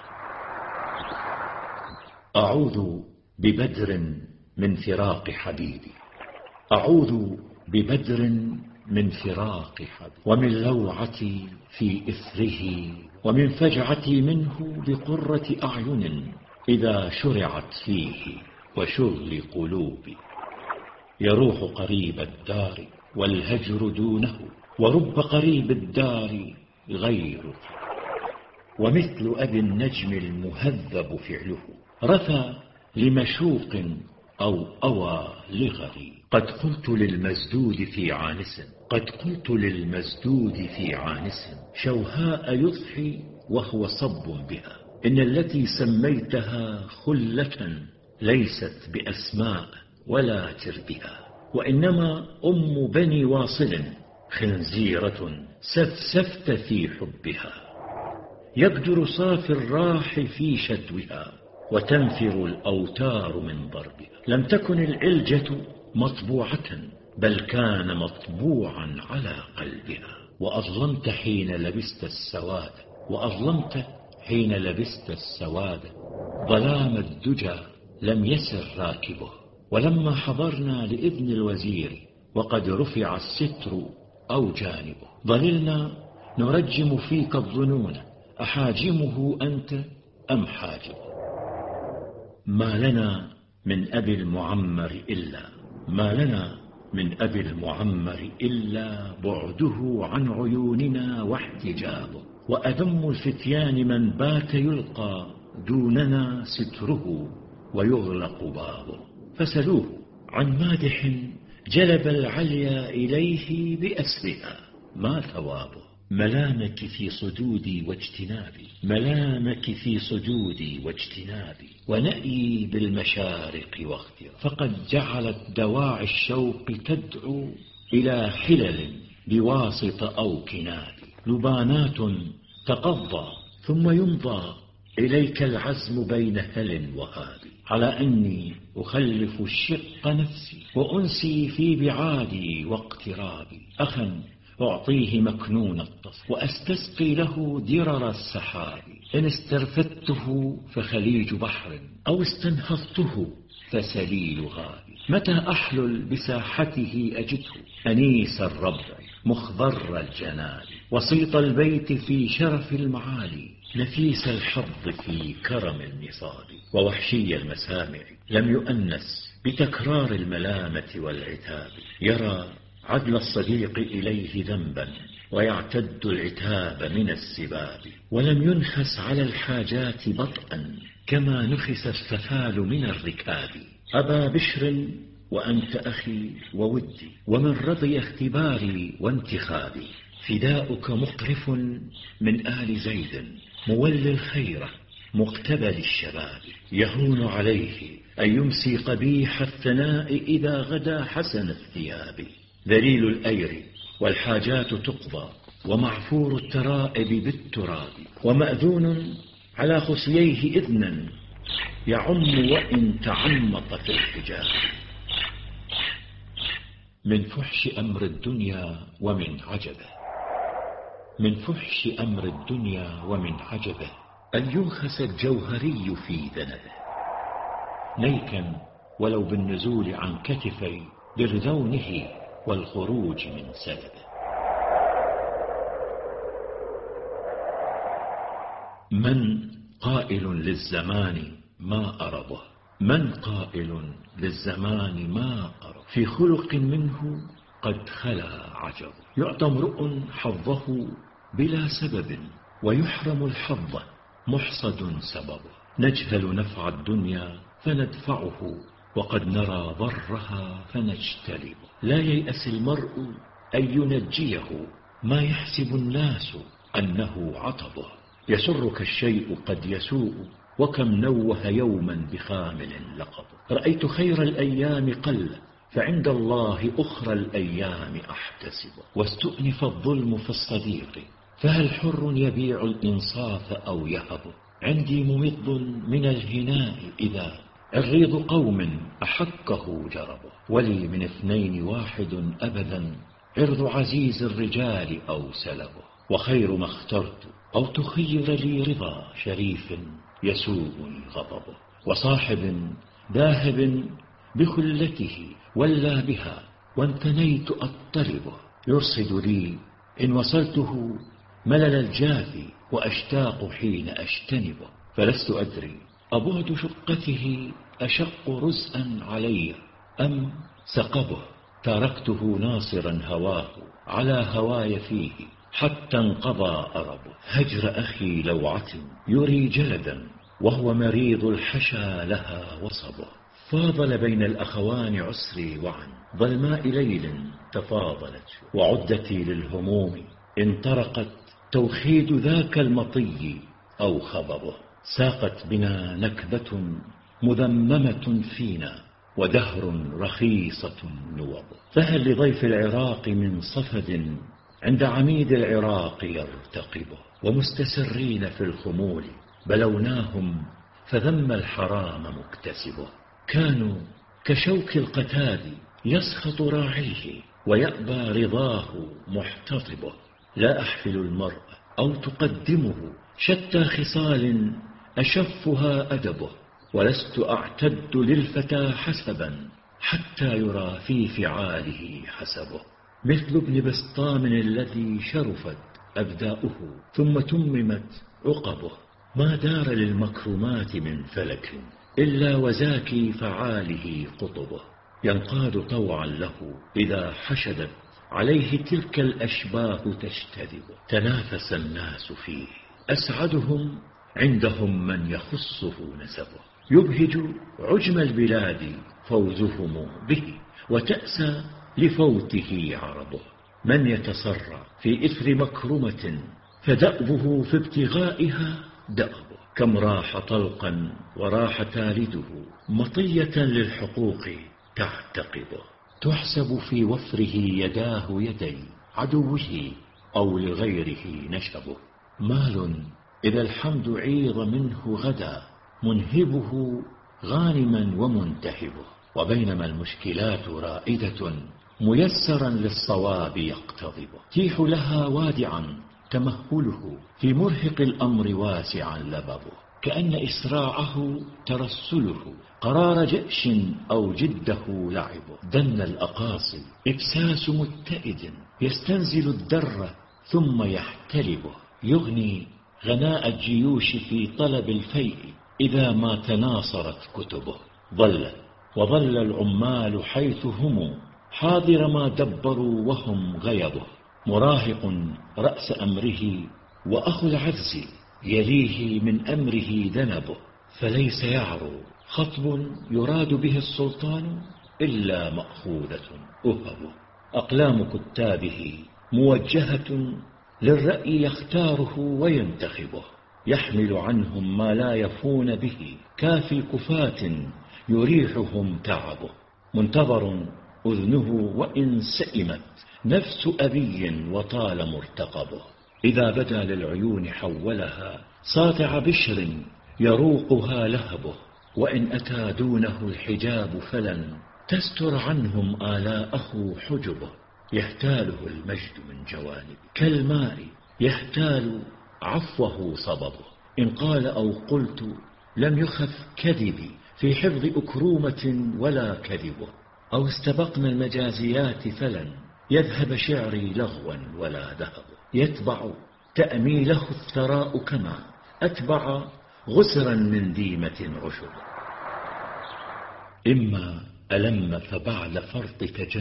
[SPEAKER 2] أعوذ ببدر من فراق حبيبي. أعوذ ببدر من فراق حبيبي ومن لوعتي في إثره ومن فجعتي منه بقرة أعين إذا شرعت فيه وشغل قلوبي. يروح قريب الدار والهجر دونه ورب قريب الدار غيره. ومثل أبي النجم المهذب فعله رثى لمشوق أو أوى لغري. قد قلت للمزدود في عانس قد قلت للمزدود في عانس شوهاء يضحي وهو صب بها. إن التي سميتها خلة ليست بأسماء ولا تربها. وإنما أم بني واصل خنزيرة سفسفت في حبها. يقدر صافي الراح في شدوها وتنفر الأوتار من ضربها. لم تكن العلجة مطبوعة بل كان مطبوعا على قلبها. وأظلمت حين لبست السواد وأظلمت حين لبست السواد. ظلام الدجى لم يسر راكبه. ولما حضرنا لإذن الوزير وقد رفع الستر أو جانبه ظللنا نرجم فيك الظنون أحاجمه أنت أم حاجبه. ما لنا من أبي المعمر إلا بعده عن عيوننا واحتجابه. وأذم الفتيان من بات يلقى دوننا ستره ويغلق بابه. فسلوه عن مادح جلب العليا إليه بأسرها ما ثوابه. ملامك في صدودي واجتنابي ونأيي بالمشارق واغترا. فقد جعلت دواعي الشوق تدعو إلى حلل بواسط أو كناب. لبانات تقضى ثم يمضى إليك العزم بين هل وهاب، على أني أخلف الشق نفسي وأنسي في بعادي واقترابي، أخا أعطيه مكنون التصف وأستسقي له درر السحاب، إن استرفدته فخليج بحر أو استنهضته فسليل غاب. متى أحلل بساحته أجده أنيس الربع مخضر الجناب، وسيط البيت في شرف المعالي، نفيس الحظ في كرم النصاب، ووحشي المسامع لم يؤنس بتكرار الملامة والعتاب، يرى عدل الصديق إليه ذنبا ويعتد العتاب من السباب، ولم ينخس على الحاجات بطئا كما نخس السفال من الركاب. أبا بشر وأنت أخي وودي، ومن رضي اختباري وانتخابي، فداؤك مقرف من آل زيد مولي الخير مقتبل الشباب، يهون عليه أن يمسي قبيح الثناء إذا غدا حسن الثياب، ذليل الأير والحاجات تقضى ومعفور الترائب بالتراب، ومأذون على خصييه إذنا يعم وإن تعمق في الحجاب. من فحش أمر الدنيا ومن عجبه، من فحش أمر الدنيا ومن عجبه أن ينخس الجوهري في ذنبه، نيكا ولو بالنزول عن كتفي برذونه والخروج من سلبه. من قائل للزمان ما أرضه، من قائل للزمان ما أرضه، في خلق منه قد خلا عجب، يعطى امرؤ حظه بلا سبب ويحرم الحظ محصد سببه، نجهل نفع الدنيا فندفعه وقد نرى ضرها فنجتلبه، لا ييأس المرء أن ينجيه ما يحسب الناس أنه عطبه، يسرك الشيء قد يسوء وكم نوه يوما بخامل لقب، رأيت خير الأيام قل فعند الله أخرى الأيام أحتسب، واستؤنف الظلم في الصديق فهل حر يبيع الإنصاف أو يهب، عندي ممض من الهناء إذا الريض قوم أحكه جربه، ولي من اثنين واحد أبدا عرض عزيز الرجال أو سلبه، وخير ما اخترت أو تخير لي رضا شريف يسوءني غضبه، وصاحب ذاهب بخلته ولا بها وانتنيت أطلبه، يرصد لي إن وصلته ملل الجافي وأشتاق حين أجتنبه، فلست أدري أبعد شقته أشق رزءا علي أم سقبه، تركته ناصرا هواه على هواي فيه حتى انقضى أربه، هجر أخي لوعة يري جلدا وهو مريض الحشا لها وصبه، فاضل بين الأخوان عسري وعن ظلماء ليل تفاضلت، وعدتي للهموم انطرقت توخيد ذاك المطي أو خببه، ساقت بنا نكبة مذممة فينا ودهر رخيصة نوب، فهل لضيف العراق من صفد عند عميد العراق يرتقبه، ومستسرين في الخمول بلوناهم فذم الحرام مكتسبه، كانوا كشوك القتاد يسخط راعيه ويأبى رضاه محتطبه، لا أحفل المرء أو تقدمه شتى خصال أشفها أدبه، ولست أعتد للفتى حسبا حتى يرى في فعاله حسبه، مثل ابن بسطام الذي شرفت أبداؤه ثم تممت عقبه، ما دار للمكرمات من فلك إلا وزاكي فعاله قطبه، ينقاد طوعا له إذا حشدت عليه تلك الأشباه تجتذب، تنافس الناس فيه أسعدهم عندهم من يخصه نسبه، يبهج عجم البلاد فوزهم به وتأسى لفوته عربه، من يتسرع في إثر مكرمة فدأبه في ابتغائها دأبه، كم راح طلقا وراح تالده مطية للحقوق تعتقبه، تحسب في وفره يداه يدي عدوه أو لغيره نشبه، مال إذا الحمد عيض منه غدا منهبه غانما ومنتهبه. وبينما المشكلات رائدة ميسرا للصواب يقتضبه، تيح لها وادعا تمهله في مرهق الأمر واسعا لببه، كأن إسراعه ترسله قرار جأش أو جده لعبه. دن الأقاصي إبساس متئد يستنزل الدر ثم يحتلبه، يغني غناء الجيوش في طلب الفيء إذا ما تناصرت كتبه. وظل العمال حيث هم حاضر ما دبروا وهم غيبه، مراهق رأس أمره وأخو العجز يليه من أمره ذنبه. فليس يعرو خطب يراد به السلطان إلا مأخوذة أهبه. أقلام كتابه موجهة للرأي يختاره وينتخبه، يحمل عنهم ما لا يفون به كافي كفاة يريحهم تعبه. منتظر أذنه وإن سئمت نفس أبي وطال مرتقبه، إذا بدا للعيون حولها ساطع بشر يروقها لهبه. وإن أتى دونه الحجاب فلن تستر عنهم آلاءه حجبه، يهتاله المجد من جوانب كالماء يهتال عفوه صببه. إن قال أو قلت لم يخف كذبي في حفظ أكرومة ولا كذبه، أو استبقنا المجازيات فلن يذهب شعري لغوا ولا ذهب. يتبع تأميله الثراء كما أتبع غسرا من ديمة عشب. إما ألم فبعد فرط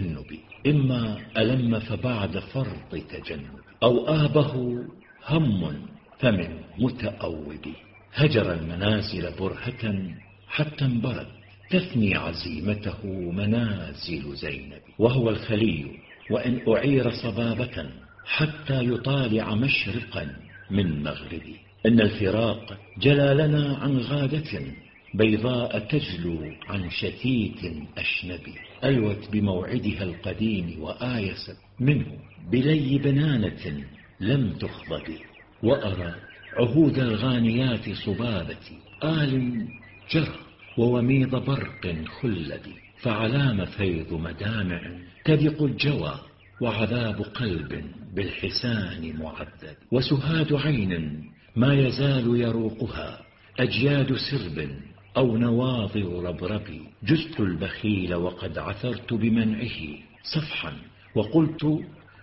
[SPEAKER 2] تجنب، أو آبه هم فمن متأوب. هجر المنازل برهة حتى انبرد تثني عزيمته منازل زينب. وهو الخلي وإن أعير صبابة حتى يطالع مشرقا من مغربي. إن الفراق جلى لنا عن غادة بيضاء تجلو عن شتيت أشنبي، ألوت بموعدها القديم وآيست منه بلي بنانة لم تخضب. وأرى عهود الغانيات صبابتي آل جرى ووميض برق خلد، فعلام فيض مدامع تذق الجوى وعذاب قلب بالحسان معذب. وسهاد عين ما يزال يروقها أجياد سرب أو نواظر ربربي. جزت البخيل وقد عثرت بمنعه صفحا، وقلت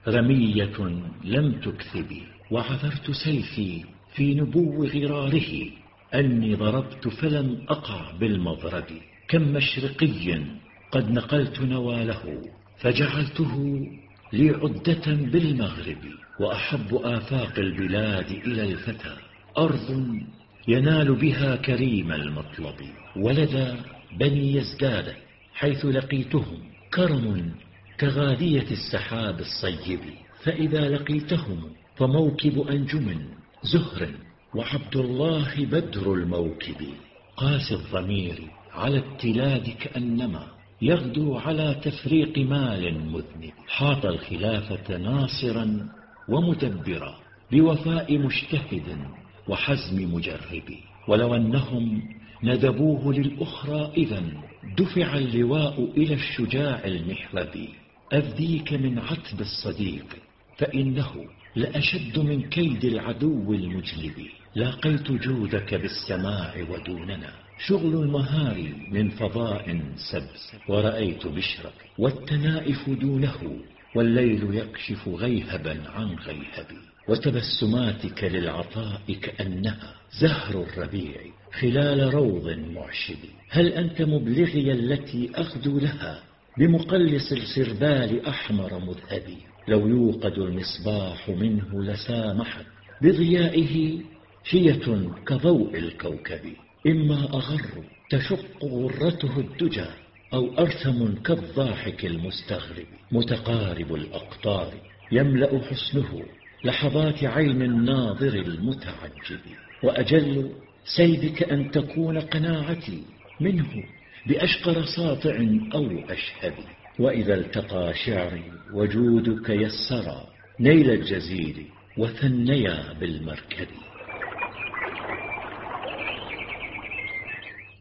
[SPEAKER 2] رمية لم تكذبي. وعثرت سيفي في نبو غراره أني ضربت فلم أقع بالمضرب. كم مشرقي قد نقلت نواله فجعلته لي عدة بالمغرب. وأحب آفاق البلاد إلى الفتى أرض ينال بها كريم المطلب. ولدى بني يزداد حيث لقيتهم كرم كغادية السحاب الصيب. فإذا لقيتهم فموكب أنجم زهر وعبد الله بدر الموكب. قاس الضمير على التلاد كأنما يغدو على تفريق مال مذنب. حاط الخلافة ناصرا ومدبرا بوفاء مجتهد وحزم مجرب. ولو أنهم ندبوه للأخرى إذن دفع اللواء إلى الشجاع المحرب. أفديك من عتب الصديق فإنه لأشد من كيد العدو المجلب. لاقيت جودك بالسماع ودوننا شغل المهار من فضاء سبس. ورأيت بشرك والتنائف دونه والليل يكشف غيهبا عن غيهب. وتبسماتك للعطاء كأنها زهر الربيع خلال روض معشب. هل أنت مبلغي التي أخذو لها بمقلص السربال أحمر مذهبي. لو يوقد المصباح منه لسامحت بضيائه شية كضوء الكوكب. إما أغر تشق غرته الدجى أو أرثم كالضاحك المستغرب. متقارب الأقطار يملأ حسنه لحظات عين الناظر المتعجب. وأجل سيدك أن تكون قناعتي منه بأشقر ساطع أو أشهب. وإذا التقى شعري وجودك يسرا نيل الجزيل وثنيا بالمركب.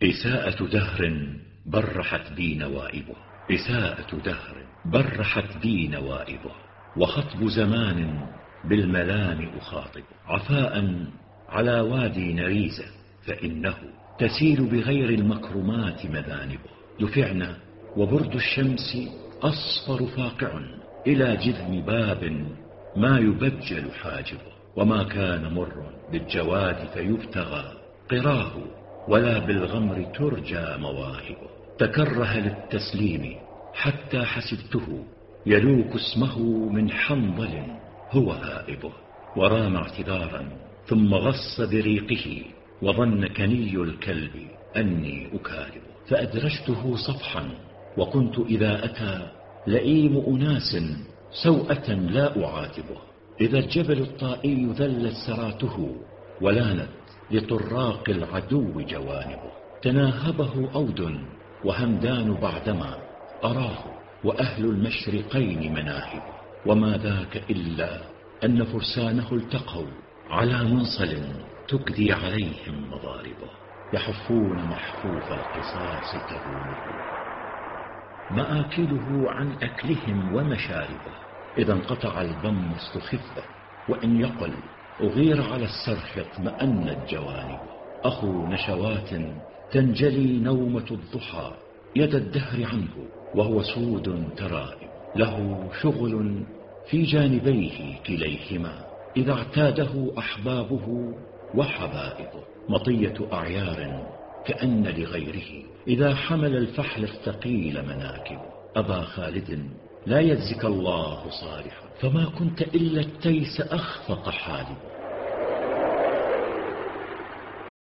[SPEAKER 1] إساءة دهر برحت بي نوائبه، إساءة دهر برحت بي نوائبه، وخطب زمان بالملام أخاطب، عفاء على وادي نريزة فإنه تسيل بغير المكرمات مذانبه، دفعنا وبرد الشمس أصفر فاقع إلى جذم باب ما يبجل حاجبه، وما كان مر بالجواد فيبتغى قراه ولا بالغمر ترجى مواهبه، تكره للتسليم حتى حسبته يلوك اسمه من حنظل هو هائبه، ورام اعتذارا ثم غص بريقه وظن كني الكلب أني أكاربه، فأدرجته صفحا وكنت إذا أتى لئيم أناس سوءة لا أعاتبه، إذا الجبل الطائي ذلت سراته ولانت لطراق العدو جوانبه، تناهبه أود وهمدان بعدما أراه وأهل المشرقين مناهبه، وما ذاك إلا أن فرسانه التقوا على منصل تكدي عليهم مضاربه، يحفون محفوف القصاص تهونه، مآكله عن أكلهم ومشاربه، إذا انقطع البم استخفه وإن يقل أغير على السرح اطمأنت جوانبه، أخو نشوات تنجلي نومة الضحى يد الدهر عنه وهو سود ترائب، له شغل في جانبيه كليهما إذا اعتاده أحبابه وحبائبه، مطية أعيار كأن لغيره إذا حمل الفحل الثقيل مناكب، أبا خالد لا يجزك الله صالحا فما كنت إلا التيس أخفق حالب،